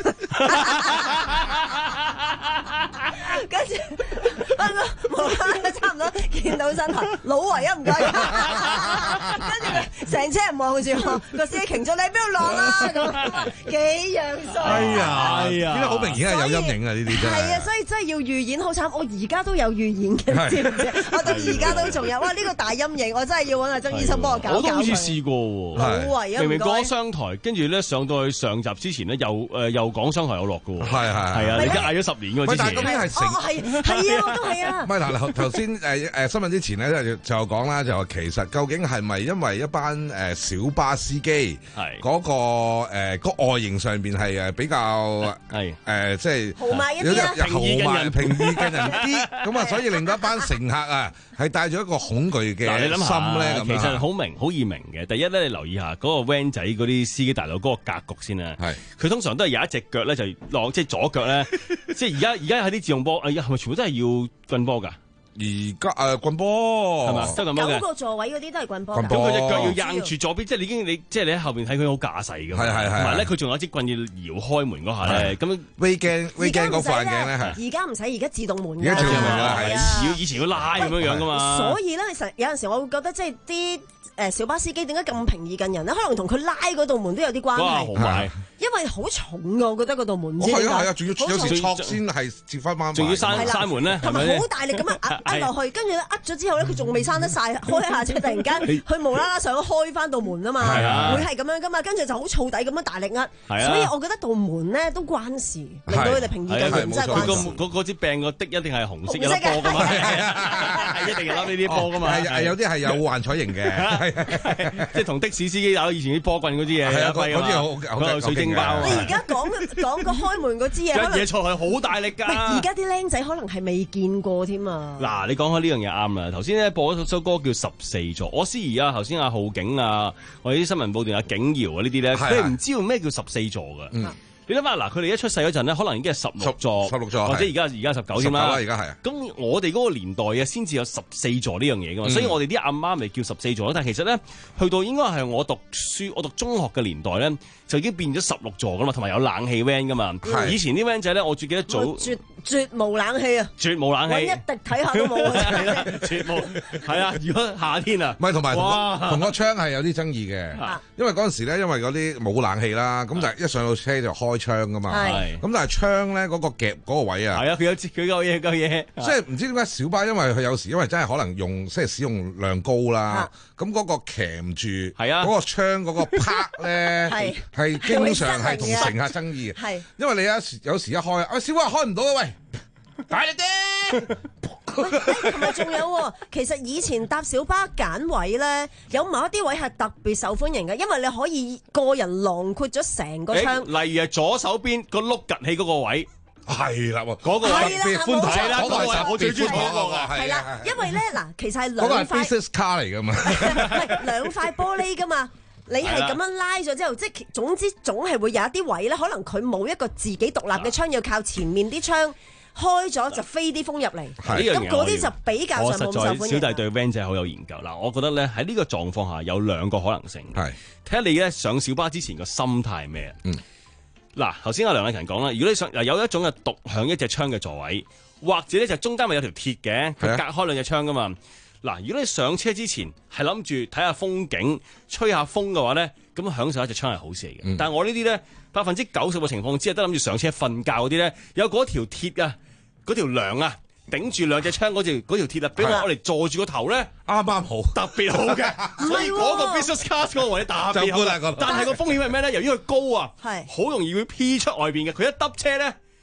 住翻工無啦啦差唔多見到身台老圍啊，唔該，跟住成車人望住我，個司機停咗，你喺邊度落啊？咁幾樣衰， 哎呀，哎呀，點解好明顯係有陰影啊？呢啲真係係啊，所以真係要預演好慘，我而家都有預演嘅，知唔知？我到而家都仲有，哇！呢個大陰影，我真係要揾阿曾醫生幫我搞搞佢。 我都好似試過喎，明明過咗商台，跟住咧上到去上集之前咧，又誒又講商台有落嘅喎，係係係啊！你而家嗌咗十年嘅之前， 但係嗰邊係成係係啊，我都係啊。 唔係嗱，頭先誒誒新聞之前咧就就講啦，就話其實究竟係咪因為一班誒小巴司機係嗰個誒個外形上邊係誒比較係誒即係豪邁一啲啊， 豪邁平易近人啲，咁啊，所以令到一班乘客啊係帶咗一個恐懼嘅你諗心咧，咁其實好明好易明嘅。第一咧，你留意下嗰個 van 仔嗰啲司機大佬嗰個格局先啦。係佢通常都係有一隻腳咧就落，即係左腳咧，即係而家而家喺啲自動波，係咪全部都係要棍波㗎？ 而家誒棍波係嘛？ 都棍波嘅。 九個座位嗰啲都係棍波。 咁佢隻腳要硬住左邊，即係你已經你即係你喺後邊睇佢好架勢㗎嘛。係係係。同埋咧，佢仲有支棍要搖開門嗰下咧，咁樣 V 鏡 V 鏡嗰副眼鏡咧係。 而家唔使，而家自動門。 而家自動門啦， 係啊。以前要拉咁樣樣㗎嘛。 所以咧，實有陣時我會覺得即係啲誒小巴司機點解咁平易近人咧？可能同佢拉嗰道門都有啲關係。因為好重㗎，我覺得嗰道門。 係啊係啊，仲要有時錯先係接翻翻。 仲要閂閂門咧， 同埋好大力咁樣壓壓落去，跟住咧壓咗之後咧，佢仲未閂得晒，開一下啫，突然間佢無啦啦想開翻道門啊嘛，會係咁樣噶嘛，跟住就好燥底咁樣大力壓，所以我覺得道門咧都關事，令到佢哋平易近人真係關事。 嗰嗰支病個的一定係紅色有粒波噶嘛，係一定係粒呢啲波噶嘛， 係有啲係有幻彩型嘅， 即係同的士司機打以前啲波棍嗰啲嘢， 係啊，嗰啲好好水晶包。 你而家講講個開門嗰支嘢， 嘢錯係好大力㗎。 而家啲僆仔可能係未見過添啊。 嗱，你講開呢樣嘢啱啦。頭先咧播咗首歌叫《十四座》，我思怡啊，頭先阿浩景啊，我哋啲新聞報段阿景瑤啊呢啲咧，佢哋唔知道咩叫十四座㗎。嗯你諗下嗱，佢哋一出世嗰陣咧，可能已經係十六座， 十六座， 或者而家而家十九添啦。 而家係。 咁我哋嗰個年代啊，先至有十四座呢樣嘢噶嘛，嗯、所以我哋啲阿媽咪叫十四座咯。但係其實咧，去到應該係我讀書，我讀中學嘅年代咧，就已經變咗十六座噶嘛，同埋有冷氣 van 噶嘛。 係。 以前啲 van 仔咧，我最記得早。 絕絕無冷氣啊！ 絕無冷氣。 一滴睇下都冇。 絕無。係啊！如果夏天啊， 唔係同埋同個窗係有啲爭議嘅，因為嗰陣時咧，因為嗰啲冇冷氣啦，咁就一上到車就開窗噶嘛。咁但係窗咧嗰個夾嗰個位啊， 係啊，佢有佢有嘢有嘢， 即係唔知點解小巴，因為佢有時因為真係可能用即係使用量高啦，咁嗰個鉗住係啊嗰個窗嗰個拍咧係係經常係同乘客爭議嘅，係因為你有時有時一開啊小巴開唔到啊喂，大力啲！ 同埋仲有，其實以前搭小巴揀位咧，有某一啲位係特別受歡迎嘅，因為你可以個人囊括咗成個窗。 例如係左手邊個碌趌起嗰個位， 係啦， 嗰個特別寬體啦， 嗰個係我最中意嗰個嘅，係啦，因為咧嗱，其實係兩塊。 嗰個係 business car 嚟㗎嘛， 係兩塊玻璃㗎嘛。你係咁樣拉咗之後，即係總之總係會有一啲位咧，可能佢冇一個自己獨立嘅窗，要靠前面啲窗開咗就飛啲風入嚟。咁嗰啲就比較上冇咁受歡迎。 小弟對 van 仔好有研究嗱，我覺得咧喺呢個狀況下有兩個可能性。係睇下你咧上小巴之前個心態係咩？嗯，嗱，頭先阿梁禮勤講啦，如果你想嗱有一種係獨享一隻窗嘅座位，或者咧就中間咪有條鐵嘅，佢隔開兩隻窗噶嘛。嗱，如果你上車之前係諗住睇下風景、吹下風嘅話咧，咁享受一隻窗係好事嚟嘅。嗯、但係我呢啲咧，百分之九十嘅情況之下都諗住上車瞓覺嗰啲咧，有嗰條鐵啊，嗰條梁啊，頂住兩隻窗嗰條嗰條鐵啊，俾我嚟坐住個頭咧， 啱啱好， 特別好嘅。所以嗰個 business class 嗰個位特別好。但係個風險係咩咧？由於佢高啊，係好容易會 P 出外邊嘅。佢一揼車咧。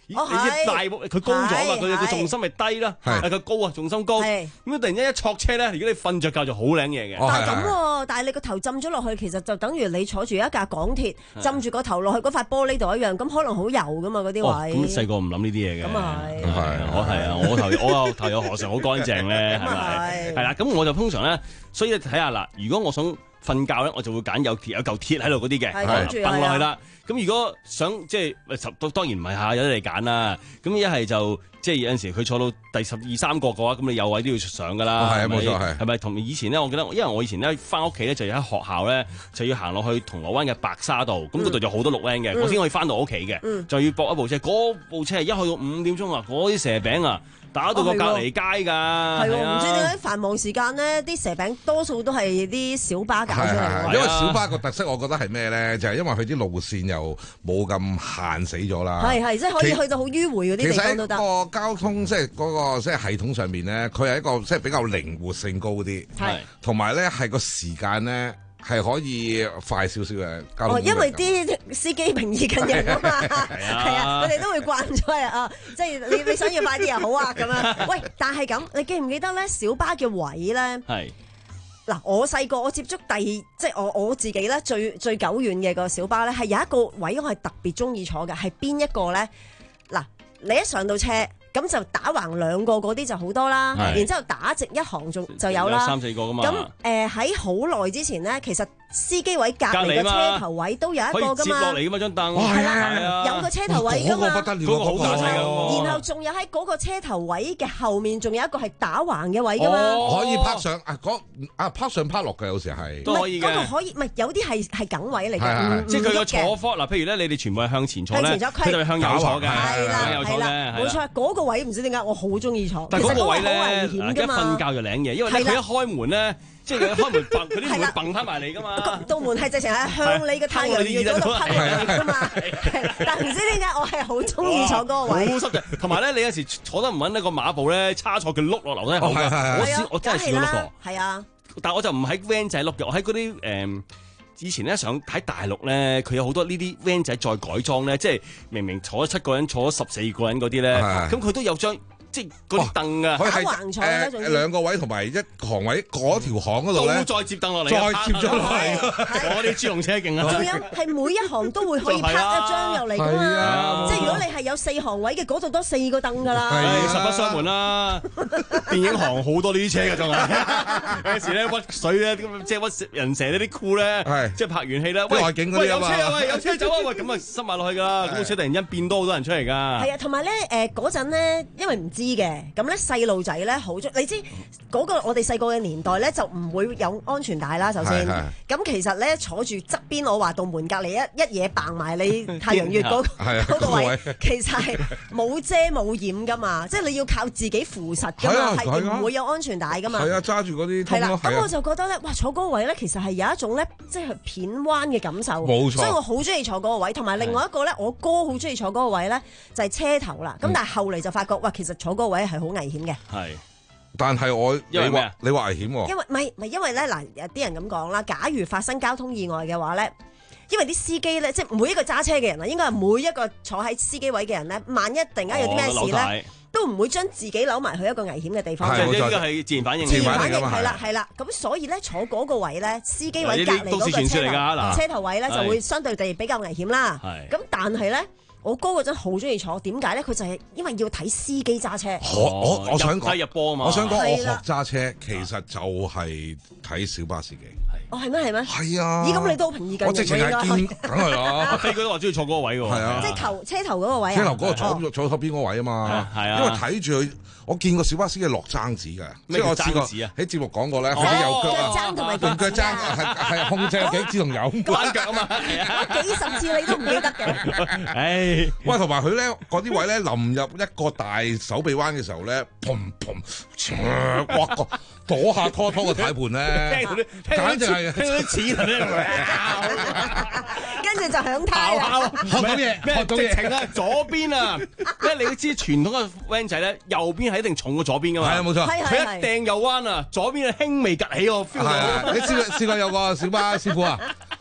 咦你一大佢高咗嘛，佢佢重心咪低啦， 係係佢高啊，重心高。咁突然間一挫車咧，如果你瞓着覺就好靚嘢嘅。 但係咁喎，但係你個頭浸咗落去，其實就等於你坐住一架港鐵，浸住個頭落去嗰塊玻璃度一樣，咁可能好油噶嘛嗰啲位。 咁細個唔諗呢啲嘢嘅。 咁啊係。 係我係啊，我頭我頭有何嘗好乾淨咧？係咪？係啦，咁我就通常咧，所以你睇下啦，如果我想瞓覺咧，我就會揀有鐵有嚿鐵喺度嗰啲嘅，瞓落去啦。咁如果想即係當然唔係下有得你揀啦。咁一係就即係有陣時佢坐到第十二三個嘅話，咁你有位都要上噶啦。 係啊，冇錯係。 係咪同以前咧？我記得，因為我以前咧翻屋企咧就要喺學校咧就要行落去銅鑼灣嘅白沙道，咁嗰度就好多綠 van 嘅，我先可以翻到屋企嘅。就要駁一部車，嗰部車一去到五點鐘啊，嗰啲蛇餅啊！打到個隔離街㗎， 係喎，唔知點解繁忙時間咧，啲蛇餅多數都係啲小巴搞出嚟。 因為小巴個特色，我覺得係咩咧？就係因為佢啲路線又冇咁限死咗啦。係係，即係可以去到好迂迴嗰啲地方都得。其實個交通即係嗰個即係系統上面咧，佢係一個即係比較靈活性高啲，係同埋咧係個時間咧。係可以快少少嘅交通。哦，因為啲司機平易近人啊嘛，係啊，佢哋都會慣咗啊，即係你你想要快啲又好啊咁樣。喂，但係咁，你記唔記得咧小巴嘅位咧？係嗱，我細個我接觸第即係我我自己咧最最久遠嘅個小巴咧，係有一個位我係特別中意坐嘅，係邊一個咧？嗱，你一上到車。咁就打橫兩個嗰啲就好多啦，然之後打直一行仲就有啦， 三四個噶嘛。 咁誒喺好耐之前咧，其實司機位隔離嘅車頭位都有一個噶嘛，可以接落嚟噶嘛張凳，係啦，有個車頭位噶嘛，嗰個不得了，嗰個好大細㗎。然後仲有喺嗰個車頭位嘅後面，仲有一個係打橫嘅位噶嘛，可以拍上啊嗰啊拍上拍落嘅有時係都可以嘅，嗰個可以，唔係有啲係係梗位嚟嘅，即係佢個坐方嗱，譬如咧你哋全部係向前坐咧，佢就係向右坐嘅，係啦係啦，冇錯嗰個。位唔知點解我好中意坐，但係嗰個位咧，一瞓覺就領嘢，因為佢一開門咧，即係佢一開門蹦，佢啲門會蹦翻埋嚟噶嘛。道門係直情係向你個太陽穴嗰度噴嚟噶嘛。但係唔知點解我係好中意坐嗰個位。好濕嘅，同埋咧，你有時坐得唔穩呢個馬步咧，差錯佢碌落樓梯口嘅。我試我真係試過碌過。係啊，但係我就唔喺 van 仔碌嘅，我喺嗰啲誒。以前咧想喺大陸咧，佢有好多呢啲 van 仔再改裝咧，即係明明坐咗七個人，坐咗十四個人嗰啲咧，咁佢都有張即係嗰啲凳啊，佢係誒兩個位同埋一行位嗰條行嗰度咧，都再接凳落嚟，再接咗落嚟。我哋豬籠車勁啊！仲有係每一行都會可以拍一張入嚟㗎嘛，即係如果你係有四行位嘅，嗰度多四個凳㗎啦。係實不相瞞啦，電影行好多呢啲車㗎，仲係有時咧屈水咧，即係屈人蛇呢啲褲咧，即係拍完戲咧，喂喂有車啊，喂有車走啊，喂咁啊塞埋落去㗎啦，咁部車突然間變多好多人出嚟㗎。係啊，同埋咧誒嗰陣咧，因為唔知嘅，咁咧細路仔咧好中，你知嗰個我哋細個嘅年代咧就唔會有安全帶啦，首先，咁其實咧坐住側邊，我話道門隔離一一嘢掟埋你太陽穴嗰嗰個位，其實係冇遮冇掩㗎嘛，即係你要靠自己扶實㗎嘛，係唔會有安全帶㗎嘛。係啊，揸住嗰啲。係啦，咁我就覺得咧，哇，坐嗰個位咧，其實係有一種咧，即係片彎嘅感受。冇錯。所以我好中意坐嗰個位，同埋另外一個咧，我哥好中意坐嗰個位咧，就係車頭啦。咁但係後嚟就發覺，哇，其實坐嗰個位係好危險嘅。係。但係我你話你話危險喎？因為唔係唔係因為咧嗱，有啲人咁講啦，假如發生交通意外嘅話咧，因為啲司機咧，即係每一個揸車嘅人啊，應該係每一個坐喺司機位嘅人咧，萬一突然間有啲咩事咧，都唔會將自己扭埋去一個危險嘅地方。即係呢個係自然反應。自然反應係啦係啦，咁所以咧坐嗰個位咧，司機位隔離嗰個車頭車頭位咧就會相對地比較危險啦。咁但係咧。我哥嗰陣好中意坐，點解咧？佢就係因為要睇司機揸車。我我我想講入波啊嘛！我想講我學揸車其實就係睇小巴司機。哦，係咩係咩？係啊！咦，咁你都平易近人。我直情係見，梗係啦。飛哥都話中意坐嗰個位喎。係啊，即係頭車頭嗰個位啊。車頭嗰個坐坐坐邊個位啊嘛？係啊。因為睇住佢，我見過小巴司機落爭子㗎。咩叫爭子啊？喺節目講過咧，佢啲有腳爭同埋用腳爭係係控制幾支同有關腳啊嘛。幾十次你都唔記得嘅。唉。喂，同埋佢咧嗰啲位咧，臨入一個大手臂彎嘅時候咧，砰砰，哇個躲下拖拖個軚盤咧，簡直係聽到啲齒輪咧，跟住就響軚啦，學到嘢，學到嘢，情啊，左邊啊，因為你都知傳統嘅 van 仔咧，右邊係一定重過左邊噶嘛，係啊冇錯，佢一掟右彎啊，左邊係輕微趌起我 feel 到。你試過試過有個小巴師傅啊？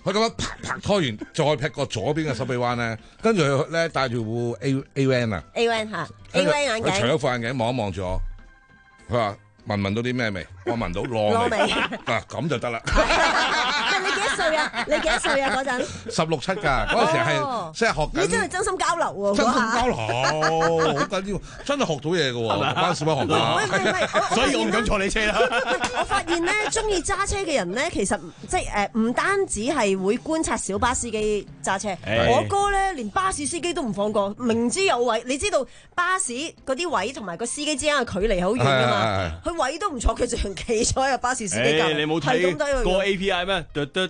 佢咁樣啪啪拖完，再劈過左邊嘅手臂彎咧，跟住佢咧戴住副 A A van 啊 A van 嚇 A van 眼鏡， 佢除咗副眼鏡望一望住我，佢話聞唔聞到啲咩味？我聞到燶味，嗱咁就得啦。 你幾多歲啊？你幾多歲啊？嗰陣十六七㗎，嗰陣時係即係學緊。 你真係真心交流喎！ 真心交流好緊要，真係學到嘢嘅喎，班小朋學到。 喂喂喂， 所以我唔敢坐你車啦。 我發現咧，中意揸車嘅人咧，其實即係誒唔單止係會觀察小巴司機揸車，我哥咧連巴士司機都唔放過，明知有位，你知道巴士嗰啲位同埋個司機之間嘅距離好遠㗎嘛，佢位都唔坐，佢就企咗喺個巴士司機隔離。 你冇睇個 A P I 咩？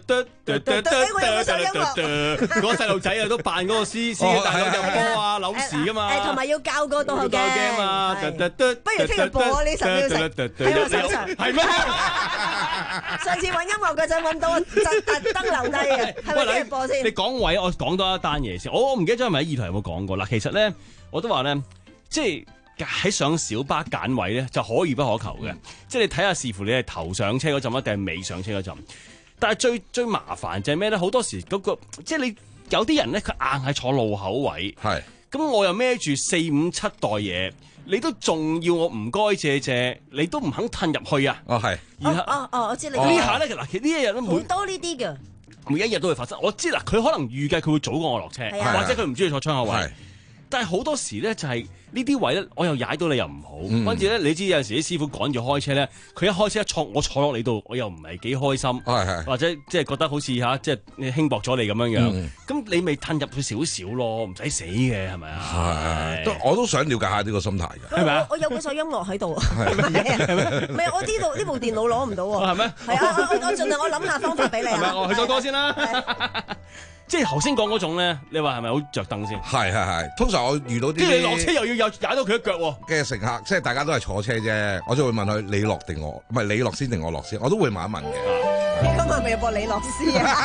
嗰個細路仔啊，都扮嗰個司司機大佬入波啊、扭匙噶嘛。 誒，同埋要教個倒後鏡啊。不如聽日播啊呢首 music 喺我手上。係咩？上次揾音樂嗰陣揾到，特特登留低嘅。係咪聽日播先？ 你講位，我講多一單嘢先。我我唔記得咗係咪喺二台有冇講過啦。其實咧，我都話咧，即係。喺上小巴揀位咧就可遇不可求嘅，嗯、即係你睇下視乎你係頭上車嗰陣，定係尾上車嗰陣。但係最最麻煩就係咩咧？好多時嗰、嗰個即係你有啲人咧，佢硬係坐路口位，係咁我又孭住四五七袋嘢，你都仲要我唔該借借，你都唔肯褪入去啊！哦係， 哦哦哦，我知你呢下咧嗱，其實呢一日都好多呢啲嘅， 每一日都會發生。我知嗱，佢可能預計佢會早過我落車，啊、或者佢唔中意坐窗口位，但係好多時咧就係、是。呢啲位咧，我又踩到你又唔好，跟住咧，你知有陣時啲師傅趕住開車咧，佢一開車一坐，我坐落你度，我又唔係幾開心，或者即係覺得好似嚇，即係輕薄咗你咁樣樣，咁你咪褪入去少少咯，唔使死嘅係咪啊？ 係，都我都想了解下呢個心態嘅， 係咪啊？我有嗰首音樂喺度啊，係咪？唔係我呢度呢部電腦攞唔到喎，係咩？係啊，我我盡量我諗下方法俾你啊， 我去首歌先啦。即係頭先講嗰種咧，你話係咪好着燈先？ 係係係，通常我遇到啲， 跟住你落車又要有踩到佢一腳嘅乘客，即係大家都係坐車啫，我就會問佢你落定我，唔係你落先定我落先，我都會問一問嘅。 今日咪有播李樂詩啊！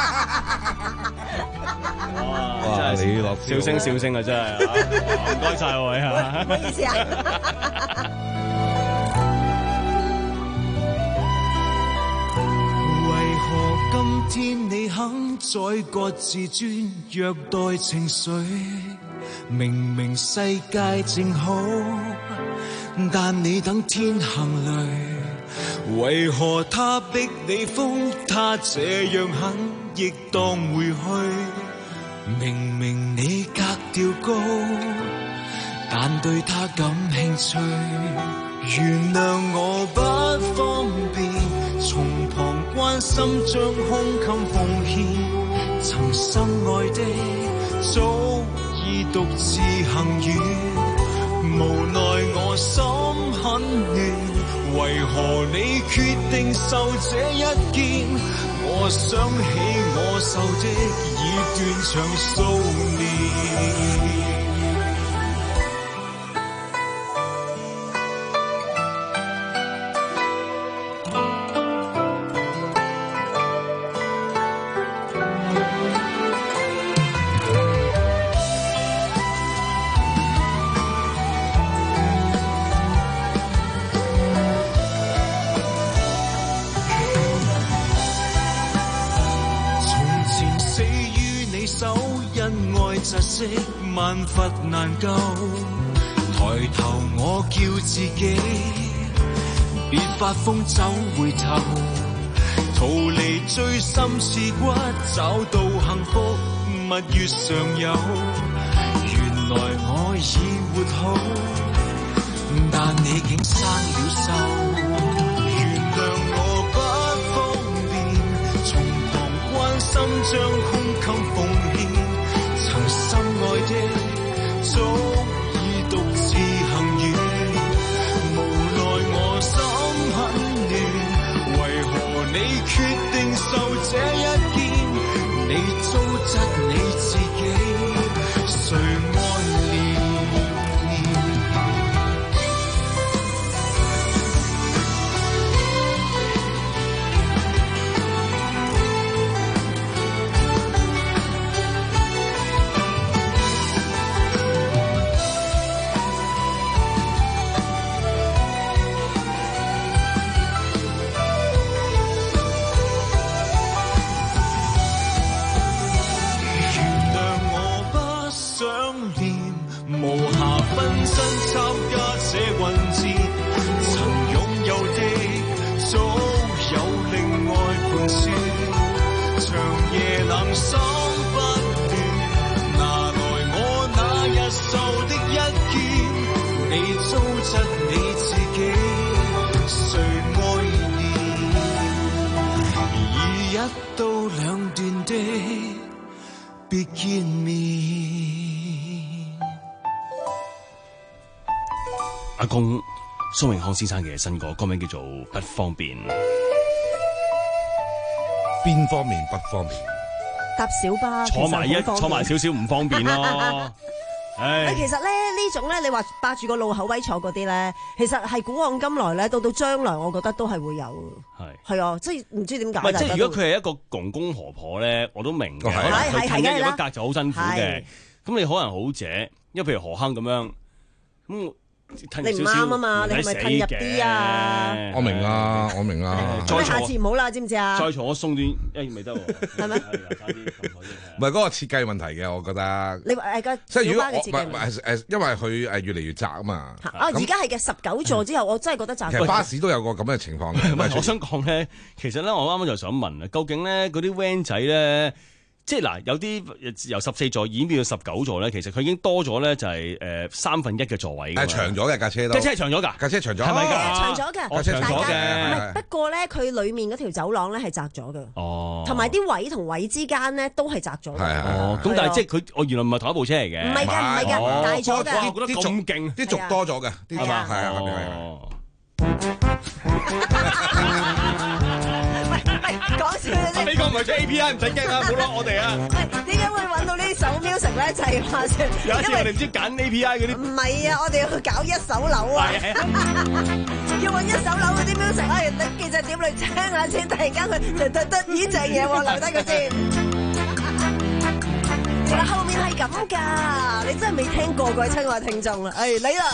哇！真係李樂詩，笑聲笑聲啊！真係，唔該晒喎， 唔好意思啊。 今天你肯再各自尊虐待情緒，明明世界正好，但你等天行雷，為何他逼你瘋？他這樣狠亦當回去，明明你格調高，但對他感興趣，原諒我不方便，從旁關心將胸襟奉獻，曾深愛的早已獨自行遠，無奈我心很亂，為何你決定受這一劍？我想起我受的已斷腸數年。窒息萬佛難救，抬頭我叫自己，別發瘋走回頭，逃離錐心刺骨，找到幸福蜜月常有。原來我已活好，但你竟生了銹。原諒我不方便，從旁關心將胸襟奉獻。心愛的早已獨自行遠，無奈我心很亂，為何你決定受這一劍？你糟質你自己，誰愛憐？ 到兩段的別見面。 阿公蘇永康先生嘅新歌，歌名叫做《不方便》。 邊方面不方便？ 搭小巴坐埋一其實好方便坐埋少少唔方便咯。唉， 其實咧呢種咧，你話霸住個路口位坐嗰啲咧，其實係古往今來咧，到到將來，我覺得都係會有。係係啊，即係唔知點解。 唔係即係如果佢係一個公公婆婆咧，我都明嘅。可能佢近一有一格就好辛苦嘅。咁你可能好姐，因為譬如何坑咁樣咁。 你唔啱啊嘛，你係咪褪入啲啊？ 我明啊，我明啊。 咁下次唔好啦，知唔知啊？ 再坐我鬆啲，誒未得喎。係咩？ 唔係嗰個設計問題嘅，我覺得。 你誒個即係如果嘅設計唔係誒，因為佢誒越嚟越窄啊嘛。 啊，而家係嘅十九座之後，我真係覺得窄。 其實巴士都有個咁嘅情況嘅。 唔係，我想講咧，其實咧，我啱啱就想問啊，究竟咧嗰啲 van 仔咧？即係嗱，有啲由十四座演變到十九座咧，其實佢已經多咗咧，就係誒三分一嘅座位。 係長咗嘅架車都。架車係長咗㗎， 架車長咗。 係咪㗎？ 長咗㗎， 架車長咗嘅。 不過咧，佢裡面嗰條走廊咧係窄咗嘅。 哦。 同埋啲位同位之間咧都係窄咗。 係係。 哦。咁但係即係佢，我原來唔係同一部車嚟嘅。 唔係㗎，唔係㗎，大咗㗎。 我覺得咁勁， 啲軸多咗嘅，啲軸係啊，係啊。 講笑嘅啫。 呢個唔係出 A P I， 唔使驚啊，唔好攞我哋啊。 點解會揾到呢首 music 咧？就係話説， 有一次我哋唔知揀 A P I 嗰啲。 唔係啊，我哋要搞一手樓啊。要揾一手樓嗰啲 music，哎，拎幾隻碟嚟聽下先。突然間佢突突突咦正嘢喎，留低佢先。嗱，後面係咁㗎，你真係未聽過各位親愛聽眾啦。哎，嚟啦！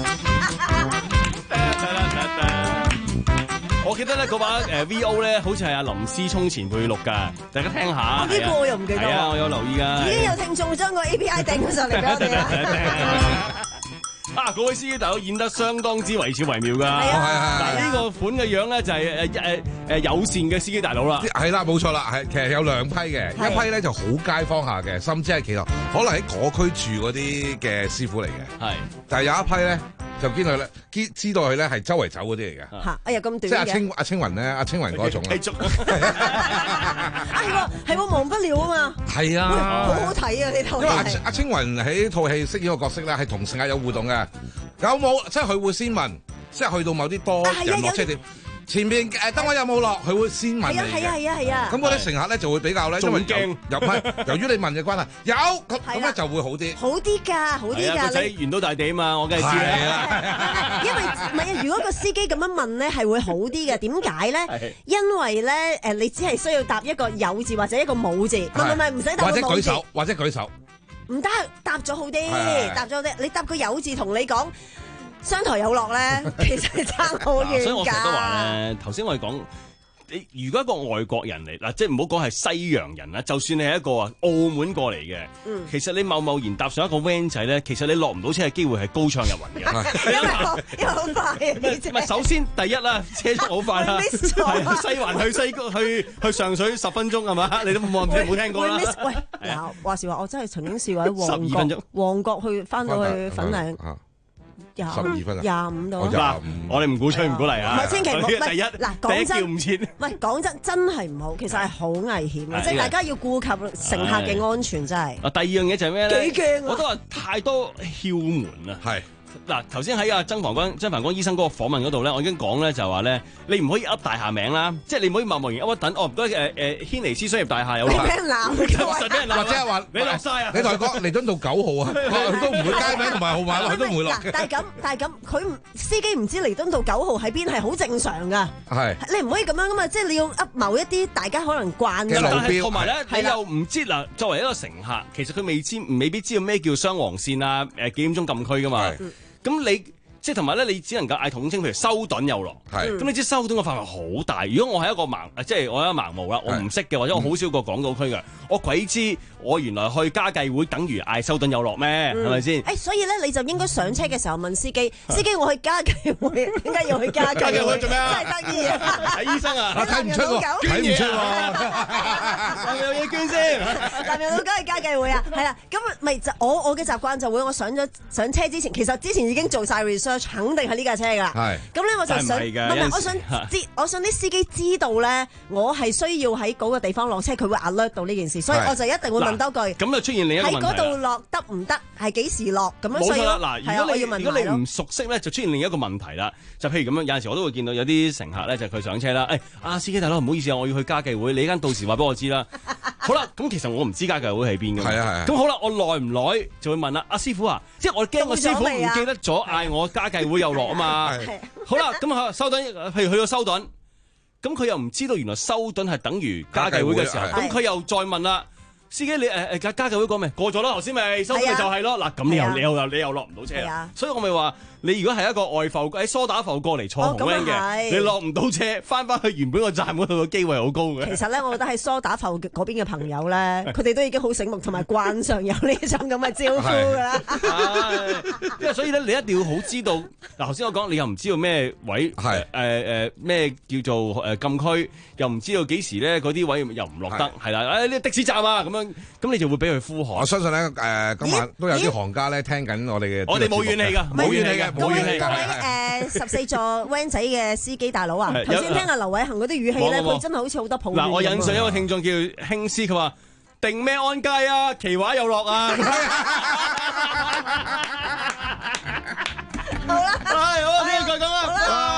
我記得咧嗰把誒 V O 咧，好似係阿林思聰前輩錄㗎，大家聽下。 呢個我又唔記得。 係啊，我有留意㗎。 已經有聽眾將個 A P I 掟咗上嚟俾我哋啦。 啊！嗰位司機大佬演得相當之惟肖惟妙㗎。 係啊， 嗱呢個款嘅樣咧就係誒誒誒友善嘅司機大佬啦。 係啦，冇錯啦，係其實有兩批嘅，一批咧就好街坊下嘅，甚至係其實可能喺嗰區住嗰啲嘅師傅嚟嘅。係，但係有一批咧就見佢咧，知知道佢咧係周圍走嗰啲嚟嘅。 嚇！哎呀，咁短嘅。 即係阿青阿青雲咧，阿青雲嗰種啊。 繼續。 係喎，係喎，忘不了啊嘛。 係啊， 好好睇啊呢套。 因為阿阿青雲喺套戲飾演個角色咧，係同乘客有互動嘅。有冇？即係佢會先問，即係去到某啲多人落車點，前面誒燈位有冇落，佢會先問你嘅。 係啊係啊係啊！ 咁嗰啲乘客咧就會比較咧，因為驚又唔係由於你問嘅關係，有咁咁咧就會好啲。 好啲㗎，好啲㗎。 個仔圓到大地啊嘛，我梗係知啦。 因為唔係啊，如果個司機咁樣問咧，係會好啲嘅。點解咧？因為咧誒，你只係需要答一個有字或者一個冇字，唔係唔係唔使答個冇字。 或者舉手，或者舉手。 唔得，答咗好啲，答咗好啲。你答個有字同你講商台有落咧，其實差好遠㗎。 所以我成日都話咧，頭先我哋講，你如果一個外國人嚟嗱，即係唔好講係西洋人啦，就算你係一個啊澳門過嚟嘅，嗯、其實你貿貿然搭上一個 van 仔咧，其實你落唔到車嘅機會係高唱入雲嘅。 因為因為好快啊！ 唔係首先第一啦，車速好快啦，係西環去西去去上水十分鐘係嘛？你都冇冇聽過啦？ 喂，嗱，話時話我真係曾經試過喺旺角旺角去翻到去粉嶺。 十二分啊， 廿五度。 嗱，我哋唔鼓吹唔鼓勵啊！ 唔係千祈唔好， 第一嗱講真， 唔切。 唔係講真，真係唔好，其實係好危險嘅，即係大家要顧及乘客嘅安全，真係。 啊，第二樣嘢就係咩咧？ 幾驚啊！ 我都話太多竅門啊。係。嗱，頭先喺阿曾繁光、曾繁光醫生嗰個訪問嗰度咧，我已經講咧就話咧，你唔可以噏大廈名啦，即係你唔可以貿貿然噏一等，哦唔該誒誒軒尼詩商業大廈有啦， 俾人鬧， 實俾人鬧， 或者係話你落晒啊！ 你同佢講彌敦道九號啊，佢都唔會街名同埋號碼，佢都唔會落嘅。 但係咁，但係咁，佢司機唔知彌敦道九號喺邊係好正常㗎。係，你唔可以咁樣㗎嘛，即係你要噏某一啲大家可能慣嘅路標， 同埋咧你又唔知嗱，作為一個乘客，其實佢未知未必知道咩叫雙黃線啊，誒幾點鐘禁區㗎嘛，咁你。即係同埋咧，你只能夠嗌統稱，譬如修頓有落。係。咁你知修頓個範圍好大。如果我係一個盲，即係我係一個盲毛啦，我唔識嘅，或者我好少過港島區嘅，我鬼知我原來去家計會等於嗌修頓有落咩？係咪先？ 誒，所以咧你就應該上車嘅時候問司機，司機我去家計會，點解要去家計會？ 做咩啊？ 真係得意啊！ 睇醫生啊！ 睇唔出喎，睇唔出喎。有嘢捐先。 男人老狗係家計會啊，係啦。咁咪就我我嘅習慣就會，我上咗上車之前，其實之前已經做晒 research。 search 肯定係呢架車㗎啦。 係。 咁咧我就想， 但係唔係㗎唔係我想知，我想啲司機知道咧，我係需要喺嗰個地方落車，佢會 alert 到呢件事，所以我就一定會問多句。 咁就出現另一個問題啦。 喺嗰度落得唔得？係幾時落？咁樣冇所以錯啦，嗱，如果你要問如果你唔熟悉咧，就出現另一個問題啦。就譬如咁樣，有陣時我都會見到有啲乘客咧，就佢上車啦，誒、哎，啊司機大佬唔好意思啊，我要去家計會，你間到時話俾我知啦。好啦，咁其實我唔知家計會喺邊㗎嘛。係啊係啊。咁好啦，我耐唔耐就會問啦，阿、啊、師傅啊，即係我驚個師傅唔記得咗嗌我家計會又落啊嘛。好啦，咁啊修頓，譬如去到修頓，咁佢又唔知道原來修頓係等於家計會嘅時候，咁佢又再問啦。司機你誒誒家家計會講咩？過咗啦，頭先咪收咪就係咯。嗱咁你又你又你又落唔到車啊！所以我咪話你如果係一個外埠喺梳打埠過嚟坐紅 van 嘅，你落唔到車，翻返去原本個站嗰度嘅機會係好高嘅。 其實咧，我覺得喺梳打埠嗰邊嘅朋友咧，佢哋都已經好醒目，同埋慣常有呢種咁嘅招呼㗎啦。 因為所以咧，你一定要好知道嗱。頭先我講你又唔知道咩位係誒誒咩叫做誒禁區，又唔知道幾時咧嗰啲位又唔落得，係啦。誒呢的士站啊咁樣。咁你就會俾佢呼喊。 我相信咧，誒、呃、今晚都有啲行家咧聽緊我哋嘅。 我哋冇怨氣㗎，冇怨氣嘅，冇怨氣嘅。 各位誒十四座 van 仔嘅司機大佬啊，頭先聽阿劉偉恒嗰啲語氣咧，佢真係好似好多抱怨。 嗱，我引述一個聽眾叫興師，佢話定咩安街啊，奇華有落啊。 好啦， 係好，呢個講啦。